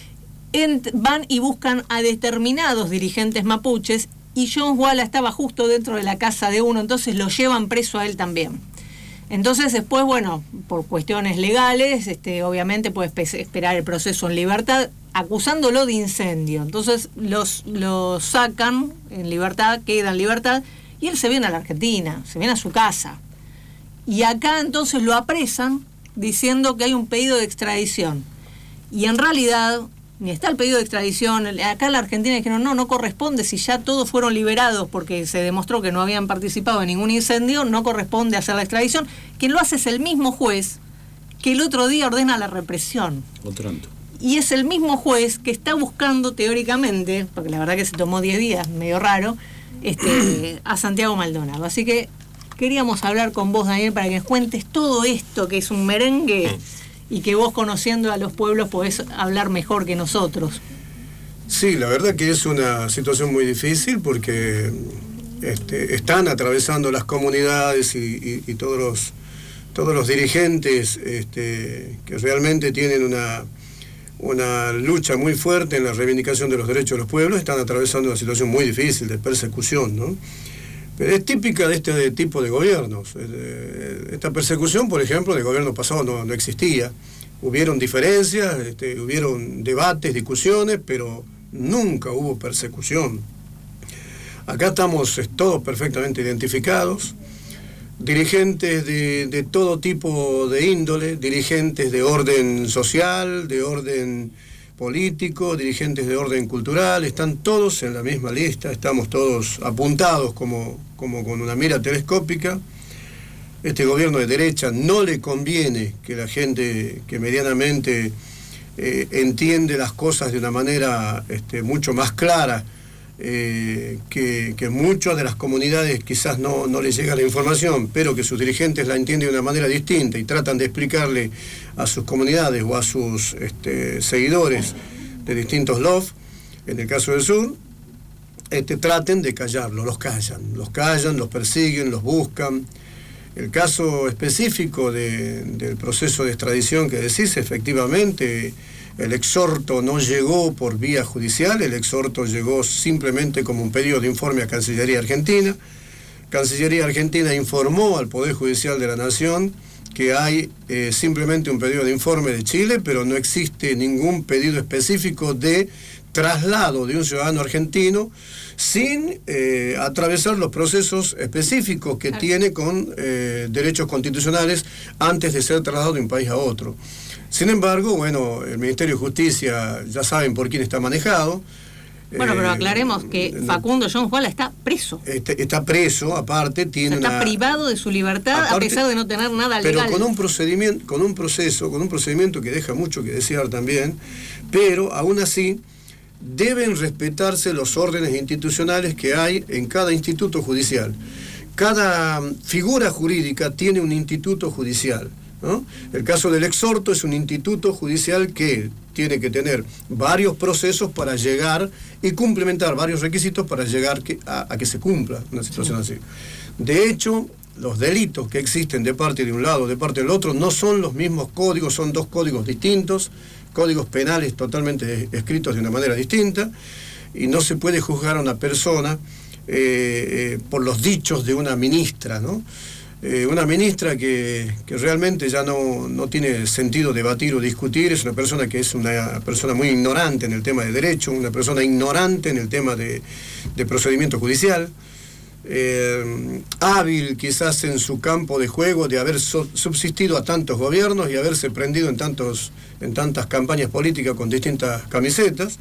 Speaker 4: En, van y buscan a determinados dirigentes mapuches, y Yonjuala estaba justo dentro de la casa de uno, entonces lo llevan preso a él también. Entonces después, bueno, por cuestiones legales, este, obviamente puede esperar el proceso en libertad, acusándolo de incendio. Entonces los, los sacan en libertad, queda en libertad, y él se viene a la Argentina, se viene a su casa. Y acá entonces lo apresan diciendo que hay un pedido de extradición. Y en realidad ni está el pedido de extradición. Acá en la Argentina dijeron, no, no corresponde, si ya todos fueron liberados porque se demostró que no habían participado en ningún incendio, no corresponde hacer la extradición. Quien lo hace es el mismo juez que el otro día ordena la represión.
Speaker 9: Otranto.
Speaker 4: Y es el mismo juez que está buscando teóricamente, porque la verdad que se tomó diez días, medio raro, este, a Santiago Maldonado. Así que queríamos hablar con vos, Daniel, para que nos cuentes todo esto, que es un merengue, y que vos, conociendo a los pueblos, podés hablar mejor que nosotros.
Speaker 12: Sí, la verdad que es una situación muy difícil, porque este, están atravesando las comunidades y, y, y todos los todos los dirigentes este, que realmente tienen una, una lucha muy fuerte en la reivindicación de los derechos de los pueblos, están atravesando una situación muy difícil de persecución, ¿no? Pero es típica de este tipo de gobiernos. Esta persecución, por ejemplo, del gobierno pasado no, no existía. Hubieron diferencias, este, hubieron debates, discusiones, pero nunca hubo persecución. Acá estamos todos perfectamente identificados, dirigentes de, de todo tipo de índole, dirigentes de orden social, de orden político, dirigentes de orden cultural, están todos en la misma lista, estamos todos apuntados como, como con una mira telescópica. Este gobierno de derecha no le conviene que la gente que medianamente eh, entiende las cosas de una manera este, mucho más clara, eh, que, que muchas de las comunidades quizás no, no les llega la información, pero que sus dirigentes la entienden de una manera distinta y tratan de explicarle a sus comunidades o a sus este, seguidores de distintos L O F, en el caso del sur, este, traten de callarlo, los callan, los callan, los persiguen, los buscan. El caso específico de, del proceso de extradición que decís, efectivamente, el exhorto no llegó por vía judicial, el exhorto llegó simplemente como un pedido de informe a Cancillería Argentina. Cancillería Argentina informó al Poder Judicial de la Nación que hay eh, simplemente un pedido de informe de Chile, pero no existe ningún pedido específico de traslado de un ciudadano argentino sin eh, atravesar los procesos específicos que tiene con eh, derechos constitucionales antes de ser trasladado de un país a otro. Sin embargo, bueno, el Ministerio de Justicia ya saben por quién está manejado.
Speaker 4: Bueno, pero
Speaker 12: Eh,
Speaker 4: aclaremos que Facundo John Juala está preso.
Speaker 12: Este, está preso, aparte, tiene
Speaker 4: O sea, está
Speaker 12: una...
Speaker 4: privado de su libertad
Speaker 12: aparte,
Speaker 4: a pesar de no tener nada
Speaker 12: pero
Speaker 4: legal.
Speaker 12: con un procedimiento, con un proceso, con un procedimiento que deja mucho que desear también, pero aún así deben respetarse los órdenes institucionales que hay en cada instituto judicial. Cada figura jurídica tiene un instituto judicial, ¿no? El caso del exhorto es un instituto judicial que tiene que tener varios procesos para llegar y cumplimentar varios requisitos para llegar que, a, a que se cumpla una situación así. De hecho, los delitos que existen de parte de un lado o de parte del otro no son los mismos códigos, son dos códigos distintos, códigos penales totalmente escritos de una manera distinta, y no se puede juzgar a una persona eh, eh, por los dichos de una ministra, ¿no? Eh, una ministra que, que realmente ya no, no tiene sentido debatir o discutir, es una persona que es una persona muy ignorante en el tema de derecho, una persona ignorante en el tema de, de procedimiento judicial, eh, hábil quizás en su campo de juego de haber so, subsistido a tantos gobiernos y haberse prendido en, tantos, en tantas campañas políticas con distintas camisetas,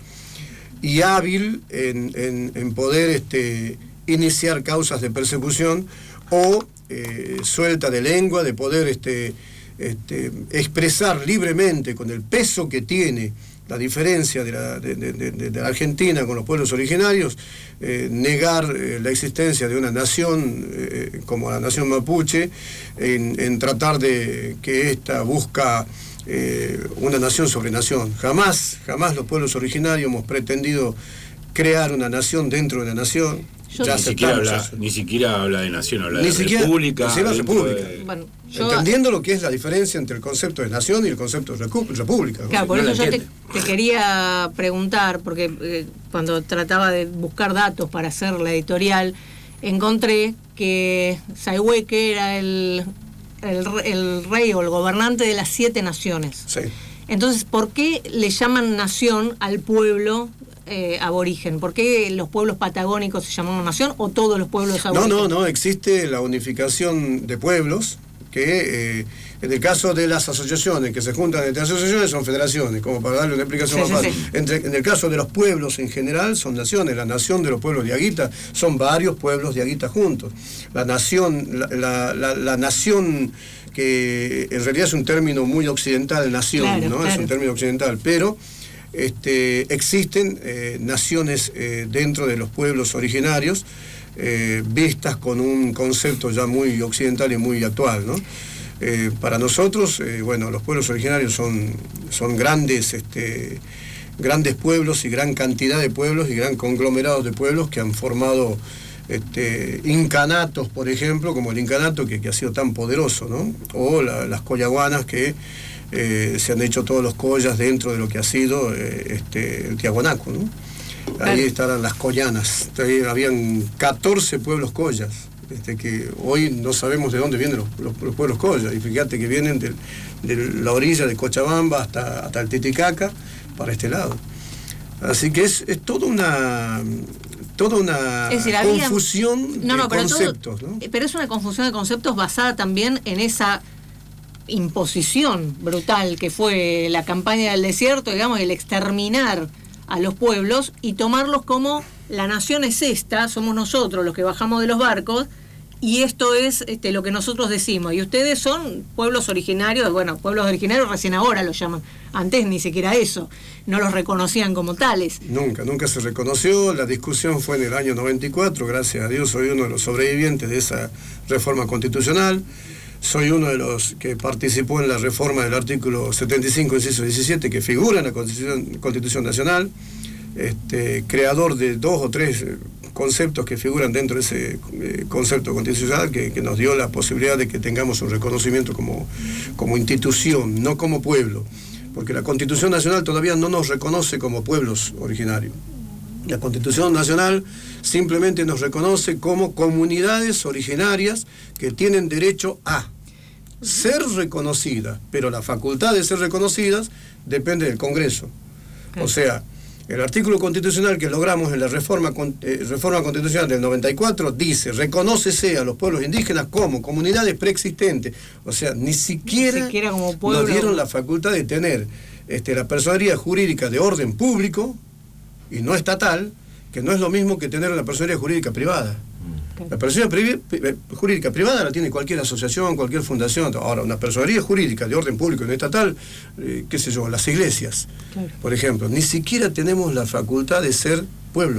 Speaker 12: y hábil en, en, en poder este, iniciar causas de persecución o eh, suelta de lengua, de poder este, este, expresar libremente con el peso que tiene la diferencia de la, de, de, de, de la Argentina con los pueblos originarios, eh, negar eh, la existencia de una nación eh, como la nación mapuche, en, en tratar de que ésta busca eh, una nación sobre nación. Jamás, jamás los pueblos originarios hemos pretendido crear una nación dentro de una nación.
Speaker 9: Ya ni, siquiera habla, ni siquiera habla de nación, habla
Speaker 12: ni
Speaker 9: de
Speaker 12: siquiera,
Speaker 9: república.
Speaker 12: Ni república.
Speaker 9: De...
Speaker 4: Bueno, yo...
Speaker 12: Entendiendo lo que es la diferencia entre el concepto de nación y el concepto de república. ¿No?
Speaker 4: Claro, por
Speaker 12: no
Speaker 4: eso yo te, te quería preguntar, porque eh, cuando trataba de buscar datos para hacer la editorial, encontré que Sayhueque era el, el, el rey o el gobernante de las siete naciones.
Speaker 12: Sí.
Speaker 4: Entonces, ¿por qué le llaman nación al pueblo eh, aborigen? ¿Por qué los pueblos patagónicos se llamaban nación o todos los pueblos aborígenes?
Speaker 12: No, no, no, existe la unificación de pueblos, que eh, en el caso de las asociaciones que se juntan entre asociaciones son federaciones, como para darle una explicación
Speaker 4: sí,
Speaker 12: más
Speaker 4: sí,
Speaker 12: fácil.
Speaker 4: sí.
Speaker 12: Entre, en el caso de los pueblos en general son naciones. La nación de los pueblos de Aguita son varios pueblos de Aguita juntos. La nación, la, la, la, la nación que en realidad es un término muy occidental, nación,
Speaker 4: claro,
Speaker 12: ¿no?
Speaker 4: Claro.
Speaker 12: Es un término occidental, pero este, existen eh, naciones eh, dentro de los pueblos originarios, Eh, vistas con un concepto ya muy occidental y muy actual, ¿no? Eh, para nosotros, eh, bueno, los pueblos originarios son, son grandes, este, grandes pueblos y gran cantidad de pueblos y gran conglomerados de pueblos que han formado este, incanatos, por ejemplo, como el incanato que, que ha sido tan poderoso, ¿no? O la, las coyaguanas que eh, se han hecho todos los collas dentro de lo que ha sido eh, este, el Tiahuanaco, ¿no? Ahí estarán las collanas. Ahí habían catorce pueblos collas, este, que hoy no sabemos de dónde vienen los, los, los pueblos collas. Y fíjate que vienen de, de la orilla de Cochabamba hasta, hasta el Titicaca, para este lado. Así que es, es toda una toda una
Speaker 4: es decir, había...
Speaker 12: confusión
Speaker 4: no, no,
Speaker 12: de
Speaker 4: pero
Speaker 12: conceptos.
Speaker 4: todo...
Speaker 12: ¿no?
Speaker 4: Pero es una confusión de conceptos basada también en esa imposición brutal que fue la campaña del desierto, digamos, el exterminar a los pueblos y tomarlos como la nación es esta, somos nosotros los que bajamos de los barcos y esto es este, lo que nosotros decimos. Y ustedes son pueblos originarios, bueno, pueblos originarios recién ahora los llaman. Antes ni siquiera eso, no los reconocían como tales.
Speaker 12: Nunca, nunca se reconoció. La discusión fue en el año noventa y cuatro, gracias a Dios soy uno de los sobrevivientes de esa reforma constitucional. Soy uno de los que participó en la reforma del artículo setenta y cinco, inciso diecisiete, que figura en la Constitución, Constitución Nacional, este, creador de dos o tres conceptos que figuran dentro de ese eh, concepto constitucional que, que nos dio la posibilidad de que tengamos un reconocimiento como, como institución, no como pueblo, porque la Constitución Nacional todavía no nos reconoce como pueblos originarios. La Constitución Nacional simplemente nos reconoce como comunidades originarias que tienen derecho a ser reconocidas, pero la facultad de ser reconocidas depende del Congreso. O sea, el artículo constitucional que logramos en la reforma, eh, reforma constitucional del noventa y cuatro dice, reconócese a los pueblos indígenas como comunidades preexistentes. O sea, ni siquiera,
Speaker 4: ni siquiera como pueblo.
Speaker 12: Nos dieron la facultad de tener este, la personería jurídica de orden público y no estatal, que no es lo mismo que tener una personería jurídica privada. La personería privi jurídica privada la tiene cualquier asociación, cualquier fundación. Ahora, una personería jurídica de orden público y no estatal, eh, qué sé yo, las iglesias, claro. Por ejemplo, ni siquiera tenemos la facultad de ser pueblo.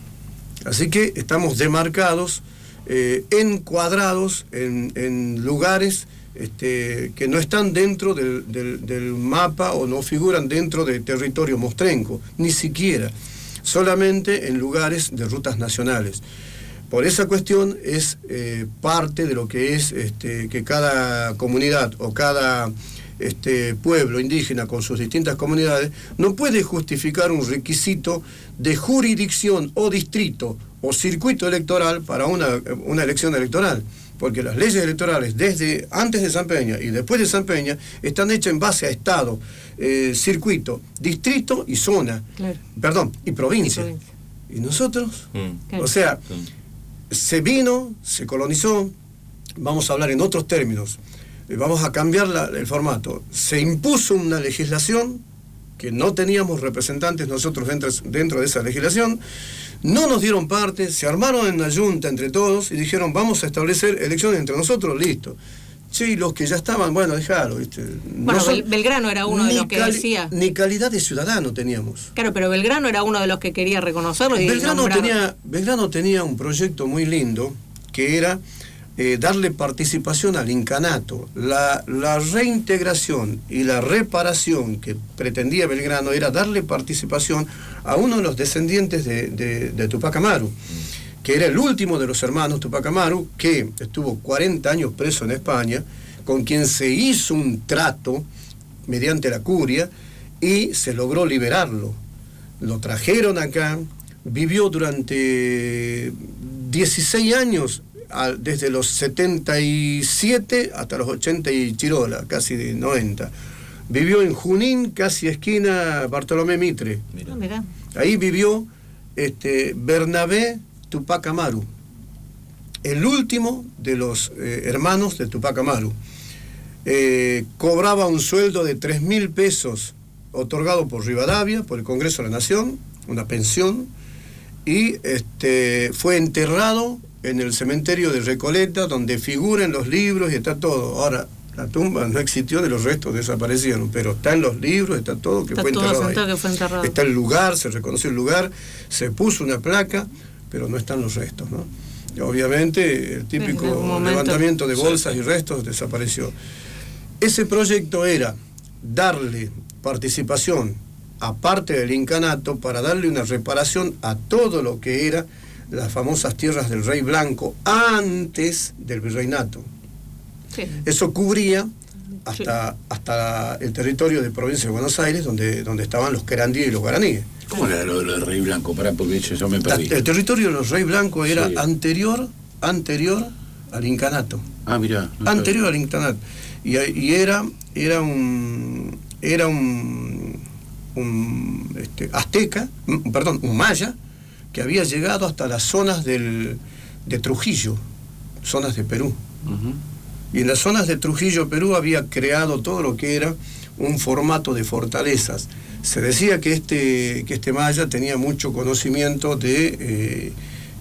Speaker 12: Así que estamos demarcados, eh, encuadrados en, en lugares este, que no están dentro del, del, del mapa o no figuran dentro del territorio mostrenco, ni siquiera, solamente en lugares de rutas nacionales. Por esa cuestión es eh, parte de lo que es este, que cada comunidad o cada este, pueblo indígena con sus distintas comunidades no puede justificar un requisito de jurisdicción o distrito o circuito electoral para una, una elección electoral, porque las leyes electorales desde antes de San Peña y después de San Peña están hechas en base a estado, eh, circuito, distrito y zona, claro. Perdón, y provincia. Y, provincia. ¿Y nosotros? Mm. Claro. O sea, mm. Se vino, se colonizó, vamos a hablar en otros términos, vamos a cambiar la, el formato. Se impuso una legislación que no teníamos representantes nosotros dentro, dentro de esa legislación, no nos dieron parte, se armaron en una junta entre todos y dijeron vamos a establecer elecciones entre nosotros, listo. Sí, los que ya estaban, bueno, déjalo, ¿viste?
Speaker 4: Bueno, no son, Belgrano era uno de los que decía.
Speaker 12: Ni calidad de ciudadano teníamos.
Speaker 4: Claro, pero Belgrano era uno de los que quería reconocerlo y
Speaker 12: Belgrano tenía, Belgrano tenía un proyecto muy lindo que era eh, darle participación al incanato. La, la reintegración y la reparación que pretendía Belgrano era darle participación a uno de los descendientes de, de, de Tupac Amaru, que era el último de los hermanos Tupac Amaru, que estuvo cuarenta años preso en España, con quien se hizo un trato mediante la curia y se logró liberarlo. Lo trajeron acá, vivió durante dieciséis años, desde los setenta y siete hasta los ochenta y chirola, casi de noventa. Vivió en Junín, casi esquina Bartolomé Mitre. Mirá. Mirá. Ahí vivió este, Bernabé Tupac Amaru, el último de los eh, hermanos de Tupac Amaru. Eh, cobraba un sueldo de tres mil pesos otorgado por Rivadavia, por el Congreso de la Nación, una pensión, y este, fue enterrado en el cementerio de Recoleta, donde figuran los libros y está todo. Ahora, la tumba no existió, de los restos desaparecieron, pero está en los libros, está todo que, está fue, todo enterrado ahí. que fue enterrado. Está el lugar, se reconoció el lugar, se puso una placa, pero no están los restos, ¿no? Y obviamente el típico levantamiento de bolsas y restos desapareció. Ese proyecto era darle participación, aparte del incanato, para darle una reparación a todo lo que era las famosas tierras del Rey Blanco antes del virreinato. Sí. Eso cubría hasta, sí. hasta el territorio de provincia de Buenos Aires, donde, donde estaban los querandíes y los guaraníes.
Speaker 9: ¿Cómo era lo del Rey Blanco? Pará, porque yo me perdí.
Speaker 12: La, el territorio de los Rey Blanco era sí. anterior, anterior al incanato.
Speaker 9: Ah, mirá.
Speaker 12: No anterior al incanato. Y, y era, era un, era un, un este, azteca, un, perdón, un maya, que había llegado hasta las zonas del, de Trujillo, zonas de Perú. Uh-huh. Y en las zonas de Trujillo, Perú, había creado todo lo que era un formato de fortalezas. Se decía que este, que este maya tenía mucho conocimiento de, eh,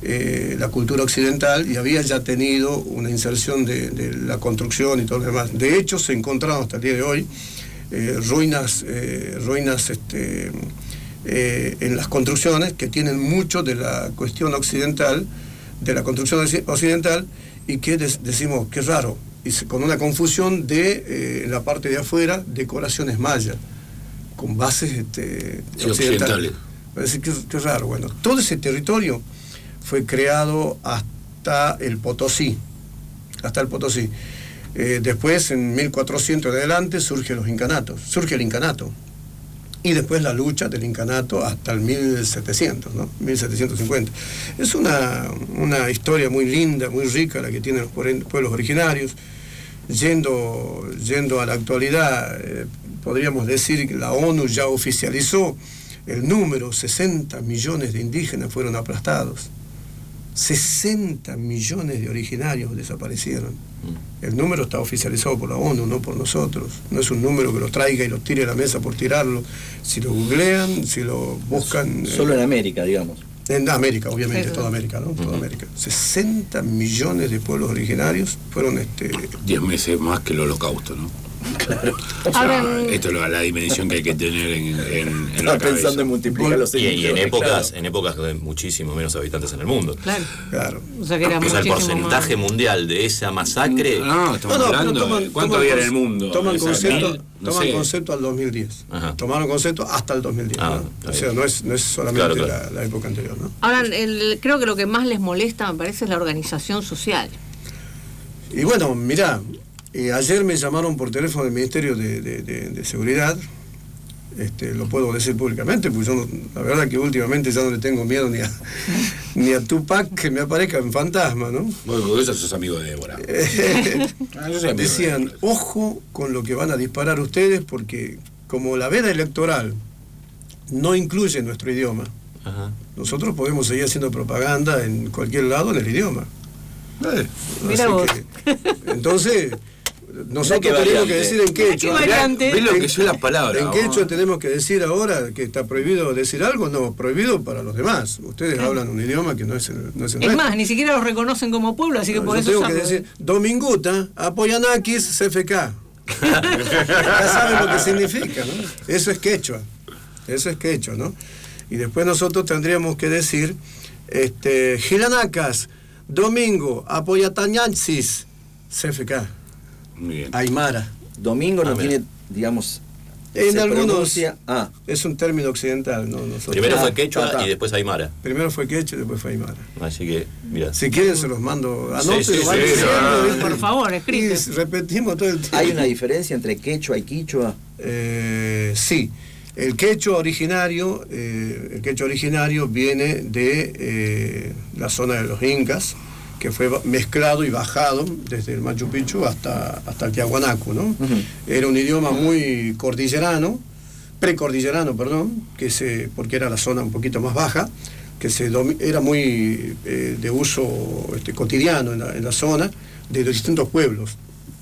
Speaker 12: eh, la cultura occidental y había ya tenido una inserción de, de la construcción y todo lo demás. De hecho, se encontraron hasta el día de hoy eh, ruinas, eh, ruinas este, eh, en las construcciones que tienen mucho de la cuestión occidental, de la construcción occidental, y que des, decimos, qué raro, y se, con una confusión de, eh, en la parte de afuera, decoraciones mayas, con bases este,
Speaker 9: sí,
Speaker 12: occidentales. Parece que qué raro. Bueno, todo ese territorio fue creado hasta el Potosí, hasta el Potosí. Eh, después, en mil cuatrocientos de adelante, surgen los incanatos, surge el incanato. Y después la lucha del incanato hasta el mil setecientos, ¿no? mil setecientos cincuenta. Es una, una historia muy linda, muy rica la que tienen los pueblos originarios. Yendo, yendo a la actualidad, eh, podríamos decir que la ONU ya oficializó el número, sesenta millones de indígenas fueron aplastados. sesenta millones de originarios desaparecieron. El número está oficializado por la ONU, no por nosotros. No es un número que lo traiga y lo tire a la mesa por tirarlo. Si lo googlean, si lo buscan...
Speaker 10: Solo
Speaker 12: eh,
Speaker 10: en América, digamos.
Speaker 12: En América, obviamente, toda América, ¿no? Toda América. sesenta millones de pueblos originarios fueron... este
Speaker 9: diez meses más que el Holocausto, ¿no?
Speaker 10: Claro.
Speaker 9: O sea, Ahora, esto es la dimensión que hay que tener en, en, en la cabeza.
Speaker 10: Pensando en multiplicar los
Speaker 8: y, y en épocas,
Speaker 10: claro.
Speaker 8: en épocas de muchísimo menos habitantes en el mundo.
Speaker 4: Claro.
Speaker 12: Claro.
Speaker 4: O sea, que era
Speaker 8: o sea el porcentaje
Speaker 4: más.
Speaker 8: mundial de esa masacre.
Speaker 9: No, estamos
Speaker 12: no, no,
Speaker 9: hablando
Speaker 12: toman,
Speaker 9: de cuánto
Speaker 12: toman
Speaker 9: había en el mundo.
Speaker 12: Toman
Speaker 9: Esa,
Speaker 12: concepto,
Speaker 9: mil, no
Speaker 12: toman
Speaker 9: sé.
Speaker 12: concepto al dos mil diez.
Speaker 8: Ajá.
Speaker 12: Tomaron concepto hasta el dos mil diez.
Speaker 8: Ah,
Speaker 12: ¿no? O sea, no es, no es solamente
Speaker 8: claro, claro.
Speaker 12: La, la época anterior, ¿no?
Speaker 4: Ahora, el, creo que lo que más les molesta, me parece, es la organización social.
Speaker 12: Y bueno, mirá, eh, ayer me llamaron por teléfono del Ministerio de, de, de, de Seguridad. Este, lo puedo decir públicamente, porque yo no, la verdad que últimamente ya no le tengo miedo ni a, ni a Tupac que me aparezca en fantasma, ¿no?
Speaker 9: Bueno, por eso sos amigo de Débora. Ah, yo soy amigo
Speaker 12: Decían,
Speaker 9: de Débora.
Speaker 12: ojo con lo que van a disparar ustedes, porque como la veda electoral no incluye nuestro idioma,
Speaker 8: Ajá.
Speaker 12: nosotros podemos seguir haciendo propaganda en cualquier lado en el idioma.
Speaker 9: Eh,
Speaker 4: Mira vos.
Speaker 12: Que, entonces, nosotros
Speaker 10: qué
Speaker 12: tenemos
Speaker 10: variante.
Speaker 12: que decir en quechua.
Speaker 4: Qué variante.
Speaker 9: ¿Ves lo que son las palabras?
Speaker 12: En
Speaker 9: vos?
Speaker 12: quechua tenemos que decir ahora que está prohibido decir algo, no, prohibido para los demás. Ustedes hablan un idioma que no es el, no es el
Speaker 4: Es
Speaker 12: nuestro.
Speaker 4: más, ni siquiera los reconocen como pueblo, así que
Speaker 12: No,
Speaker 4: por
Speaker 12: yo
Speaker 4: eso
Speaker 12: tengo que
Speaker 4: saben.
Speaker 12: decir, Dominguta, Apoyanakis, C F K. Ya saben lo que significa, ¿no? Eso es quechua. Eso es quechua, ¿no? Y después nosotros tendríamos que decir, este, Gilanacas, Domingo, Apoyatañansis, C F K.
Speaker 9: Muy bien.
Speaker 12: Aymara.
Speaker 10: Domingo no
Speaker 8: Ah, mira.
Speaker 10: tiene, digamos...
Speaker 12: En
Speaker 10: se
Speaker 12: algunos
Speaker 10: pronuncia- Ah,
Speaker 12: es un término occidental, ¿no? Nosotros-
Speaker 8: Primero
Speaker 10: Ah,
Speaker 8: fue quechua
Speaker 10: ta, ta.
Speaker 8: y después aymara.
Speaker 12: Primero fue quechua y después fue aymara.
Speaker 8: Así que, mira.
Speaker 12: Si quieren se los mando. Anoten,
Speaker 8: Sí, sí,
Speaker 12: lo van
Speaker 8: sí,
Speaker 12: diciendo,
Speaker 9: ah.
Speaker 12: ¿viste?
Speaker 4: Por favor, escribe.
Speaker 12: Y repetimos todo el tiempo.
Speaker 10: ¿hay una diferencia entre quechua y quichua?
Speaker 12: Eh, sí. El quechua originario, eh, el quechua originario viene de eh, la zona de los incas, que fue ba- mezclado y bajado desde el Machu Picchu hasta, hasta el Tiahuanaco, ¿no?
Speaker 10: Ujú.
Speaker 12: Era un idioma muy cordillerano, precordillerano, perdón, que se, porque era la zona un poquito más baja, que se domi- era muy eh, de uso este, cotidiano en la, en la zona, de los distintos pueblos.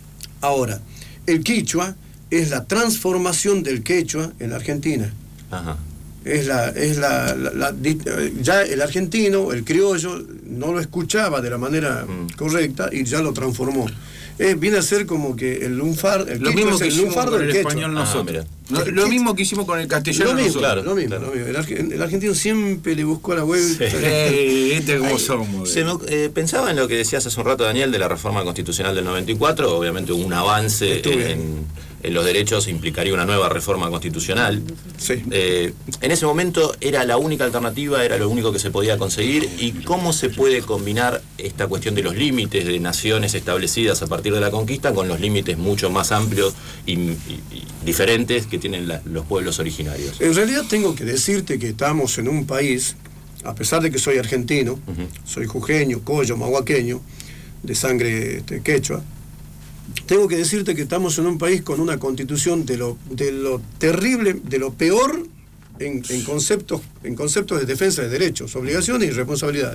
Speaker 12: Ahora, el quichua es la transformación del quechua en la Argentina.
Speaker 8: Ajá.
Speaker 12: Es la, es la, la- la- di- ya el argentino, el criollo, no lo escuchaba de la manera
Speaker 8: Mm.
Speaker 12: correcta y ya lo transformó. Eh, viene a ser como que el lunfar, el
Speaker 9: Lo
Speaker 12: quechua
Speaker 9: mismo
Speaker 12: es
Speaker 9: que
Speaker 12: el
Speaker 9: hicimos
Speaker 12: lunfardo
Speaker 9: con el
Speaker 12: del quechua.
Speaker 9: español
Speaker 8: Ah,
Speaker 9: nosotros.
Speaker 8: mira.
Speaker 9: No, lo mismo que hicimos con el castellano
Speaker 12: Lo mismo,
Speaker 9: nosotros.
Speaker 8: Claro,
Speaker 12: lo mismo,
Speaker 8: claro.
Speaker 12: lo mismo. El, arge- el argentino siempre le buscó la vuelta.
Speaker 8: Sí.
Speaker 9: Eh, este como
Speaker 8: Ay,
Speaker 9: somos.
Speaker 8: se me- eh, pensaba en lo que decías hace un rato, Daniel, de la reforma constitucional del noventa y cuatro. Obviamente un avance
Speaker 12: Estuve.
Speaker 8: en, en los derechos implicaría una nueva reforma constitucional.
Speaker 12: Sí.
Speaker 8: Eh, en ese momento era la única alternativa, era lo único que se podía conseguir. ¿Y cómo se puede combinar esta cuestión de los límites de naciones establecidas a partir de la conquista con los límites mucho más amplios y, y- y diferentes que tienen la- los pueblos originarios?
Speaker 12: En realidad tengo que decirte que estamos en un país, a pesar de que soy argentino,
Speaker 8: Ujú.
Speaker 12: soy jujeño, coyo, mahuaqueño, de sangre este, quechua, tengo que decirte que estamos en un país con una constitución de lo, de lo terrible, de lo peor en, en conceptos, en conceptos de defensa de derechos, obligaciones y responsabilidades.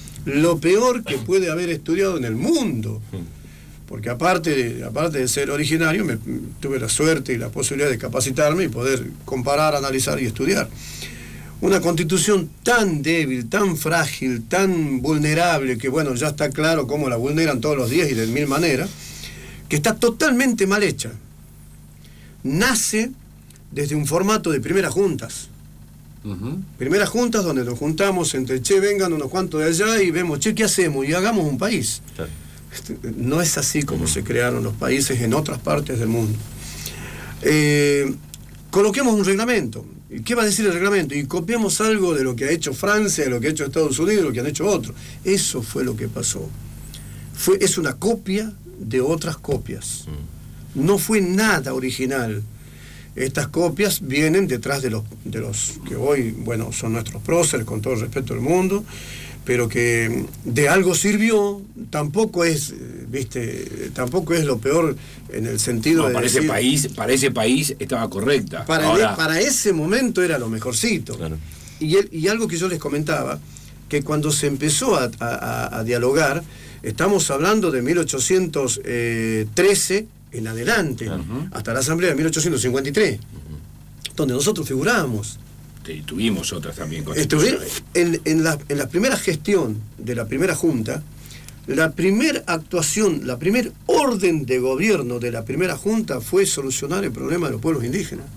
Speaker 12: Lo peor que puede haber estudiado en el mundo. Porque aparte de, aparte de ser originario, me, tuve la suerte y la posibilidad de capacitarme y poder comparar, analizar y estudiar. una constitución tan débil, tan frágil, tan vulnerable, que bueno, ya está claro cómo la vulneran todos los días y de mil maneras, que está totalmente mal hecha. Nace desde un formato de primeras juntas. Uh-huh. Primeras juntas donde nos juntamos entre, che, vengan unos cuantos de allá y vemos, che, ¿qué hacemos? Y hagamos un país. Claro. No es así como uh-huh. se crearon los países en otras partes del mundo. Eh, coloquemos un reglamento. ¿Y qué va a decir el reglamento? Y copiamos algo de lo que ha hecho Francia, de lo que ha hecho Estados Unidos, de lo que han hecho otros. Eso fue lo que pasó. Fue, es una copia de otras copias. No fue nada original. Estas copias vienen detrás de los, de los que hoy, bueno, son nuestros próceres, con todo el respeto del mundo, pero que de algo sirvió, tampoco es, viste, tampoco es lo peor en el sentido
Speaker 9: no,
Speaker 12: de
Speaker 9: para
Speaker 12: decir,
Speaker 9: ese país, para ese país estaba correcta.
Speaker 12: Para,
Speaker 9: Ahora...
Speaker 12: el, para ese momento era lo mejorcito. Claro. Y, el, y algo que yo les comentaba, que cuando se empezó a, a, a dialogar, estamos hablando de mil ochocientos trece en adelante, uh-huh. hasta la Asamblea de mil ochocientos cincuenta y tres, uh-huh. donde nosotros figurábamos.
Speaker 9: Y tuvimos otras también.
Speaker 12: En, en, la, en la primera gestión de la primera Junta, la primera actuación, la primera orden de gobierno de la primera Junta fue solucionar el problema de los pueblos indígenas.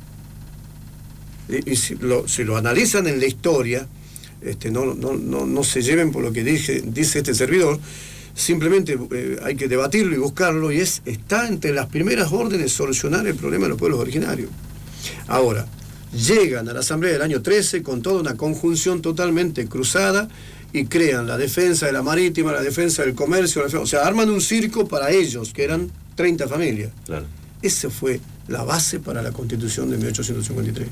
Speaker 12: Y, y si, lo, si lo analizan en la historia, este, no, no, no, no se lleven por lo que dije, dice este servidor, simplemente eh, hay que debatirlo y buscarlo, y es está entre las primeras órdenes solucionar el problema de los pueblos originarios. Ahora, llegan a la Asamblea del año trece con toda una conjunción totalmente cruzada y crean la defensa de la marítima, la defensa del comercio, la defensa, o sea, arman un circo para ellos, que eran treinta familias. Claro. Esa fue la base para la Constitución de mil ochocientos cincuenta y tres.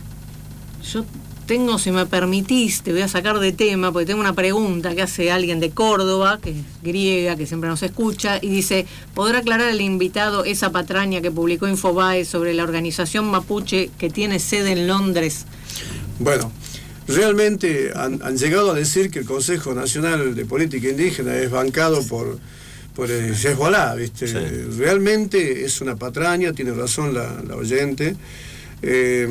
Speaker 4: Yo tengo, si me permitís, te voy a sacar de tema, porque tengo una pregunta que hace alguien de Córdoba, que es griega, que siempre nos escucha, y dice, ¿podrá aclarar el invitado esa patraña que publicó Infobae sobre la organización mapuche que tiene sede en Londres?
Speaker 12: Bueno, realmente han, han llegado a decir que el Consejo Nacional de Política Indígena es bancado por, por el Hezbollah, ¿viste? Sí. Realmente es una patraña, tiene razón la, la oyente. Eh,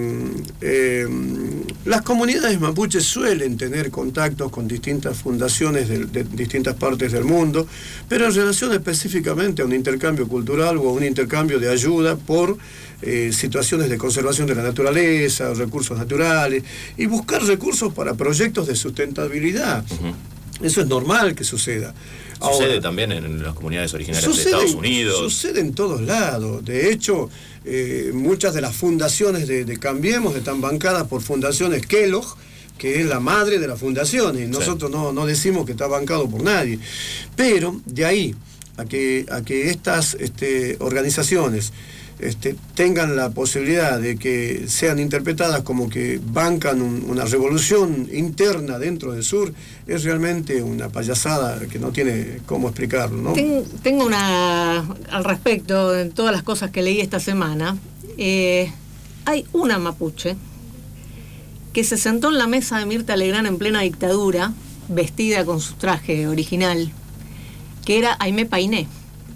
Speaker 12: eh, las comunidades mapuches suelen tener contactos con distintas fundaciones de, de distintas partes del mundo, pero en relación específicamente a un intercambio cultural o a un intercambio de ayuda por eh, situaciones de conservación de la naturaleza, recursos naturales, y buscar recursos para proyectos de sustentabilidad. Uh-huh. Eso es normal que suceda.
Speaker 8: Sucede Ahora, también en las comunidades originarias sucede, de Estados Unidos.
Speaker 12: Sucede en todos lados. De hecho, eh, muchas de las fundaciones de, de Cambiemos están bancadas por fundaciones Kellogg, que es la madre de las fundaciones. Nosotros sí. no, no decimos que está bancado por nadie. Pero de ahí a que, a que estas este, organizaciones Este, tengan la posibilidad de que sean interpretadas como que bancan un, una revolución interna dentro del sur, es realmente una payasada que no tiene cómo explicarlo, ¿no?
Speaker 4: Tengo, tengo una, al respecto de todas las cosas que leí esta semana, eh, hay una mapuche que se sentó en la mesa de Mirta Legrand en plena dictadura, vestida con su traje original, que era Aimé Painé.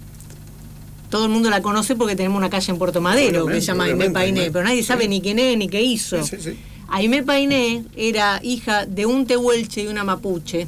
Speaker 4: Todo el mundo la conoce porque tenemos una calle en Puerto Madero que se llama Aimé Painé, pero nadie sabe sí. ni quién es ni qué hizo. Sí, sí, sí. Aimé Painé era hija de un tehuelche y una mapuche.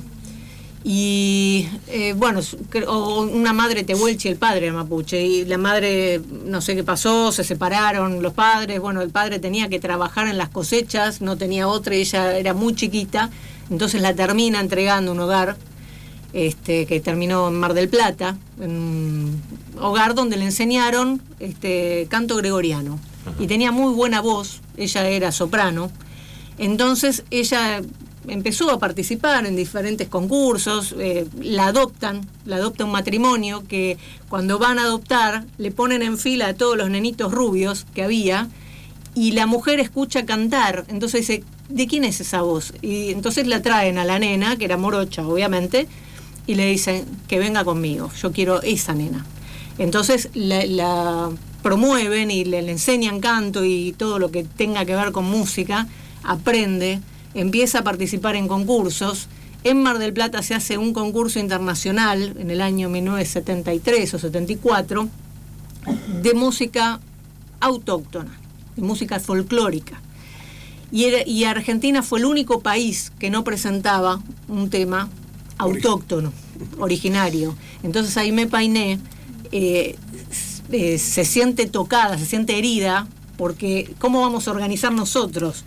Speaker 4: Y, eh, bueno, una madre tehuelche y el padre era mapuche. Y la madre, no sé qué pasó, se separaron los padres. Bueno, el padre tenía que trabajar en las cosechas, no tenía otra, ella era muy chiquita. Entonces la termina entregando a un hogar. Este, que terminó en Mar del Plata, en un hogar donde le enseñaron este, canto gregoriano. Ajá. Y tenía muy buena voz, ella era soprano, entonces ella empezó a participar en diferentes concursos, eh, la adoptan, la adopta un matrimonio que cuando van a adoptar le ponen en fila a todos los nenitos rubios que había y la mujer escucha cantar, entonces dice, ¿de quién es esa voz? Y entonces la traen a la nena, que era morocha obviamente, y le dicen que venga conmigo, yo quiero esa nena. Entonces la, la promueven y le, le enseñan canto y todo lo que tenga que ver con música, aprende, empieza a participar en concursos. En Mar del Plata se hace un concurso internacional en el año mil novecientos setenta y tres o setenta y cuatro de música autóctona, de música folclórica. Y, era, y Argentina fue el único país que no presentaba un tema autóctono, originario. Entonces Aimé Painé eh, eh, se siente tocada, se siente herida, porque ¿cómo vamos a organizar nosotros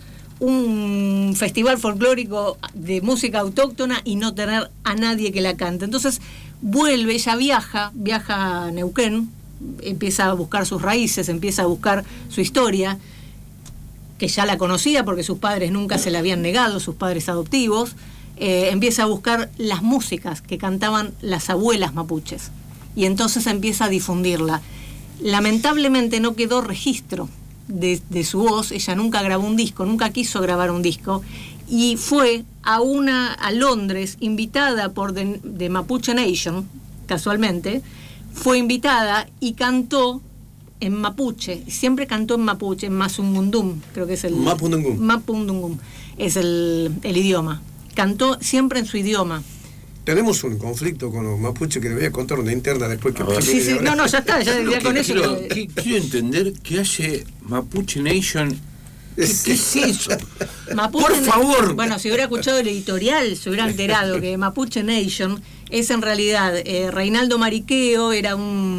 Speaker 4: un festival folclórico de música autóctona y no tener a nadie que la cante? Entonces vuelve, ella viaja, viaja a Neuquén, empieza a buscar sus raíces, empieza a buscar su historia, que ya la conocía porque sus padres nunca se la habían negado, sus padres adoptivos. Eh, empieza a buscar las músicas que cantaban las abuelas mapuches y entonces empieza a difundirla. Lamentablemente no quedó registro de, de su voz, ella nunca grabó un disco, nunca quiso grabar un disco, y fue a una a Londres, invitada por The, The Mapuche Nation, casualmente, fue invitada y cantó en mapuche, siempre cantó en mapuche, en Mazungundum, creo que es el...
Speaker 12: Mapundungum.
Speaker 4: Mapundungum es el, el idioma. Cantó siempre en su idioma.
Speaker 12: Tenemos un conflicto con los mapuches que le voy a contar una interna después que...
Speaker 4: Ah, sí, sí, no, no, ya está, ya, ya con eso...
Speaker 9: Quiero, que... quiero entender qué hace Mapuche Nation. ¿Qué, qué es eso?
Speaker 4: Mapuche,
Speaker 9: por favor.
Speaker 4: Bueno, si hubiera escuchado el editorial, se hubiera enterado que Mapuche Nation es en realidad eh, Reinaldo Mariqueo, era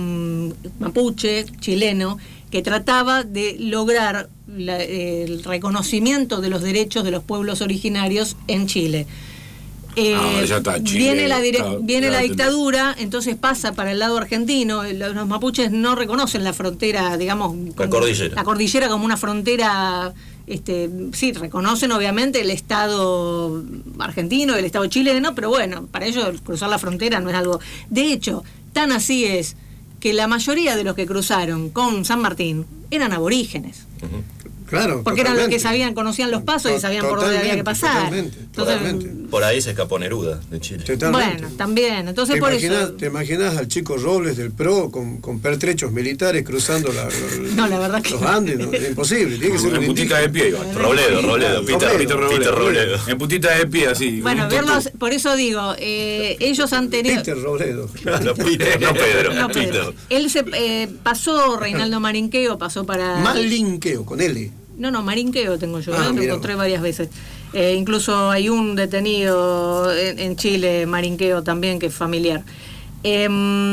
Speaker 4: un mapuche chileno que trataba de lograr la, eh, el reconocimiento de los derechos de los pueblos originarios en Chile. Eh,
Speaker 9: ah, ya está, Chile,
Speaker 4: viene la, dire-
Speaker 9: está,
Speaker 4: viene la
Speaker 9: está,
Speaker 4: dictadura, entonces pasa para el lado argentino. Los, los mapuches no reconocen la frontera, digamos,
Speaker 8: la cordillera.
Speaker 4: La cordillera como una frontera. Este, sí, reconocen obviamente el Estado argentino, el Estado chileno, pero bueno, para ellos cruzar la frontera no es algo... De hecho, tan así es que la mayoría de los que cruzaron con San Martín eran aborígenes.
Speaker 12: Uh-huh. Claro,
Speaker 4: porque totalmente. Eran los que sabían, conocían los pasos y sabían por dónde había que pasar.
Speaker 12: Totalmente,
Speaker 4: Entonces,
Speaker 12: totalmente.
Speaker 8: Por ahí se escapó Neruda de Chile.
Speaker 12: Totalmente.
Speaker 4: Bueno, también. Entonces
Speaker 12: ¿Te
Speaker 4: por
Speaker 12: imaginas,
Speaker 4: eso.
Speaker 12: ¿Te imaginas al chico Robles del P R O con, con pertrechos militares cruzando la, la,
Speaker 4: no, la verdad
Speaker 12: los
Speaker 4: que
Speaker 12: Andes? No, es imposible. Tiene que ser
Speaker 9: en
Speaker 12: un
Speaker 9: putita de pie.
Speaker 8: Robledo, Robledo, Peter, Peter Robledo, Robledo.
Speaker 9: En putita de pie, así.
Speaker 4: Bueno, verlos, por eso digo, eh, ellos han tenido...
Speaker 12: Peter Robledo.
Speaker 8: No, Peter, no Pedro,
Speaker 4: no,
Speaker 8: Peter.
Speaker 4: Pedro. Él se eh, pasó, Reinaldo Marinqueo pasó para...
Speaker 12: Malinqueo, con L.
Speaker 4: No, no, Marinqueo tengo yo,
Speaker 12: Ah,
Speaker 4: ¿eh? Lo
Speaker 12: mira.
Speaker 4: encontré varias veces. Eh, incluso hay un detenido en, en Chile, Marinqueo también, que es familiar. Eh,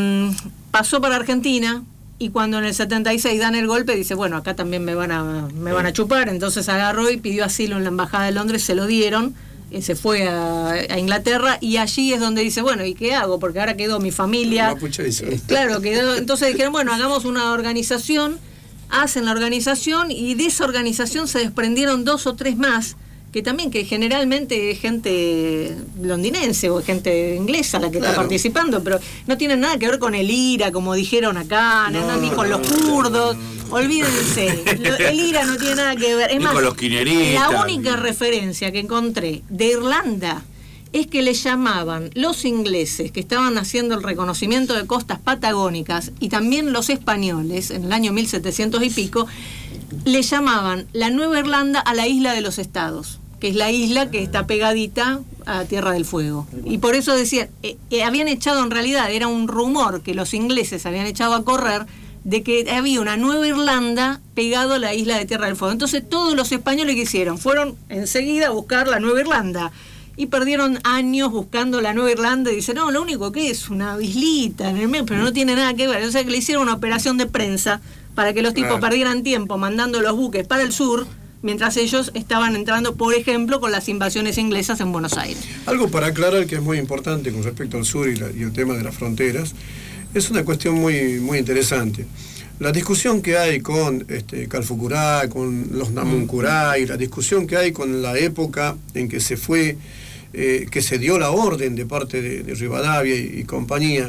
Speaker 4: pasó para Argentina y cuando en el setenta y seis dan el golpe, dice, bueno, acá también me van a, me van a chupar. Entonces agarró y pidió asilo en la Embajada de Londres, se lo dieron, eh, se fue a, a Inglaterra y allí es donde dice, bueno, ¿y qué hago? Porque ahora quedó mi familia. Eh, claro, quedó. Entonces dijeron, bueno, hagamos una organización. Hacen la organización y de esa organización se desprendieron dos o tres más, que también, que generalmente es gente londinense o gente inglesa la que claro. está participando, pero no tienen nada que ver con el I R A, como dijeron acá, no, no, ni con los kurdos, no, no, no. Olvídense, el I R A no tiene nada que ver. Es
Speaker 9: ni
Speaker 4: más,
Speaker 9: con los kirchneristas,
Speaker 4: la única ni... referencia que encontré de Irlanda es que le llamaban los ingleses que estaban haciendo el reconocimiento de costas patagónicas y también los españoles en el año mil setecientos y pico, le llamaban la Nueva Irlanda a la isla de los Estados, que es la isla que está pegadita a Tierra del Fuego. Y por eso decían, eh, eh, habían echado en realidad, era un rumor que los ingleses habían echado a correr de que había una Nueva Irlanda pegado a la isla de Tierra del Fuego. Entonces todos los españoles que hicieron fueron enseguida a buscar la Nueva Irlanda. Y perdieron años buscando la Nueva Irlanda y dicen, no, lo único que es una islita en el medio, pero no tiene nada que ver. O sea que le hicieron una operación de prensa para que los tipos claro. perdieran tiempo mandando los buques para el sur, mientras ellos estaban entrando, por ejemplo, con las invasiones inglesas en Buenos Aires.
Speaker 12: Algo para aclarar que es muy importante con respecto al sur y, la, y el tema de las fronteras, es una cuestión muy, muy interesante. La discusión que hay con este, Calfucurá, con los Namuncurá, la discusión que hay con la época en que se fue, eh, que se dio la orden de parte de, de Rivadavia y, y compañía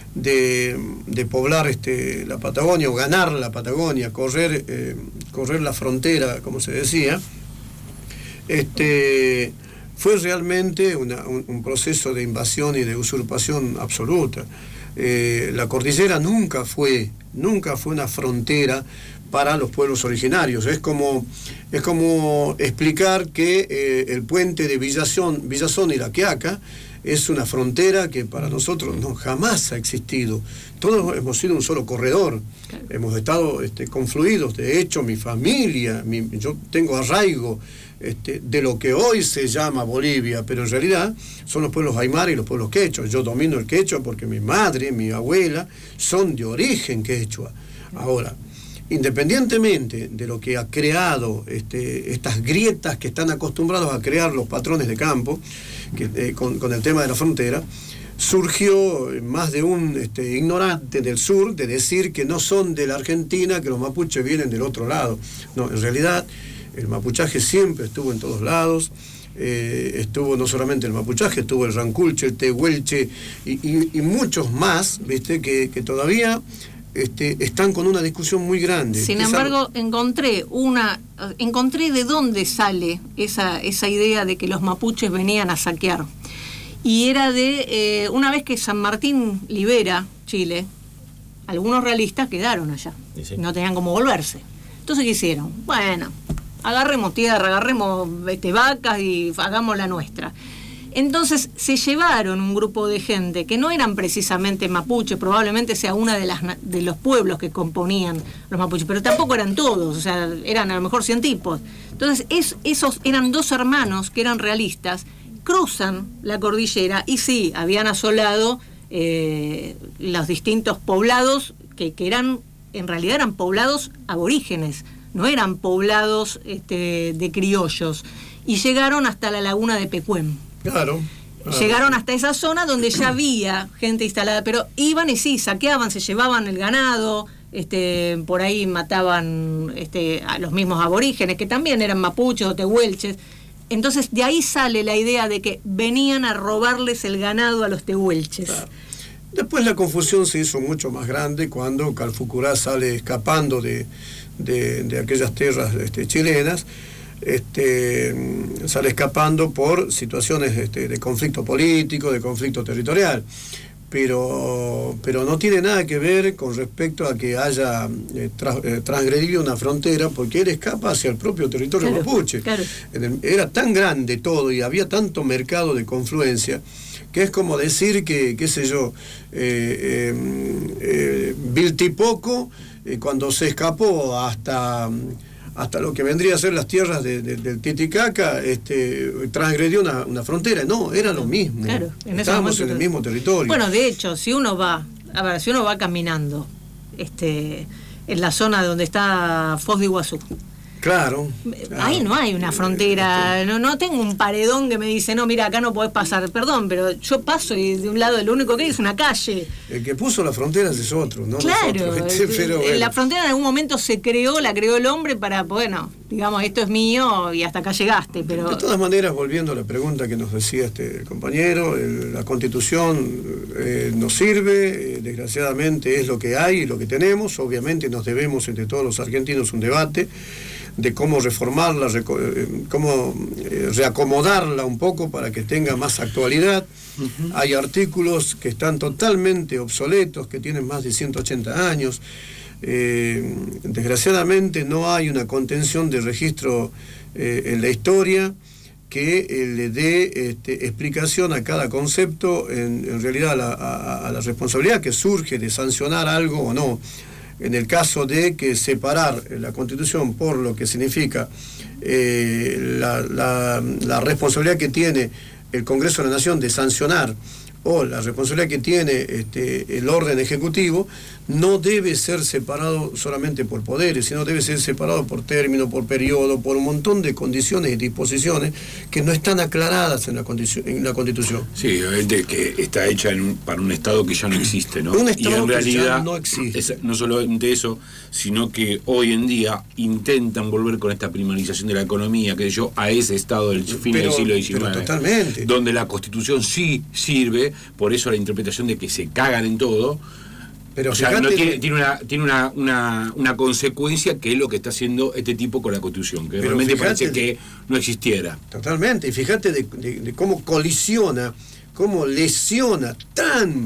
Speaker 12: de, de poblar este, la Patagonia o ganar la Patagonia, correr, eh, correr la frontera, como se decía, este, fue realmente una, un, un proceso de invasión y de usurpación absoluta. Eh, la cordillera nunca fue, nunca fue una frontera para los pueblos originarios. Es como, es como explicar que eh, el puente de Villazón, Villazón y La Quiaca es una frontera que para nosotros no jamás ha existido. Todos hemos sido un solo corredor, claro. Hemos estado este, confluidos. De hecho, mi familia, mi, yo tengo arraigo este, de lo que hoy se llama Bolivia, pero en realidad son los pueblos aymara y los pueblos quechua. Yo domino el quechua porque mi madre, mi abuela son de origen quechua. Ahora, independientemente de lo que ha creado este, estas grietas que están acostumbrados a crear los patrones de campo, que, eh, con, con el tema de la frontera, surgió más de un este, ignorante del sur de decir que no son de la Argentina, que los mapuches vienen del otro lado. No, en realidad el mapuchaje siempre estuvo en todos lados. Eh, estuvo no solamente el mapuchaje, estuvo el ranculche, el tehuelche y, y, y muchos más, ¿viste? Que, que todavía este, están con una discusión muy grande.
Speaker 4: Sin embargo, encontré una encontré de dónde sale esa, esa idea de que los mapuches venían a saquear. Y era de, eh, una vez que San Martín libera Chile, algunos realistas quedaron allá, sí. No tenían cómo volverse. Entonces, ¿qué hicieron? Bueno, agarremos tierra, agarremos este, vacas y hagamos la nuestra. Entonces se llevaron un grupo de gente que no eran precisamente mapuches, probablemente sea uno de, las, de los pueblos que componían los mapuches, pero tampoco eran todos, o sea, eran a lo mejor cien tipos. Entonces es, esos eran dos hermanos que eran realistas, cruzan la cordillera y sí, habían asolado eh, los distintos poblados que, que eran, en realidad eran poblados aborígenes, no eran poblados este, de criollos, y llegaron hasta la laguna de Pecuén.
Speaker 12: Claro, claro.
Speaker 4: Llegaron hasta esa zona donde ya había gente instalada, pero iban y sí, saqueaban, se llevaban el ganado, este, por ahí mataban este, a los mismos aborígenes, que también eran mapuches o tehuelches. Entonces de ahí sale la idea de que venían a robarles el ganado a los tehuelches.
Speaker 12: Claro. Después la confusión se hizo mucho más grande cuando Calfucurá sale escapando de, de, de aquellas tierras este, chilenas, este, sale escapando por situaciones este, de conflicto político, de conflicto territorial. Pero, pero no tiene nada que ver con respecto a que haya eh, tra, eh, transgredido una frontera, porque él escapa hacia el propio territorio
Speaker 4: claro,
Speaker 12: mapuche.
Speaker 4: Claro.
Speaker 12: Era tan grande todo y había tanto mercado de confluencia que es como decir que, qué sé yo, eh, eh, eh, Viltipoco, eh, cuando se escapó hasta... hasta lo que vendría a ser las tierras de, de, del Titicaca, este, transgredió una, una frontera. No, era lo mismo.
Speaker 4: Claro, en
Speaker 12: estábamos en el mismo territorio.
Speaker 4: Bueno, de hecho, si uno va, a ver, si uno va caminando este, en la zona donde está Foz de Iguazú,
Speaker 12: claro, claro.
Speaker 4: Ahí no hay una frontera, no, no tengo un paredón que me dice, no, mira, acá no podés pasar, perdón, pero yo paso y de un lado lo único que hay es una calle.
Speaker 12: El que puso las fronteras es otro, ¿no?
Speaker 4: Claro,
Speaker 12: nosotros, pero bueno.
Speaker 4: La frontera en algún momento se creó, la creó el hombre para, bueno, digamos, esto es mío y hasta acá llegaste, pero...
Speaker 12: De todas maneras, volviendo a la pregunta que nos decía este compañero, el, la Constitución eh, nos sirve, eh, desgraciadamente es lo que hay y lo que tenemos, obviamente nos debemos entre todos los argentinos un debate de cómo reformarla, cómo reacomodarla un poco para que tenga más actualidad. Uh-huh. Hay artículos que están totalmente obsoletos, que tienen más de ciento ochenta años. Eh, desgraciadamente no hay una contención de registro eh, en la historia que eh, le dé este, explicación a cada concepto, en, en realidad a la, a, a la responsabilidad que surge de sancionar algo o no. En el caso de que separar la Constitución por lo que significa eh, la, la, la responsabilidad que tiene el Congreso de la Nación de sancionar o la responsabilidad que tiene este, el orden ejecutivo, no debe ser separado solamente por poderes, sino debe ser separado por término, por periodo, por un montón de condiciones y disposiciones que no están aclaradas en la, en la Constitución.
Speaker 9: Sí, obviamente que está hecha en un, para un Estado que ya no existe, ¿no?
Speaker 12: Un Estado
Speaker 9: y en realidad,
Speaker 12: que ya no existe.
Speaker 9: Es, no solamente eso, sino que hoy en día intentan volver con esta primarización de la economía, que yo, a ese Estado del fin
Speaker 12: pero,
Speaker 9: del siglo diecinueve.
Speaker 12: Pero totalmente.
Speaker 9: Donde la Constitución sí sirve, por eso la interpretación de que se cagan en todo.
Speaker 12: Pero
Speaker 9: o sea, no tiene, tiene, una, tiene una, una, una consecuencia que es lo que está haciendo este tipo con la Constitución, que pero realmente parece que no existiera.
Speaker 12: Totalmente, y fíjate de, de, de cómo colisiona, cómo lesiona tan,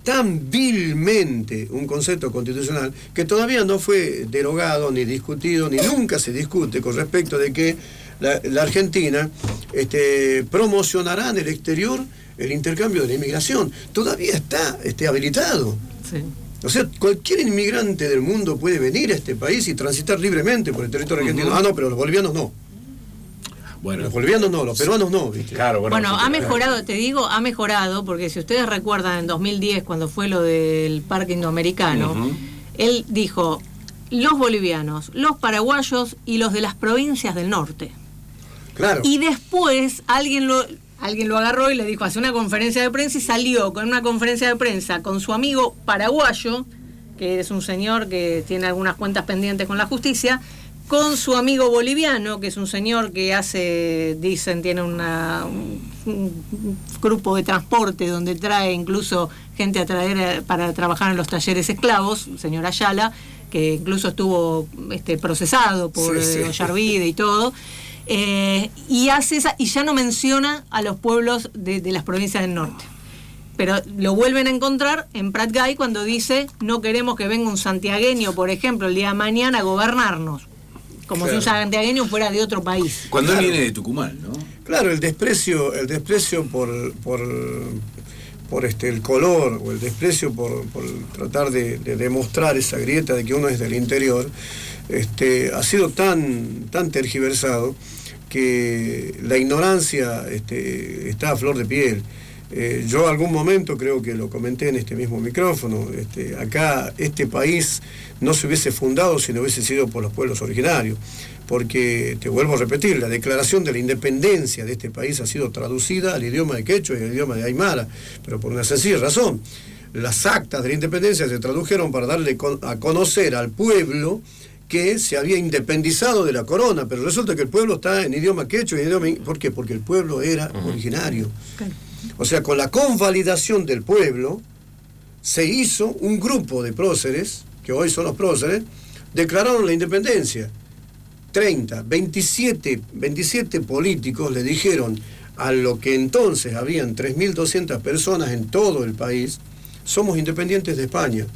Speaker 12: tan vilmente un concepto constitucional que todavía no fue derogado, ni discutido, ni nunca se discute con respecto de que la, la Argentina este, promocionará en el exterior el intercambio de la inmigración. Todavía está este, habilitado.
Speaker 4: Sí.
Speaker 12: O sea, cualquier inmigrante del mundo puede venir a este país y transitar libremente por el territorio argentino. Uh-huh. Ah, no, pero los bolivianos no. Bueno, los bolivianos no, los peruanos no, ¿viste?
Speaker 9: Claro, bueno,
Speaker 4: bueno ha mejorado, te digo, ha mejorado, porque si ustedes recuerdan en dos mil diez, cuando fue lo del Parque Indoamericano, uh-huh. él dijo, los bolivianos, los paraguayos y los de las provincias del norte.
Speaker 12: Claro.
Speaker 4: Y después alguien lo... Alguien lo agarró y le dijo, hace una conferencia de prensa, y salió con una conferencia de prensa con su amigo paraguayo, que es un señor que tiene algunas cuentas pendientes con la justicia, con su amigo boliviano, que es un señor que hace, dicen, tiene una, un, un grupo de transporte donde trae incluso gente a traer para trabajar en los talleres esclavos, el señor Ayala, que incluso estuvo este, procesado por sí, sí. Eh, Ollarvide y todo. Eh, y hace esa, y ya no menciona a los pueblos de, de las provincias del norte, pero lo vuelven a encontrar en Prat Gay cuando dice no queremos que venga un santiagueño, por ejemplo, el día de mañana a gobernarnos, como claro. si un santiagueño fuera de otro país.
Speaker 9: Cuando
Speaker 12: claro.
Speaker 9: él viene de Tucumán, ¿no?
Speaker 12: Claro, el desprecio, el desprecio por, por, por este el color, o el desprecio por, por tratar de, de demostrar esa grieta de que uno es del interior, este, ha sido tan, tan tergiversado que la ignorancia este, está a flor de piel. Eh, yo algún momento creo que lo comenté en este mismo micrófono, este, acá este país no se hubiese fundado si no hubiese sido por los pueblos originarios, porque, te vuelvo a repetir, la declaración de la independencia de este país ha sido traducida al idioma de quechua y al idioma de aymara, pero por una sencilla razón. Las actas de la independencia se tradujeron para darle a conocer al pueblo que se había independizado de la corona, pero resulta que el pueblo está en idioma quechua y en idioma... ¿Por qué? Porque el pueblo era uh-huh. originario. Okay. O sea, con la convalidación del pueblo, se hizo un grupo de próceres, que hoy son los próceres, declararon la independencia. treinta, veintisiete, veintisiete políticos le dijeron a lo que entonces habían tres mil doscientas personas en todo el país, somos independientes de España.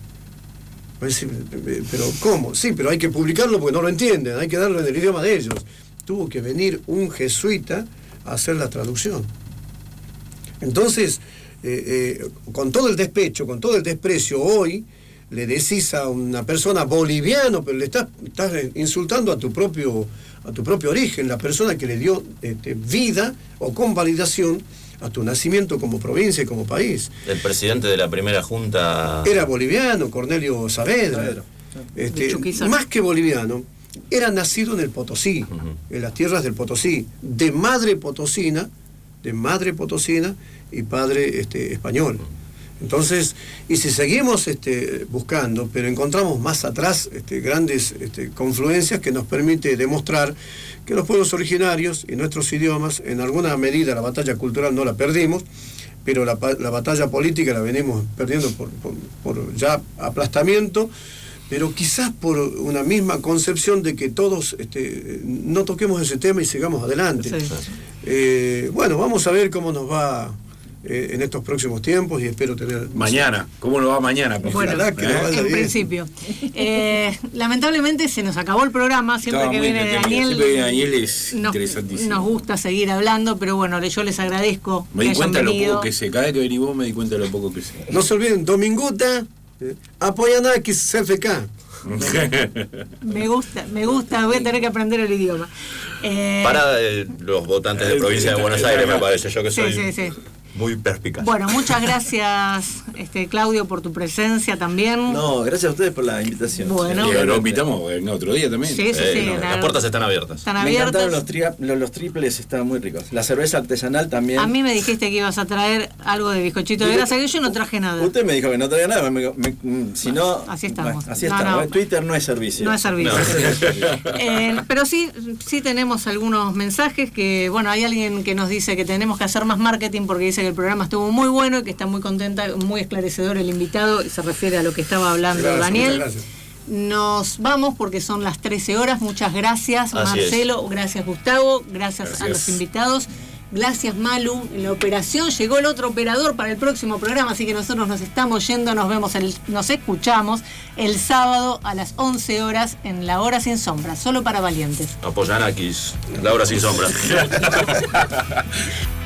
Speaker 12: Pero ¿cómo? Sí, pero hay que publicarlo porque no lo entienden, hay que darlo en el idioma de ellos. Tuvo que venir un jesuita a hacer la traducción. Entonces, eh, eh, con todo el despecho, con todo el desprecio, hoy le decís a una persona boliviano, pero le estás, estás insultando a tu propio, a tu propio origen, la persona que le dio este, vida o convalidación a tu nacimiento como provincia y como país.
Speaker 8: El presidente de la primera junta...
Speaker 12: Era boliviano, Cornelio Saavedra. Este, más que boliviano, era nacido en el Potosí, uh-huh. en las tierras del Potosí, de madre potosina, de madre potosina y padre este, español. Entonces, y si seguimos este, buscando, pero encontramos más atrás este, grandes este, confluencias que nos permite demostrar que los pueblos originarios y nuestros idiomas, en alguna medida la batalla cultural no la perdimos, pero la, la batalla política la venimos perdiendo por, por, por ya aplastamiento, pero quizás por una misma concepción de que todos este, no toquemos ese tema y sigamos adelante. Sí. Eh, bueno, vamos a ver cómo nos va eh, en estos próximos tiempos y espero tener...
Speaker 9: Mañana, ¿cómo nos va mañana?
Speaker 4: Bueno, que ¿eh? En bien. Principio. Eh, lamentablemente se nos acabó el programa, siempre Estaba que viene Daniel,
Speaker 9: siempre que viene Daniel es
Speaker 4: nos,
Speaker 9: interesantísimo.
Speaker 4: Nos gusta seguir hablando, pero bueno, yo les agradezco.
Speaker 9: Me di cuenta de lo
Speaker 4: venido.
Speaker 9: poco que sé, cada vez que venís vos me di cuenta de lo poco que sé.
Speaker 12: No se olviden, Dominguta, eh, apoyan a X F K.
Speaker 4: Me gusta, me gusta, voy a tener que aprender el idioma.
Speaker 8: Eh, Para eh, los votantes de provincia de Buenos Aires, me parece, yo que soy
Speaker 4: sí, sí, sí.
Speaker 8: muy perspicaz.
Speaker 4: Bueno, muchas gracias, este Claudio, por tu presencia también.
Speaker 10: No, gracias a ustedes por la invitación.
Speaker 4: Bueno,
Speaker 9: y lo invitamos en otro día también.
Speaker 4: Sí, sí,
Speaker 8: eh,
Speaker 4: sí.
Speaker 8: No, las puertas están abiertas.
Speaker 4: Están
Speaker 10: me
Speaker 4: abiertas.
Speaker 10: encantaron los, tri los, los triples, estaban muy ricos. La cerveza artesanal también.
Speaker 4: A mí me dijiste que ibas a traer algo de bizcochito de grasa, que yo no traje nada.
Speaker 10: Usted me dijo que no traía nada, me, me, me, si no...
Speaker 4: Así estamos.
Speaker 10: Bueno, así
Speaker 4: no,
Speaker 10: estamos.
Speaker 4: no.
Speaker 10: Twitter no es servicio.
Speaker 4: No es servicio. No. eh, pero sí, sí tenemos algunos mensajes que, bueno, hay alguien que nos dice que tenemos que hacer más marketing porque dice que el programa estuvo muy bueno y que está muy contenta, muy esclarecedor el invitado, y se refiere a lo que estaba hablando gracias, Daniel. Nos vamos porque son las trece horas. Muchas gracias, Así Marcelo, es. gracias Gustavo, gracias, gracias a los invitados. Gracias, Malu. En la operación llegó el otro operador para el próximo programa, así que nosotros nos estamos yendo, nos vemos, el, nos escuchamos el sábado a las once horas en La Hora Sin Sombra, solo para valientes.
Speaker 8: Apoyanakis, La Hora Sin Sombra.